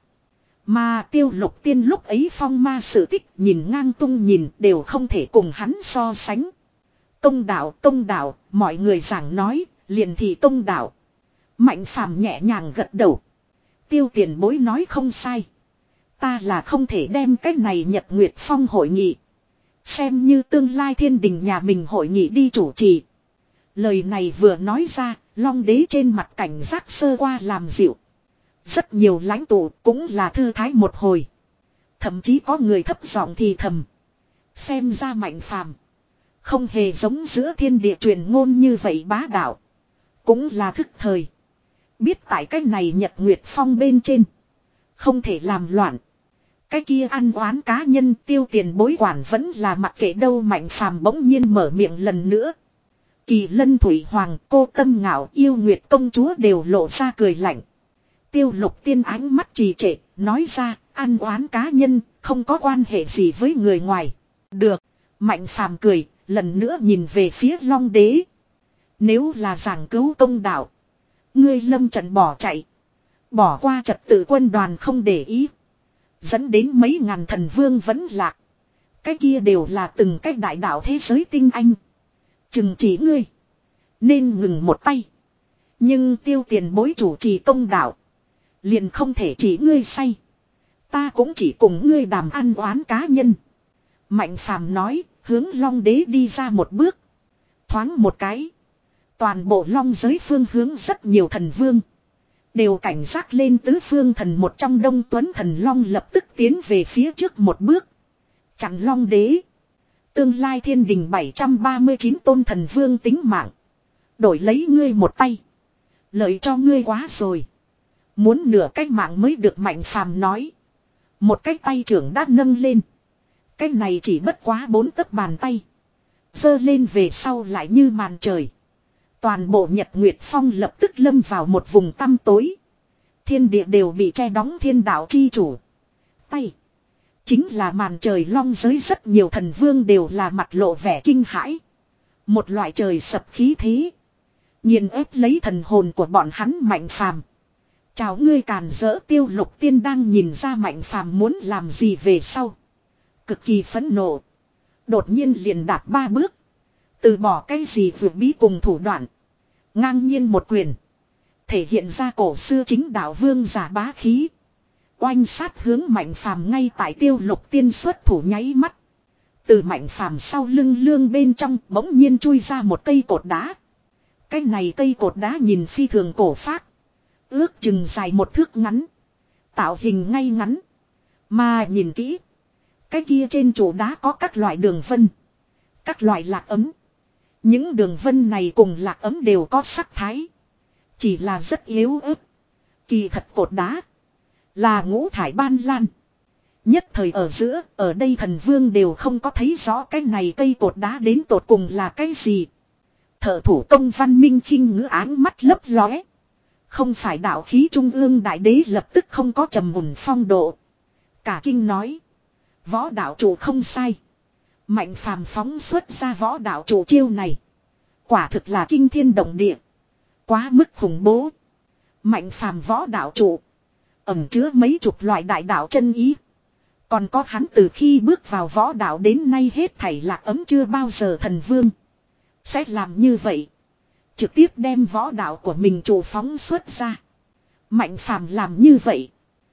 Mà Tiêu Lục Tiên lúc ấy phong ma sự tích nhìn ngang tung nhìn đều không thể cùng hắn so sánh. Công đạo, công đạo, mọi người giảng nói, liền thì công đạo. Mạnh Phàm nhẹ nhàng gật đầu. Tiêu Tiền Bối nói không sai. Ta là không thể đem cái này Nhật Nguyệt Phong hội nghị. Xem như tương lai thiên đình nhà mình hội nghị đi chủ trì. Lời này vừa nói ra, Long Đế trên mặt cảnh giác sơ qua làm dịu. Rất nhiều lãnh tụ cũng là thư thái một hồi. Thậm chí có người thấp giọng thì thầm. Xem ra Mạnh Phàm không hề giống giữa thiên địa truyền ngôn như vậy bá đạo. Cũng là thức thời. Biết tại cái này Nhật Nguyệt Phong bên trên. Không thể làm loạn. Cái kia ăn oán cá nhân Tiêu Tiền Bối quản vẫn là mặc kệ đâu. Mạnh Phàm bỗng nhiên mở miệng lần nữa. Kỳ Lân Thủy Hoàng, Cô Tâm Ngạo, Yêu Nguyệt Công Chúa đều lộ ra cười lạnh. Tiêu Lục Tiên ánh mắt trì trệ, nói ra, ăn oán cá nhân, không có quan hệ gì với người ngoài. Được, Mạnh Phàm cười, lần nữa nhìn về phía Long Đế. Nếu là giảng cứu công đạo, ngươi lâm trận bỏ chạy. Bỏ qua trật tự quân đoàn không để ý. Dẫn đến mấy ngàn thần vương vẫn lạc. Cái kia đều là từng cái đại đạo thế giới tinh anh. Chừng chỉ ngươi. Nên ngừng một tay. Nhưng Tiêu Tiền Bối chủ trì công đạo. Liền không thể chỉ ngươi say. Ta cũng chỉ cùng ngươi đàm ăn oán cá nhân. Mạnh Phàm nói, hướng Long Đế đi ra một bước. Thoáng một cái. Toàn bộ long giới phương hướng rất nhiều thần vương. Đều cảnh giác lên tứ phương thần một trong Đông Tuấn Thần Long lập tức tiến về phía trước một bước. Chặn Long Đế. Tương lai thiên đình bảy trăm ba mươi chín tôn thần vương tính mạng. Đổi lấy ngươi một tay. Lợi cho ngươi quá rồi. Muốn nửa cách mạng mới được Mạnh Phàm nói. Một cái tay trưởng đã nâng lên. Cái này chỉ bất quá bốn tấc bàn tay. Giơ lên về sau lại như màn trời. Toàn bộ Nhật Nguyệt Phong lập tức lâm vào một vùng tăm tối. Thiên địa đều bị che đóng thiên đạo chi chủ. Tay. Chính là màn trời long giới rất nhiều thần vương đều là mặt lộ vẻ kinh hãi. Một loại trời sập khí thế. Nhiên ép lấy thần hồn của bọn hắn Mạnh Phàm. Chào ngươi càn rỡ Tiêu Lục Tiên đang nhìn ra Mạnh Phàm muốn làm gì về sau. Cực kỳ phẫn nộ. Đột nhiên liền đạp ba bước. Từ bỏ cái gì vượt bí cùng thủ đoạn. Ngang nhiên một quyền. Thể hiện ra cổ xưa chính đạo vương giả bá khí. Oanh sát hướng Mạnh Phàm ngay tại Tiêu Lục Tiên xuất thủ nháy mắt. Từ Mạnh Phàm sau lưng lương bên trong bỗng nhiên chui ra một cây cột đá. Cái này cây cột đá nhìn phi thường cổ phác. Ước chừng dài một thước ngắn. Tạo hình ngay ngắn. Mà nhìn kỹ. Cái kia trên trụ đá có các loại đường vân. Các loại lạc ấm. Những đường vân này cùng lạc ấm đều có sắc thái. Chỉ là rất yếu ớt. Kỳ thật cột đá. Là ngũ thải ban lan. Nhất thời ở giữa, ở đây thần vương đều không có thấy rõ cái này cây cột đá đến tột cùng là cái gì. Thợ thủ công văn minh khinh ngữ áng mắt lấp lóe. Không phải đạo khí trung ương đại đế lập tức không có trầm mùn phong độ. Cả kinh nói. Võ đạo chủ không sai. Mạnh Phàm phóng xuất ra võ đạo chủ chiêu này. Quả thực là kinh thiên động địa. Quá mức khủng bố. Mạnh Phàm võ đạo chủ. Ẩn chứa mấy chục loại đại đạo chân ý. Còn có hắn từ khi bước vào võ đạo đến nay hết thảy lạc ấm chưa bao giờ thần vương. Sẽ làm như vậy. Trực tiếp đem võ đạo của mình chủ phóng xuất ra. Mạnh Phàm làm như vậy.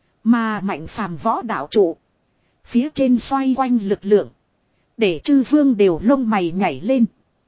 Mà Mạnh Phàm võ đạo chủ. Phía trên xoay quanh lực lượng. Để chư vương đều lông mày nhảy lên.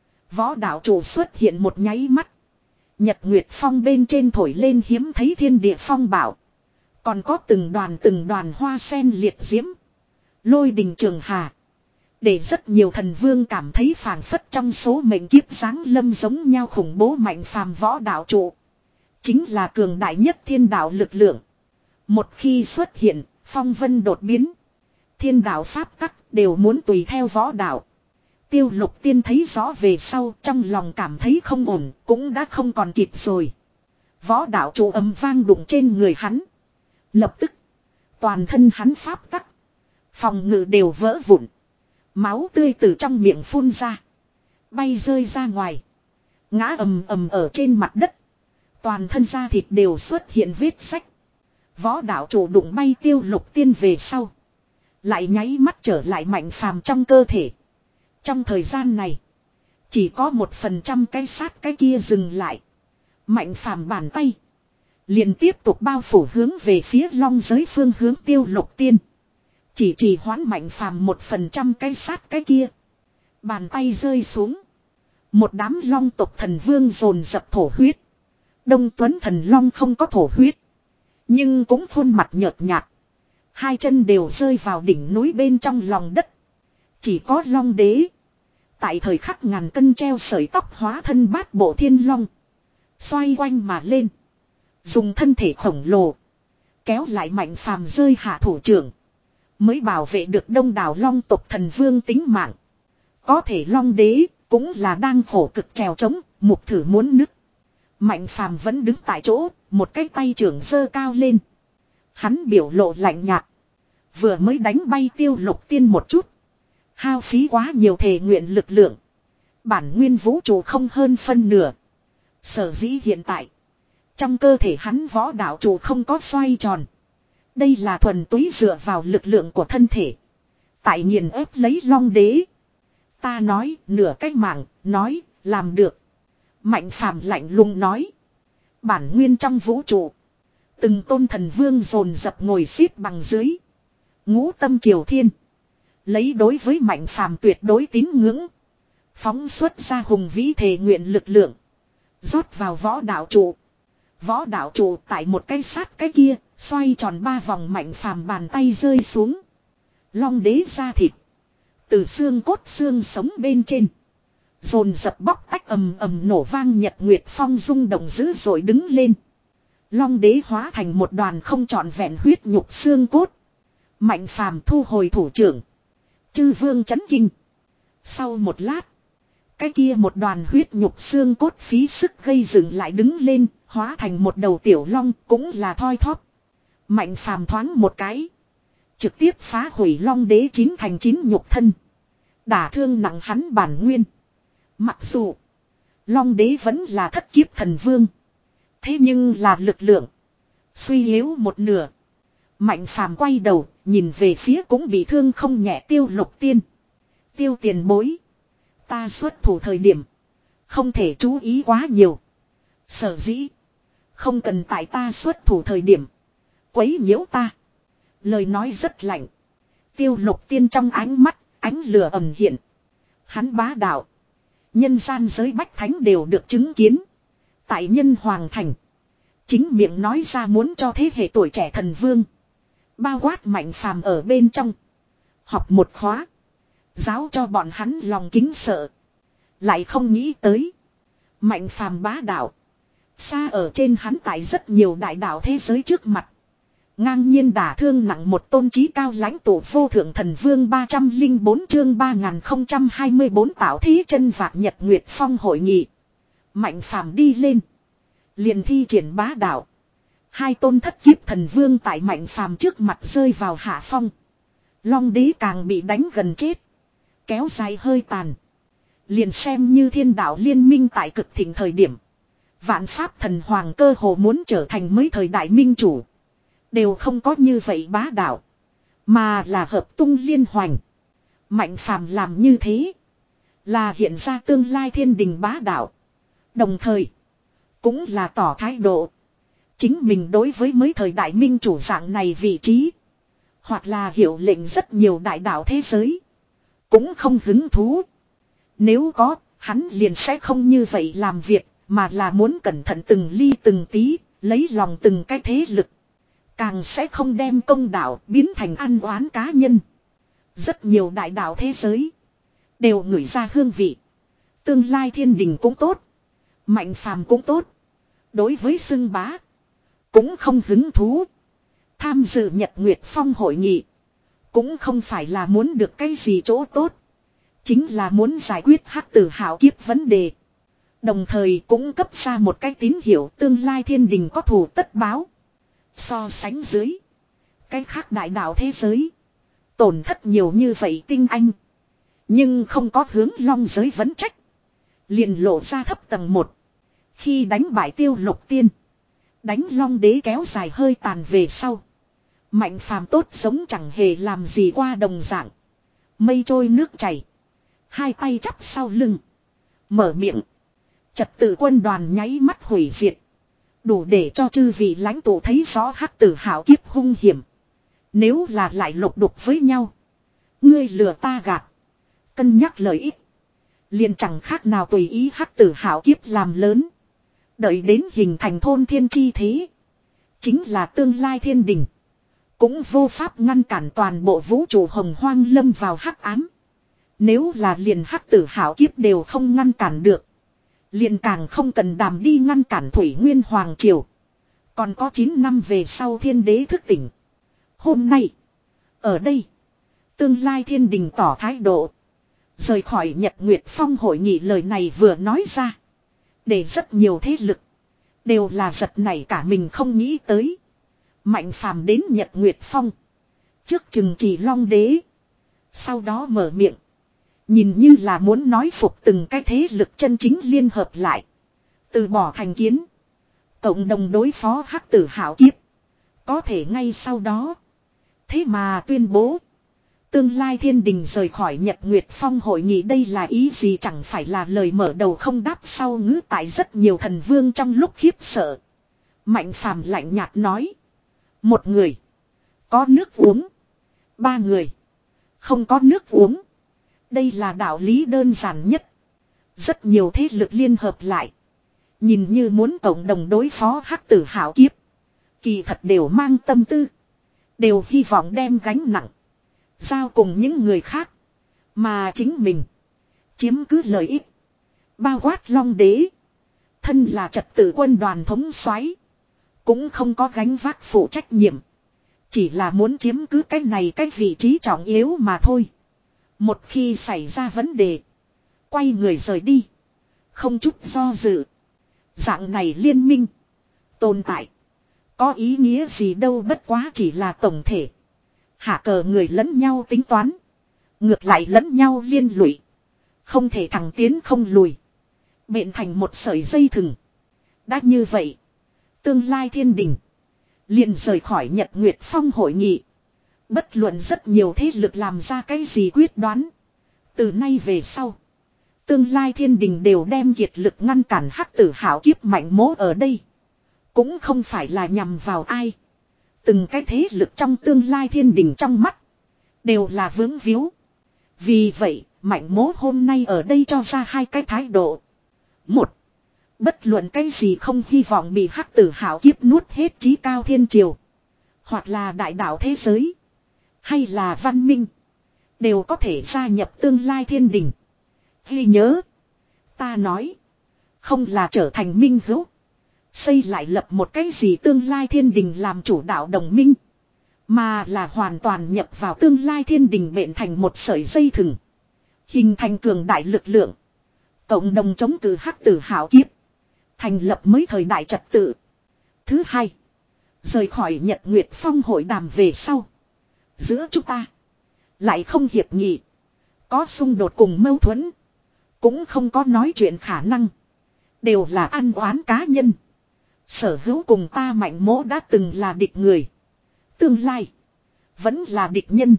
Võ đạo chủ xuất hiện một nháy mắt. Nhật Nguyệt Phong bên trên thổi lên hiếm thấy thiên địa phong bảo. Còn có từng đoàn từng đoàn hoa sen liệt diễm. Lôi đình trường hà. Để rất nhiều thần vương cảm thấy phảng phất trong số mệnh kiếp giáng lâm giống nhau khủng bố Mạnh Phàm võ đạo trụ. Chính là cường đại nhất thiên đạo lực lượng. Một khi xuất hiện, phong vân đột biến. Thiên đạo pháp tắc đều muốn tùy theo võ đạo. Tiêu Lục Tiên thấy rõ về sau trong lòng cảm thấy không ổn, cũng đã không còn kịp rồi. Võ đạo trụ ầm vang đụng trên người hắn. Lập tức, Toàn thân hắn pháp tắc. Phòng ngự đều vỡ vụn. Máu tươi từ trong miệng phun ra. Bay rơi ra ngoài. Ngã ầm ầm ở trên mặt đất. Toàn thân da thịt đều xuất hiện vết sách. Võ đạo chủ đụng bay Tiêu Lục Tiên về sau. Lại nháy mắt trở lại Mạnh Phàm trong cơ thể. Trong thời gian này. Chỉ có một phần trăm cái sát cái kia dừng lại. Mạnh Phàm bàn tay. Liền tiếp tục bao phủ hướng về phía long giới phương hướng Tiêu Lục Tiên. Chỉ trì hoãn Mạnh Phàm một phần trăm cái sát cái kia. Bàn tay rơi xuống. Một đám long tộc thần vương dồn dập thổ huyết. Đông Tuấn thần long không có thổ huyết. Nhưng cũng khuôn mặt nhợt nhạt. Hai chân đều rơi vào đỉnh núi bên trong lòng đất. Chỉ có long đế. Tại thời khắc ngàn cân treo sợi tóc hóa thân bát bộ thiên long. Xoay quanh mà lên. Dùng thân thể khổng lồ. Kéo lại Mạnh Phàm rơi hạ thủ trưởng. Mới bảo vệ được đông đảo long tộc thần vương tính mạng. Có thể long đế cũng là đang khổ cực trèo trống, mục thử muốn nứt. Mạnh Phàm vẫn đứng tại chỗ, một cái tay trưởng giơ cao lên. Hắn biểu lộ lạnh nhạt. Vừa mới đánh bay Tiêu Lục Tiên một chút. Hao phí quá nhiều thể nguyện lực lượng. Bản nguyên vũ trụ không hơn phân nửa. Sở dĩ hiện tại. Trong cơ thể hắn võ đạo trụ không có xoay tròn. Đây là thuần túy dựa vào lực lượng của thân thể. Tại nghiền ép lấy long đế. Ta nói nửa cách mạng, nói, làm được. Mạnh Phàm lạnh lùng nói. Bản nguyên trong vũ trụ. Từng tôn thần vương dồn dập ngồi xếp bằng dưới. Ngũ tâm triều thiên. Lấy đối với Mạnh Phàm tuyệt đối tín ngưỡng. Phóng xuất ra hùng vĩ thể nguyện lực lượng. Rót vào võ đạo trụ. Võ đạo trụ tại một cái sát cái kia. Xoay tròn ba vòng Mạnh Phàm bàn tay rơi xuống. Long đế ra thịt. Từ xương cốt xương sống bên trên. Dồn dập bóc tách ầm ầm nổ vang nhật nguyệt phong rung động dữ dội đứng lên. Long đế hóa thành một đoàn không trọn vẹn huyết nhục xương cốt. Mạnh Phàm thu hồi thủ trưởng. Chư vương chấn kinh. Sau một lát. Cái kia một đoàn huyết nhục xương cốt phí sức gây dựng lại đứng lên. Hóa thành một đầu tiểu long cũng là thoi thóp. Mạnh Phàm thoáng một cái. Trực tiếp phá hủy long đế chín thành chín nhục thân. Đả thương nặng hắn bản nguyên. Mặc dù long đế vẫn là thất kiếp thần vương. Thế nhưng là lực lượng. Suy yếu một nửa. Mạnh Phàm quay đầu. Nhìn về phía cũng bị thương không nhẹ Tiêu Lục Tiên. Tiêu tiền bối. Ta xuất thủ thời điểm. Không thể chú ý quá nhiều. Sở dĩ. Không cần tại ta xuất thủ thời điểm. Quấy nhiễu ta. Lời nói rất lạnh. Tiêu Lục Tiên trong ánh mắt. Ánh lửa ầm hiện. Hắn bá đạo. Nhân gian giới bách thánh đều được chứng kiến. Tại nhân hoàng thành. Chính miệng nói ra muốn cho thế hệ tuổi trẻ thần vương. Bao quát Mạnh Phàm ở bên trong. Học một khóa. Giáo cho bọn hắn lòng kính sợ. Lại không nghĩ tới. Mạnh Phàm bá đạo. Xa ở trên hắn tại rất nhiều đại đạo thế giới trước mặt. Ngang nhiên đả thương nặng một tôn trí cao lãnh tụ vô thượng thần vương ba trăm lẻ bốn chương ba nghìn không trăm hai mươi bốn tạo thí chân vạc nhật nguyệt phong hội nghị. Mạnh Phàm đi lên. Liền thi triển bá đạo. Hai tôn thất kiếp thần vương tại Mạnh Phàm trước mặt rơi vào hạ phong. Long đế càng bị đánh gần chết. Kéo dài hơi tàn. Liền xem như thiên đạo liên minh tại cực thịnh thời điểm. Vạn pháp thần hoàng cơ hồ muốn trở thành mới thời đại minh chủ. Đều không có như vậy bá đạo. Mà là hợp tung liên hoành. Mạnh Phàm làm như thế. Là hiện ra tương lai thiên đình bá đạo. Đồng thời. Cũng là tỏ thái độ. Chính mình đối với mới thời đại minh chủ dạng này vị trí. Hoặc là hiệu lệnh rất nhiều đại đạo thế giới. Cũng không hứng thú. Nếu có, hắn liền sẽ không như vậy làm việc. Mà là muốn cẩn thận từng ly từng tí. Lấy lòng từng cái thế lực. Càng sẽ không đem công đạo biến thành ăn oán cá nhân. Rất nhiều đại đạo thế giới. Đều ngửi ra hương vị. Tương lai thiên đình cũng tốt. Mạnh Phàm cũng tốt. Đối với xưng bá. Cũng không hứng thú. Tham dự Nhật Nguyệt Phong hội nghị. Cũng không phải là muốn được cái gì chỗ tốt. Chính là muốn giải quyết hắc tử hảo kiếp vấn đề. Đồng thời cũng cấp ra một cái tín hiệu tương lai thiên đình có thù tất báo. So sánh dưới. Cái khác đại đạo thế giới. Tổn thất nhiều như vậy tinh anh. Nhưng không có hướng long giới vấn trách. Liền lộ ra thấp tầng một. Khi đánh bại tiêu lục tiên. Đánh long đế kéo dài hơi tàn về sau. Mạnh phàm tốt giống chẳng hề làm gì qua đồng dạng. Mây trôi nước chảy. Hai tay chắp sau lưng. Mở miệng. Trật tự quân đoàn nháy mắt hủy diệt. Đủ để cho chư vị lãnh tụ thấy rõ hắc tử hảo kiếp hung hiểm. Nếu là lại lục đục với nhau. Ngươi lừa ta gạt. Cân nhắc lợi ích. Liền chẳng khác nào tùy ý hắc tử hảo kiếp làm lớn. Đợi đến hình thành thôn thiên chi thế. Chính là tương lai thiên đình. Cũng vô pháp ngăn cản toàn bộ vũ trụ hồng hoang lâm vào hắc ám. Nếu là liền hắc tử hảo kiếp đều không ngăn cản được. Liền càng không cần đàm đi ngăn cản Thủy Nguyên Hoàng Triều. Còn có chín năm về sau thiên đế thức tỉnh. Hôm nay. Ở đây. Tương lai thiên đình tỏ thái độ. Rời khỏi Nhật Nguyệt Phong hội nghị lời này vừa nói ra. Để rất nhiều thế lực. Đều là giật nảy cả mình không nghĩ tới. Mạnh phàm đến Nhật Nguyệt Phong. Trước chừng chỉ long đế. Sau đó mở miệng. Nhìn như là muốn nói phục từng cái thế lực chân chính liên hợp lại. Từ bỏ thành kiến. Cộng đồng đối phó hắc tử hảo kiếp. Có thể ngay sau đó. Thế mà tuyên bố. Tương lai thiên đình rời khỏi Nhật Nguyệt Phong hội nghị đây là ý gì chẳng phải là lời mở đầu không đáp sau ngữ tại rất nhiều thần vương trong lúc khiếp sợ. Mạnh phàm lạnh nhạt nói. Một người. Có nước uống. Ba người. Không có nước uống. Đây là đạo lý đơn giản nhất. Rất nhiều thế lực liên hợp lại. Nhìn như muốn cộng đồng đối phó hắc tử hảo kiếp. Kỳ thật đều mang tâm tư. Đều hy vọng đem gánh nặng. Giao cùng những người khác. Mà chính mình. Chiếm cứ lợi ích. Bao quát long đế. Thân là trật tự quân đoàn thống soái cũng không có gánh vác phụ trách nhiệm. Chỉ là muốn chiếm cứ cái này cái vị trí trọng yếu mà thôi. Một khi xảy ra vấn đề. Quay người rời đi. Không chút do dự. Dạng này liên minh. Tồn tại. Có ý nghĩa gì đâu bất quá chỉ là tổng thể. Hạ cờ người lẫn nhau tính toán. Ngược lại lẫn nhau liên lụy. Không thể thẳng tiến không lùi. Bện thành một sợi dây thừng. Đã như vậy. Tương lai thiên đình. Liền rời khỏi Nhật Nguyệt Phong hội nghị. Bất luận rất nhiều thế lực làm ra cái gì quyết đoán. Từ nay về sau. Tương lai thiên đình đều đem kiệt lực ngăn cản hắc tử hảo kiếp mạnh mố ở đây. Cũng không phải là nhằm vào ai. Từng cái thế lực trong tương lai thiên đình trong mắt. Đều là vướng víu. Vì vậy, mạnh mố hôm nay ở đây cho ra hai cái thái độ. Một. Bất luận cái gì không hy vọng bị hắc tử hảo kiếp nuốt hết chí cao thiên triều. Hoặc là đại đạo thế giới. Hay là văn minh. Đều có thể gia nhập tương lai thiên đình. Ghi nhớ. Ta nói. Không là trở thành minh hữu. Xây lại lập một cái gì tương lai thiên đình làm chủ đạo đồng minh. Mà là hoàn toàn nhập vào tương lai thiên đình bện thành một sợi dây thừng. Hình thành cường đại lực lượng. Cộng đồng chống cự hắc tử hảo kiếp. Thành lập mới thời đại trật tự. Thứ hai. Rời khỏi Nhật Nguyệt Phong hội đàm về sau. Giữa chúng ta. Lại không hiệp nghị. Có xung đột cùng mâu thuẫn. Cũng không có nói chuyện khả năng. Đều là ăn oán cá nhân. Sở hữu cùng ta mạnh mỗ đã từng là địch người. Tương lai. Vẫn là địch nhân.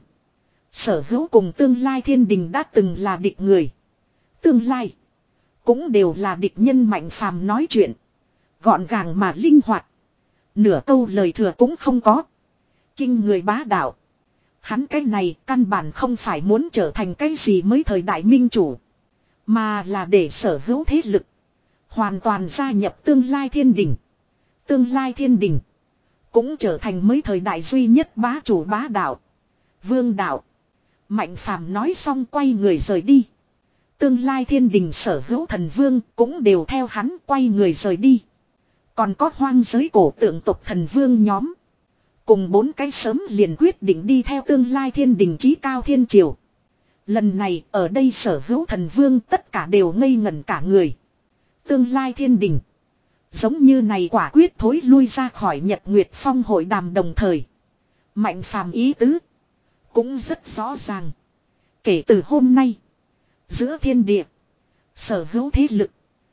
Sở hữu cùng tương lai thiên đình đã từng là địch người. Tương lai. Cũng đều là địch nhân mạnh phàm nói chuyện. Gọn gàng mà linh hoạt. Nửa câu lời thừa cũng không có. Kinh người bá đạo. Hắn cái này căn bản không phải muốn trở thành cái gì mới thời đại minh chủ. Mà là để sở hữu thế lực. Hoàn toàn gia nhập tương lai thiên đình. Tương lai thiên đình. Cũng trở thành mới thời đại duy nhất bá chủ bá đạo. Vương đạo. Mạnh phàm nói xong quay người rời đi. Tương lai thiên đình sở hữu thần vương cũng đều theo hắn quay người rời đi. Còn có hoang giới cổ tượng tộc thần vương nhóm. Cùng bốn cái sớm liền quyết định đi theo tương lai thiên đình chí cao thiên triều. Lần này ở đây sở hữu thần vương tất cả đều ngây ngẩn cả người. Tương lai thiên đình. Giống như này quả quyết thối lui ra khỏi Nhật Nguyệt Phong hội đàm đồng thời. Mạnh phàm ý tứ. Cũng rất rõ ràng. Kể từ hôm nay. Giữa thiên địa. Sở hữu thế lực.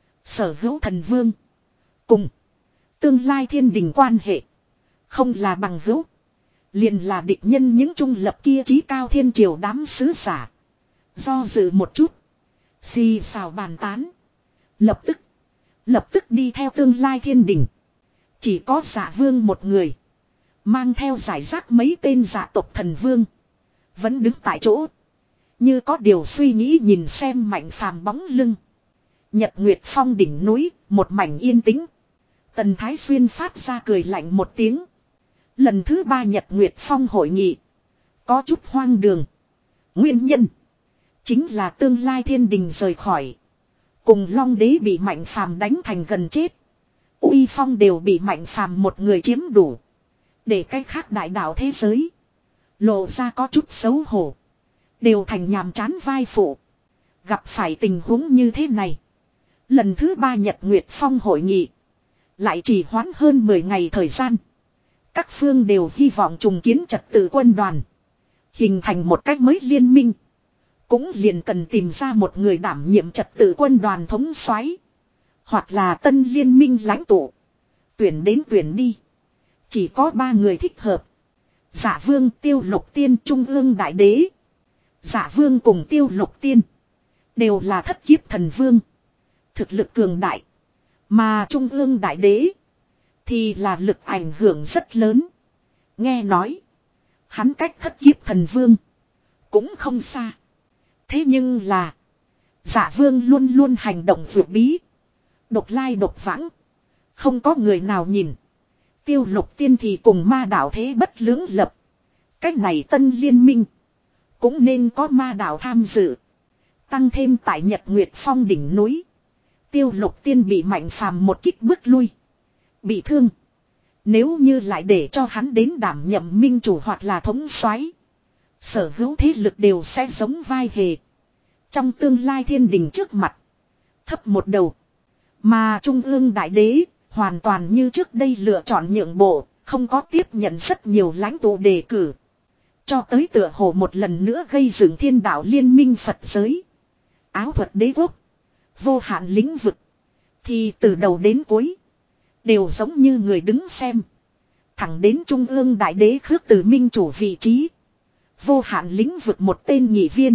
Sở hữu thần vương. Cùng. Tương lai thiên đình quan hệ. Không là bằng hữu. Liền là địch nhân những trung lập kia trí cao thiên triều đám sứ giả. Do dự một chút. Xì xào bàn tán. Lập tức. Lập tức đi theo tương lai thiên đình. Chỉ có Dạ Vương một người. Mang theo giải rác mấy tên dạ tộc thần vương. Vẫn đứng tại chỗ. Như có điều suy nghĩ nhìn xem Mạnh Phàm bóng lưng. Nhật Nguyệt Phong đỉnh núi. Một mảnh yên tĩnh. Tần Thái Xuyên phát ra cười lạnh một tiếng. Lần thứ ba Nhật Nguyệt Phong hội nghị. Có chút hoang đường. Nguyên nhân. Chính là tương lai thiên đình rời khỏi. Cùng Long Đế bị Mạnh Phàm đánh thành gần chết. Uy Phong đều bị Mạnh Phàm một người chiếm đủ. Để cách khác đại đạo thế giới. Lộ ra có chút xấu hổ. Đều thành nhàm chán vai phụ. Gặp phải tình huống như thế này. Lần thứ ba Nhật Nguyệt Phong hội nghị. Lại chỉ hoãn hơn mười ngày thời gian. Các phương đều hy vọng trùng kiến trật tự quân đoàn. Hình thành một cách mới liên minh. Cũng liền cần tìm ra một người đảm nhiệm trật tự quân đoàn thống soái, hoặc là tân liên minh lãnh tụ. Tuyển đến tuyển đi. Chỉ có ba người thích hợp. Dạ Vương, Tiêu Lục Tiên, Trung ương Đại Đế. Dạ Vương cùng Tiêu Lục Tiên. Đều là thất kiếp thần vương. Thực lực cường đại. Mà Trung ương Đại Đế. Thì là lực ảnh hưởng rất lớn. Nghe nói. Hắn cách thất kiếp thần vương. Cũng không xa. Thế nhưng là. Dạ Vương luôn luôn hành động vượt bí. Độc lai độc vãng. Không có người nào nhìn. Tiêu Lục Tiên thì cùng ma đạo thế bất lưỡng lập. Cách này tân liên minh. Cũng nên có ma đạo tham dự. Tăng thêm tại Nhật Nguyệt Phong đỉnh núi. Tiêu Lục Tiên bị Mạnh Phàm một kích bước lui. Bị thương. Nếu như lại để cho hắn đến đảm nhậm minh chủ hoặc là thống soái, sở hữu thế lực đều sẽ giống vai hề. Trong tương lai thiên đình trước mặt. Thấp một đầu. Mà Trung ương Đại Đế hoàn toàn như trước đây lựa chọn nhượng bộ. Không có tiếp nhận rất nhiều lãnh tụ đề cử. Cho tới tựa hồ một lần nữa gây dựng thiên đạo liên minh Phật giới. Áo thuật đế quốc. Vô hạn lĩnh vực. Thì từ đầu đến cuối. Đều giống như người đứng xem. Thẳng đến Trung ương Đại Đế khước từ minh chủ vị trí. Vô hạn lĩnh vực một tên nghị viên.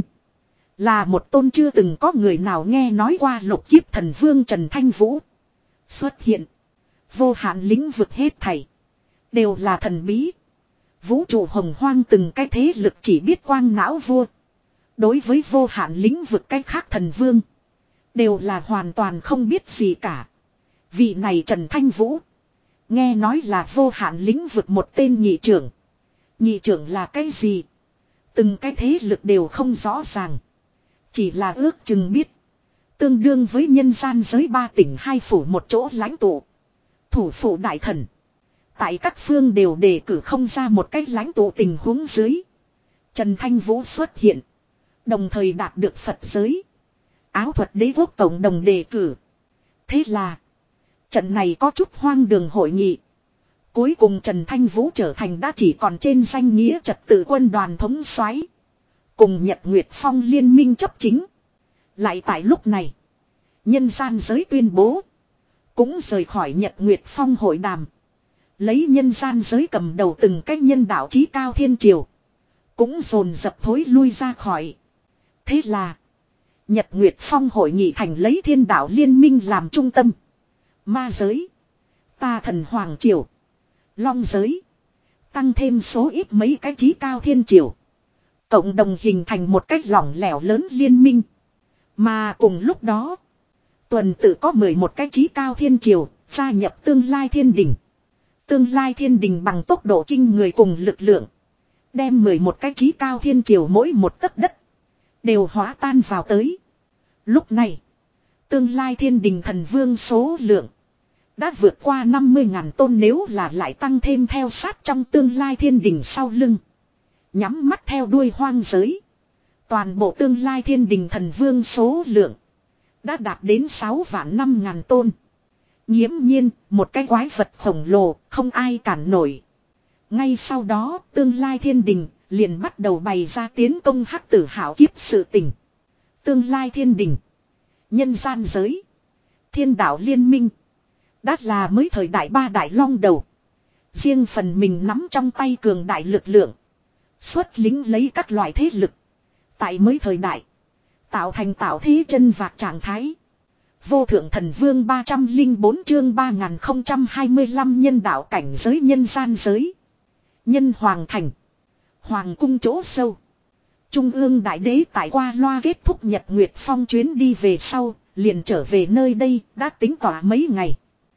Là một tôn chưa từng có người nào nghe nói qua lục kiếp thần vương Trần Thanh Vũ. Xuất hiện. Vô hạn lĩnh vực hết thảy. Đều là thần bí. Vũ trụ hồng hoang từng cái thế lực chỉ biết quang não vua. Đối với vô hạn lĩnh vực cái khác thần vương. Đều là hoàn toàn không biết gì cả. Vị này Trần Thanh Vũ. Nghe nói là vô hạn lĩnh vực một tên nhị trưởng. Nhị trưởng là cái gì? Từng cái thế lực đều không rõ ràng. Chỉ là ước chừng biết. Tương đương với nhân gian giới ba tỉnh hai phủ một chỗ lãnh tụ. Thủ phủ đại thần. Tại các phương đều đề cử không ra một cách lãnh tụ tình huống dưới. Trần Thanh Vũ xuất hiện. Đồng thời đạt được Phật giới. Áo thuật đế quốc cộng đồng đề cử. Thế là. Trận này có chút hoang đường hội nghị. Cuối cùng Trần Thanh Vũ trở thành đã chỉ còn trên danh nghĩa trật tự quân đoàn thống soái, cùng Nhật Nguyệt Phong liên minh chấp chính. Lại tại lúc này. Nhân gian giới tuyên bố. Cũng rời khỏi Nhật Nguyệt Phong hội đàm. Lấy nhân gian giới cầm đầu từng cách nhân đạo chí cao thiên triều. Cũng dồn dập thối lui ra khỏi. Thế là. Nhật Nguyệt Phong hội nghị thành lấy thiên đạo liên minh làm trung tâm. Ma giới. Ta thần hoàng triều. Long giới. Tăng thêm số ít mấy cái chí cao thiên triều. Cộng đồng hình thành một cách lỏng lẻo lớn liên minh. Mà cùng lúc đó. Tuần tự có mười một cái chí cao thiên triều. Gia nhập tương lai thiên đình. Tương lai thiên đình bằng tốc độ kinh người cùng lực lượng. Đem mười một cái chí cao thiên triều mỗi một tấc đất. Đều hóa tan vào tới. Lúc này. Tương lai thiên đình thần vương số lượng. Đã vượt qua năm mươi ngàn tôn, nếu là lại tăng thêm theo sát trong tương lai thiên đình sau lưng. Nhắm mắt theo đuôi hoang giới. Toàn bộ tương lai thiên đình thần vương số lượng. Đã đạt đến sáu vạn năm ngàn tôn. Nghiễm nhiên, một cái quái vật khổng lồ, không ai cản nổi. Ngay sau đó, tương lai thiên đình liền bắt đầu bày ra tiến công hắc tử hảo kiếp sự tình. Tương lai thiên đình, nhân gian giới, thiên đạo liên minh, đã là mới thời đại ba đại long đầu. Riêng phần mình nắm trong tay cường đại lực lượng, xuất lính lấy các loại thế lực. Tại mới thời đại, tạo thành tạo thế chân vạc trạng thái. Vô thượng thần vương ba trăm linh bốn chương ba nghìn không trăm hai mươi lăm nhân đạo cảnh giới nhân gian giới. Nhân hoàng thành, hoàng cung chỗ sâu. Trung ương đại đế tại qua loa kết thúc Nhật Nguyệt Phong chuyến đi về sau, liền trở về nơi đây, đã tính tỏa mấy ngày.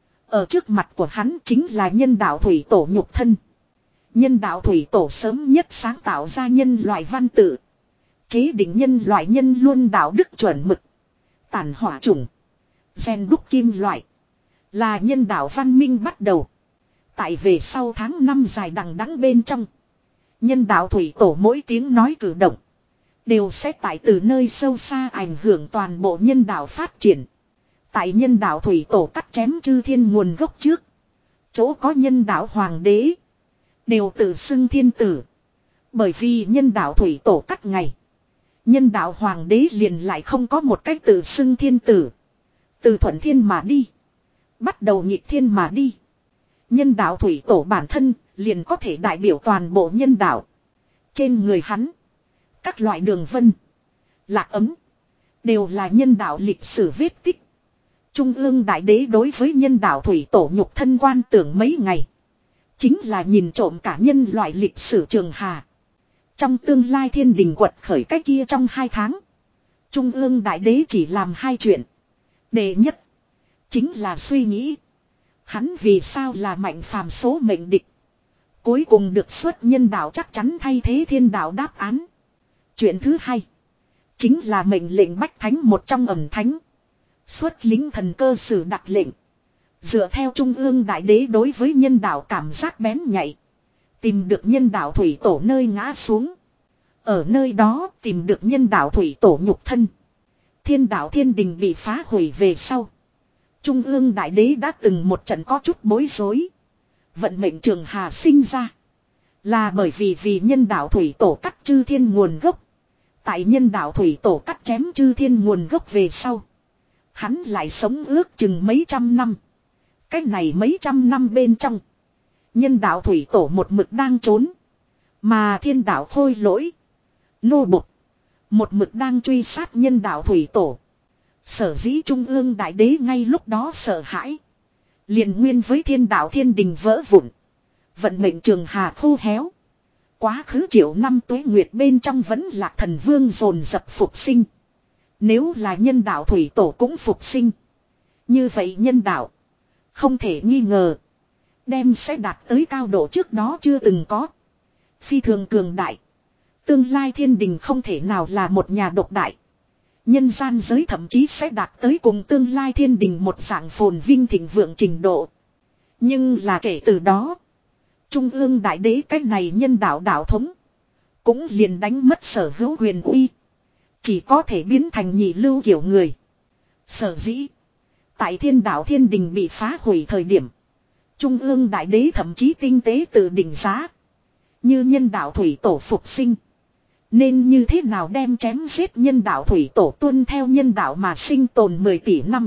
Ở trước mặt của hắn chính là nhân đạo thủy tổ nhục thân. Nhân đạo thủy tổ sớm nhất sáng tạo ra nhân loại văn tự, chế định nhân loại nhân luôn đạo đức chuẩn mực. Tản hỏa chủng, rèn đúc kim loại, là nhân đạo văn minh bắt đầu. Tại về sau tháng năm dài đằng đẵng bên trong, nhân đạo thủy tổ mỗi tiếng nói cử động đều sẽ tại từ nơi sâu xa ảnh hưởng toàn bộ nhân đạo phát triển. Tại nhân đạo thủy tổ cắt chém chư thiên nguồn gốc trước, chỗ có nhân đạo hoàng đế đều tự xưng thiên tử. Bởi vì nhân đạo thủy tổ cắt ngày, nhân đạo hoàng đế liền lại không có một cách tự xưng thiên tử. Từ thuận thiên mà đi, bắt đầu nhịp thiên mà đi. Nhân đạo thủy tổ bản thân liền có thể đại biểu toàn bộ nhân đạo. Trên người hắn, các loại đường vân, lạc ấm, đều là nhân đạo lịch sử vết tích. Trung ương đại đế đối với nhân đạo thủy tổ nhục thân quan tưởng mấy ngày, chính là nhìn trộm cả nhân loại lịch sử trường hà. Trong tương lai thiên đình quật khởi cái kia trong hai tháng, Trung ương đại đế chỉ làm hai chuyện. Đệ nhất, chính là suy nghĩ hắn vì sao là mạnh phàm số mệnh địch. Cuối cùng được xuất nhân đạo chắc chắn thay thế thiên đạo đáp án. Chuyện thứ hai, chính là mệnh lệnh bách thánh một trong ẩm thánh, xuất lính thần cơ sử đặt lệnh. Dựa theo trung ương đại đế đối với nhân đạo cảm giác bén nhạy, tìm được nhân đạo thủy tổ nơi ngã xuống. Ở nơi đó tìm được nhân đạo thủy tổ nhục thân. Thiên đạo thiên đình bị phá hủy về sau, Trung ương đại đế đã từng một trận có chút bối rối. Vận mệnh trường hà sinh ra, là bởi vì vì nhân đạo thủy tổ cắt chư thiên nguồn gốc. Tại nhân đạo thủy tổ cắt chém chư thiên nguồn gốc về sau, hắn lại sống ước chừng mấy trăm năm. Cách này mấy trăm năm bên trong, nhân đạo thủy tổ một mực đang trốn, mà thiên đạo khôi lỗi, nô bộc, một mực đang truy sát nhân đạo thủy tổ. Sở dĩ trung ương đại đế ngay lúc đó sợ hãi, liền nguyên với thiên đạo thiên đình vỡ vụn, vận mệnh trường hà khô héo. Quá khứ triệu năm tuế nguyệt bên trong vẫn lạc thần vương dồn dập phục sinh. Nếu là nhân đạo thủy tổ cũng phục sinh, như vậy nhân đạo không thể nghi ngờ đem sẽ đạt tới cao độ trước đó chưa từng có, phi thường cường đại. Tương lai thiên đình không thể nào là một nhà độc đại, nhân gian giới thậm chí sẽ đạt tới cùng tương lai thiên đình một dạng phồn vinh thịnh vượng trình độ. Nhưng là kể từ đó, Trung ương đại đế cách này nhân đạo đạo thống cũng liền đánh mất sở hữu quyền uy, chỉ có thể biến thành nhị lưu kiểu người. Sở dĩ tại thiên đạo thiên đình bị phá hủy thời điểm, Trung ương đại đế thậm chí tinh tế tự định giá, như nhân đạo thủy tổ phục sinh, nên như thế nào đem chém giết nhân đạo thủy tổ tuân theo nhân đạo mà sinh tồn mười tỷ năm.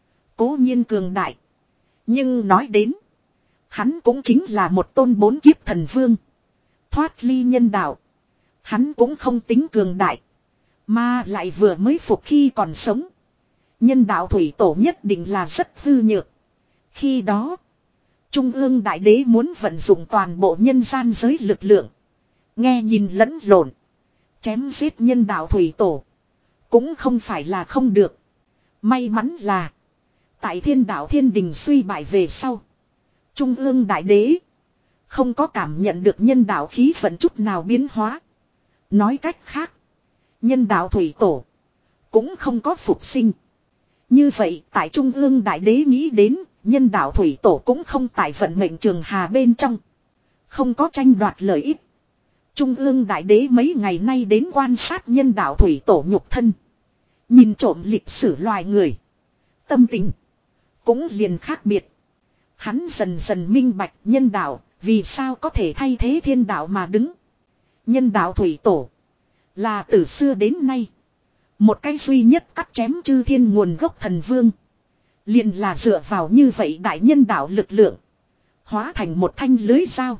Cố nhiên cường đại, nhưng nói đến, hắn cũng chính là một tôn bốn kiếp thần vương, thoát ly nhân đạo, hắn cũng không tính cường đại, mà lại vừa mới phục khi còn sống. Nhân đạo thủy tổ nhất định là rất hư nhược. Khi đó, Trung ương đại đế muốn vận dụng toàn bộ nhân gian giới lực lượng, nghe nhìn lẫn lộn, chém giết nhân đạo thủy tổ, cũng không phải là không được. May mắn là, tại thiên đạo thiên đình suy bại về sau, Trung ương đại đế không có cảm nhận được nhân đạo khí vận chút nào biến hóa. Nói cách khác, nhân đạo thủy tổ cũng không có phục sinh. Như vậy tại Trung ương đại đế nghĩ đến, nhân đạo thủy tổ cũng không tại vận mệnh trường hà bên trong, không có tranh đoạt lợi ích. Trung ương đại đế mấy ngày nay đến quan sát nhân đạo thủy tổ nhục thân, nhìn trộm lịch sử loài người, tâm tình cũng liền khác biệt. Hắn dần dần minh bạch nhân đạo Vì sao có thể thay thế thiên đạo mà đứng? Nhân đạo thủy tổ. Là từ xưa đến nay. Một cái duy nhất cắt chém chư thiên nguồn gốc thần vương. Liền là dựa vào như vậy đại nhân đạo lực lượng. Hóa thành một thanh lưới dao.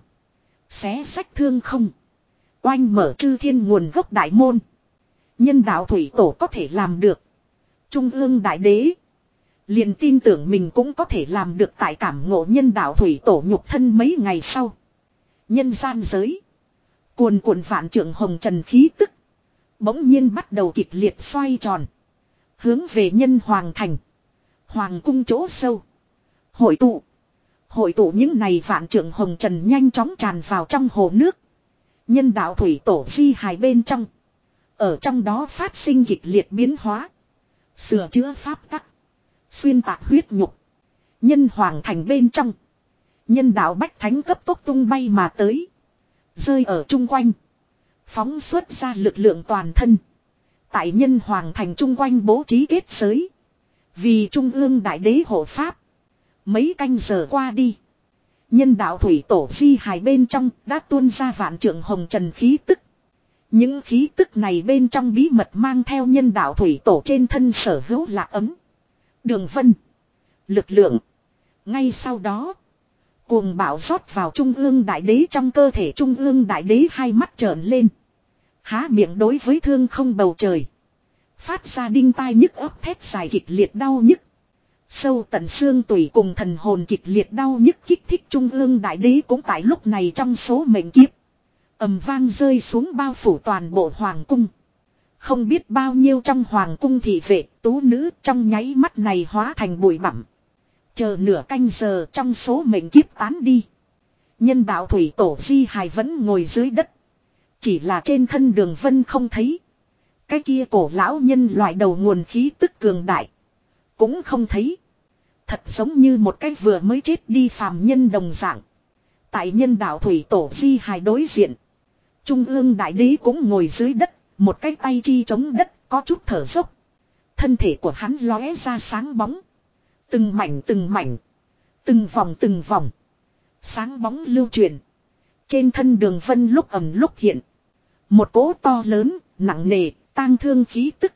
Xé sách thương không. Oanh mở chư thiên nguồn gốc đại môn. Nhân đạo thủy tổ có thể làm được. Trung ương đại đế. Liền tin tưởng mình cũng có thể làm được tại cảm ngộ nhân đạo thủy tổ nhục thân mấy ngày sau. Nhân gian giới. Cuồn cuộn vạn trượng hồng trần khí tức. Bỗng nhiên bắt đầu kịch liệt xoay tròn. Hướng về nhân hoàng thành. Hoàng cung chỗ sâu. Hội tụ. Hội tụ những này vạn trượng hồng trần nhanh chóng tràn vào trong hồ nước. Nhân đạo thủy tổ di hài bên trong. Ở trong đó phát sinh kịch liệt biến hóa. Sửa chữa pháp tắc. Xuyên tạc huyết nhục. Nhân hoàng thành bên trong. Nhân đạo bách thánh cấp tốc tung bay mà tới. Rơi ở chung quanh. Phóng xuất ra lực lượng toàn thân. Tại nhân hoàng thành chung quanh bố trí kết giới. Vì trung ương đại đế hộ pháp. Mấy canh giờ qua đi. Nhân đạo thủy tổ di hài bên trong đã tuôn ra vạn trượng hồng trần khí tức. Những khí tức này bên trong bí mật mang theo nhân đạo thủy tổ trên thân sở hữu lạc ấm. Đường vân. Lực lượng. Ngay sau đó. Cuồng bạo rót vào trung ương đại đế trong cơ thể trung ương đại đế hai mắt trợn lên. Há miệng đối với thương không bầu trời. Phát ra đinh tai nhức ấp thét dài kịch liệt đau nhức. Sâu tận xương tủy cùng thần hồn kịch liệt đau nhức kích thích trung ương đại đế cũng tại lúc này trong số mệnh kiếp. Ầm vang rơi xuống bao phủ toàn bộ hoàng cung. Không biết bao nhiêu trong hoàng cung thị vệ, tú nữ trong nháy mắt này hóa thành bụi bặm. Chờ nửa canh giờ trong số mệnh kiếp tán đi. Nhân đạo thủy tổ di hài vẫn ngồi dưới đất. Chỉ là trên thân đường vân không thấy. Cái kia cổ lão nhân loại đầu nguồn khí tức cường đại. Cũng không thấy. Thật giống như một cái vừa mới chết đi phàm nhân đồng dạng. Tại nhân đạo thủy tổ di hài đối diện. Trung ương đại đế cũng ngồi dưới đất. Một cái tay chi chống đất có chút thở dốc. Thân thể của hắn lóe ra sáng bóng. Từng mảnh từng mảnh. Từng vòng từng vòng. Sáng bóng lưu truyền. Trên thân đường vân lúc ẩm lúc hiện. Một cỗ to lớn, nặng nề, tang thương khí tức.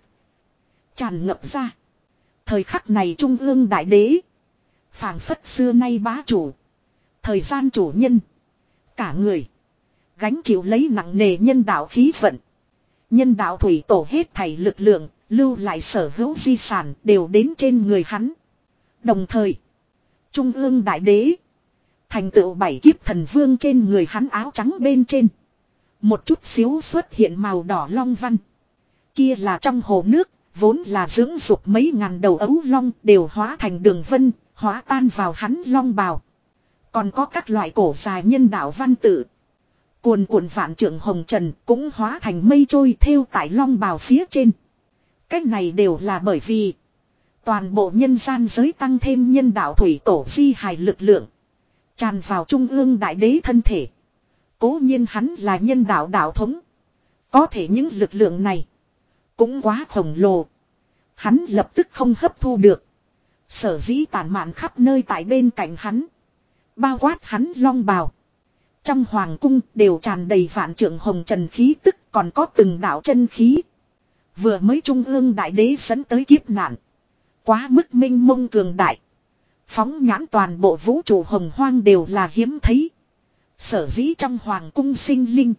Tràn ngập ra. Thời khắc này trung ương đại đế. Phảng phất xưa nay bá chủ. Thời gian chủ nhân. Cả người. Gánh chịu lấy nặng nề nhân đạo khí vận. Nhân đạo thủy tổ hết thảy lực lượng. Lưu lại sở hữu di sản đều đến trên người hắn. Đồng thời. Trung ương đại đế. Thành tựu bảy kiếp thần vương trên người hắn áo trắng bên trên. Một chút xíu xuất hiện màu đỏ long văn. Kia là trong hồ nước. Vốn là dưỡng dục mấy ngàn đầu ấu long đều hóa thành đường vân. Hóa tan vào hắn long bào. Còn có các loại cổ dài nhân đạo văn tự. Cuồn cuộn vạn trượng hồng trần cũng hóa thành mây trôi theo tại long bào phía trên. Cách này đều là bởi vì. Toàn bộ nhân gian giới tăng thêm nhân đạo thủy tổ di hài lực lượng. Tràn vào trung ương đại đế thân thể. Cố nhiên hắn là nhân đạo đạo thống. Có thể những lực lượng này. Cũng quá khổng lồ. Hắn lập tức không hấp thu được. Sở dĩ tản mạn khắp nơi tại bên cạnh hắn. Bao quát hắn long bào. Trong hoàng cung đều tràn đầy vạn trượng hồng trần khí tức còn có từng đạo chân khí. Vừa mới trung ương đại đế dẫn tới kiếp nạn. Quá mức minh mông cường đại. Phóng nhãn toàn bộ vũ trụ hồng hoang đều là hiếm thấy. Sở dĩ trong hoàng cung sinh linh.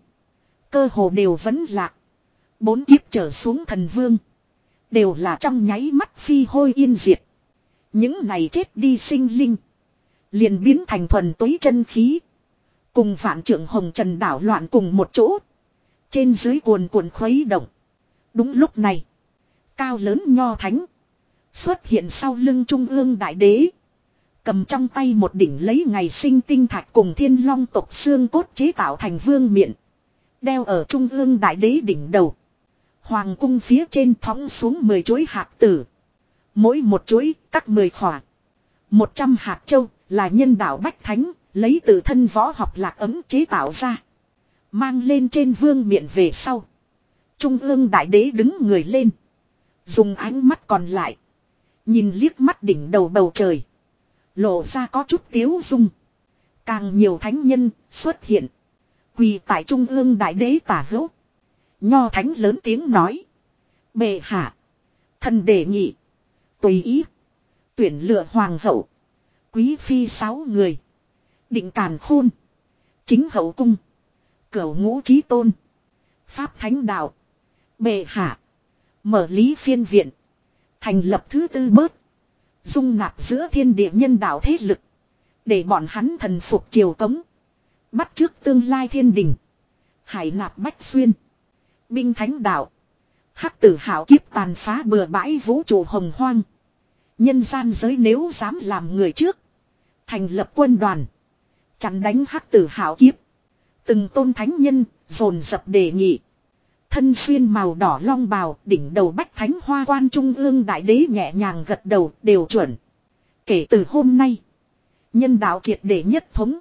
Cơ hồ đều vẫn lạc. Bốn kiếp trở xuống thần vương. Đều là trong nháy mắt phi hôi yên diệt. Những này chết đi sinh linh. Liền biến thành thuần túy chân khí. Cùng vạn trượng hồng trần đảo loạn cùng một chỗ. Trên dưới cuồn cuộn khuấy động. Đúng lúc này. Cao lớn nho thánh. Xuất hiện sau lưng trung ương đại đế. Cầm trong tay một đỉnh lấy ngày sinh tinh thạch cùng thiên long tộc xương cốt chế tạo thành vương miện. Đeo ở trung ương đại đế đỉnh đầu. Hoàng cung phía trên thõng xuống mười chuỗi hạt tử. Mỗi một chuỗi cắt mười khỏa. Một trăm hạt châu là nhân đạo bách thánh. Lấy từ thân võ học lạc ấm chế tạo ra. Mang lên trên vương miện về sau. Trung ương đại đế đứng người lên. Dùng ánh mắt còn lại. Nhìn liếc mắt đỉnh đầu bầu trời. Lộ ra có chút tiếu dung. Càng nhiều thánh nhân xuất hiện. Quỳ tại trung ương đại đế tả hữu. Nho thánh lớn tiếng nói. Bệ hạ. Thần đề nghị. Tùy ý. Tuyển lựa hoàng hậu. Quý phi sáu người. Định càn khôn. Chính hậu cung. Cửu ngũ chí tôn. Pháp thánh đạo. Bệ hạ. Mở lý phiên viện. Thành lập thứ tư bớt. Dung nạp giữa thiên địa nhân đạo thế lực. Để bọn hắn thần phục triều cống. Bắt trước tương lai thiên đình. Hải nạp bách xuyên. Binh thánh đạo. Hắc tử hảo kiếp tàn phá bừa bãi vũ trụ hồng hoang. Nhân gian giới nếu dám làm người trước. Thành lập quân đoàn. Chặn đánh hắc tử hảo kiếp. Từng tôn thánh nhân dồn dập đề nghị. Thân xuyên màu đỏ long bào, đỉnh đầu bách thánh hoa quan trung ương đại đế nhẹ nhàng gật đầu đều chuẩn. Kể từ hôm nay. Nhân đạo triệt để nhất thống.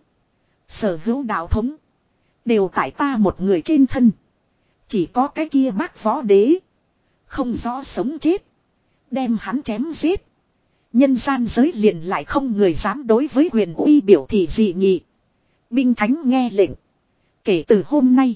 Sở hữu đạo thống. Đều tại ta một người trên thân. Chỉ có cái kia bác võ đế. Không rõ sống chết. Đem hắn chém giết. Nhân gian giới liền lại không người dám đối với huyền uy biểu thị dị nghị. Binh thánh nghe lệnh. Kể từ hôm nay.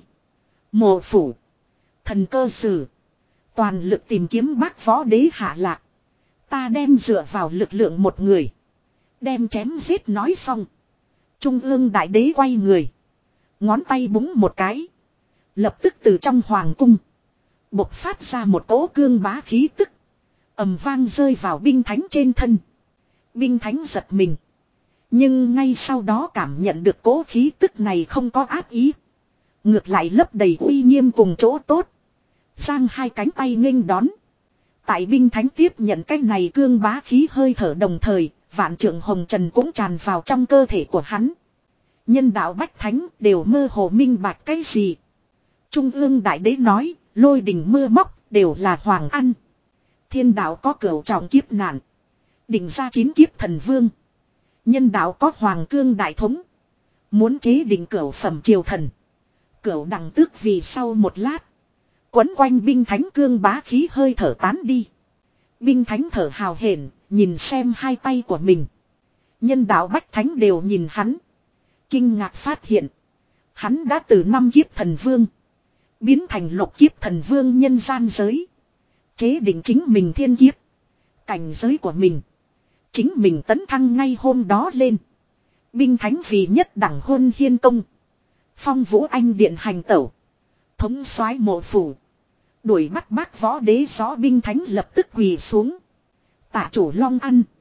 Mộ phủ. Thần cơ sử. Toàn lực tìm kiếm bác võ đế hạ lạc. Ta đem dựa vào lực lượng một người. Đem chém giết nói xong. Trung ương đại đế quay người. Ngón tay búng một cái. Lập tức từ trong hoàng cung. Bộc phát ra một cỗ cương bá khí tức. Ầm vang rơi vào binh thánh trên thân. Binh thánh giật mình. Nhưng ngay sau đó cảm nhận được cỗ khí tức này không có ác ý. Ngược lại lấp đầy uy nghiêm cùng chỗ tốt. Giang hai cánh tay nghênh đón. Tại binh thánh tiếp nhận cái này cương bá khí hơi thở đồng thời. Vạn trượng hồng trần cũng tràn vào trong cơ thể của hắn. Nhân đạo bách thánh đều mơ hồ minh bạch cái gì. Trung ương đại đế nói. Lôi đình mưa móc đều là hoàng ăn. Thiên đạo có cửu trọng kiếp nạn. Định ra chín kiếp thần vương. Nhân đạo có hoàng cương đại thống. Muốn chế định cửu phẩm triều thần. Cửu đằng tước vì sau một lát. Quấn quanh binh thánh cương bá khí hơi thở tán đi. Binh thánh thở hào hển. Nhìn xem hai tay của mình. Nhân đạo bách thánh đều nhìn hắn. Kinh ngạc phát hiện. Hắn đã từ năm kiếp thần vương. Biến thành lục kiếp thần vương nhân gian giới. Chế định chính mình thiên kiếp. Cảnh giới của mình. Chính mình tấn thăng ngay hôm đó lên. Binh thánh vì nhất đẳng hôn hiên công. Phong vũ anh điện hành tẩu. Thống soái mộ phủ. Đuổi bắt bác võ đế gió binh thánh lập tức quỳ xuống. Tạ chủ long ăn.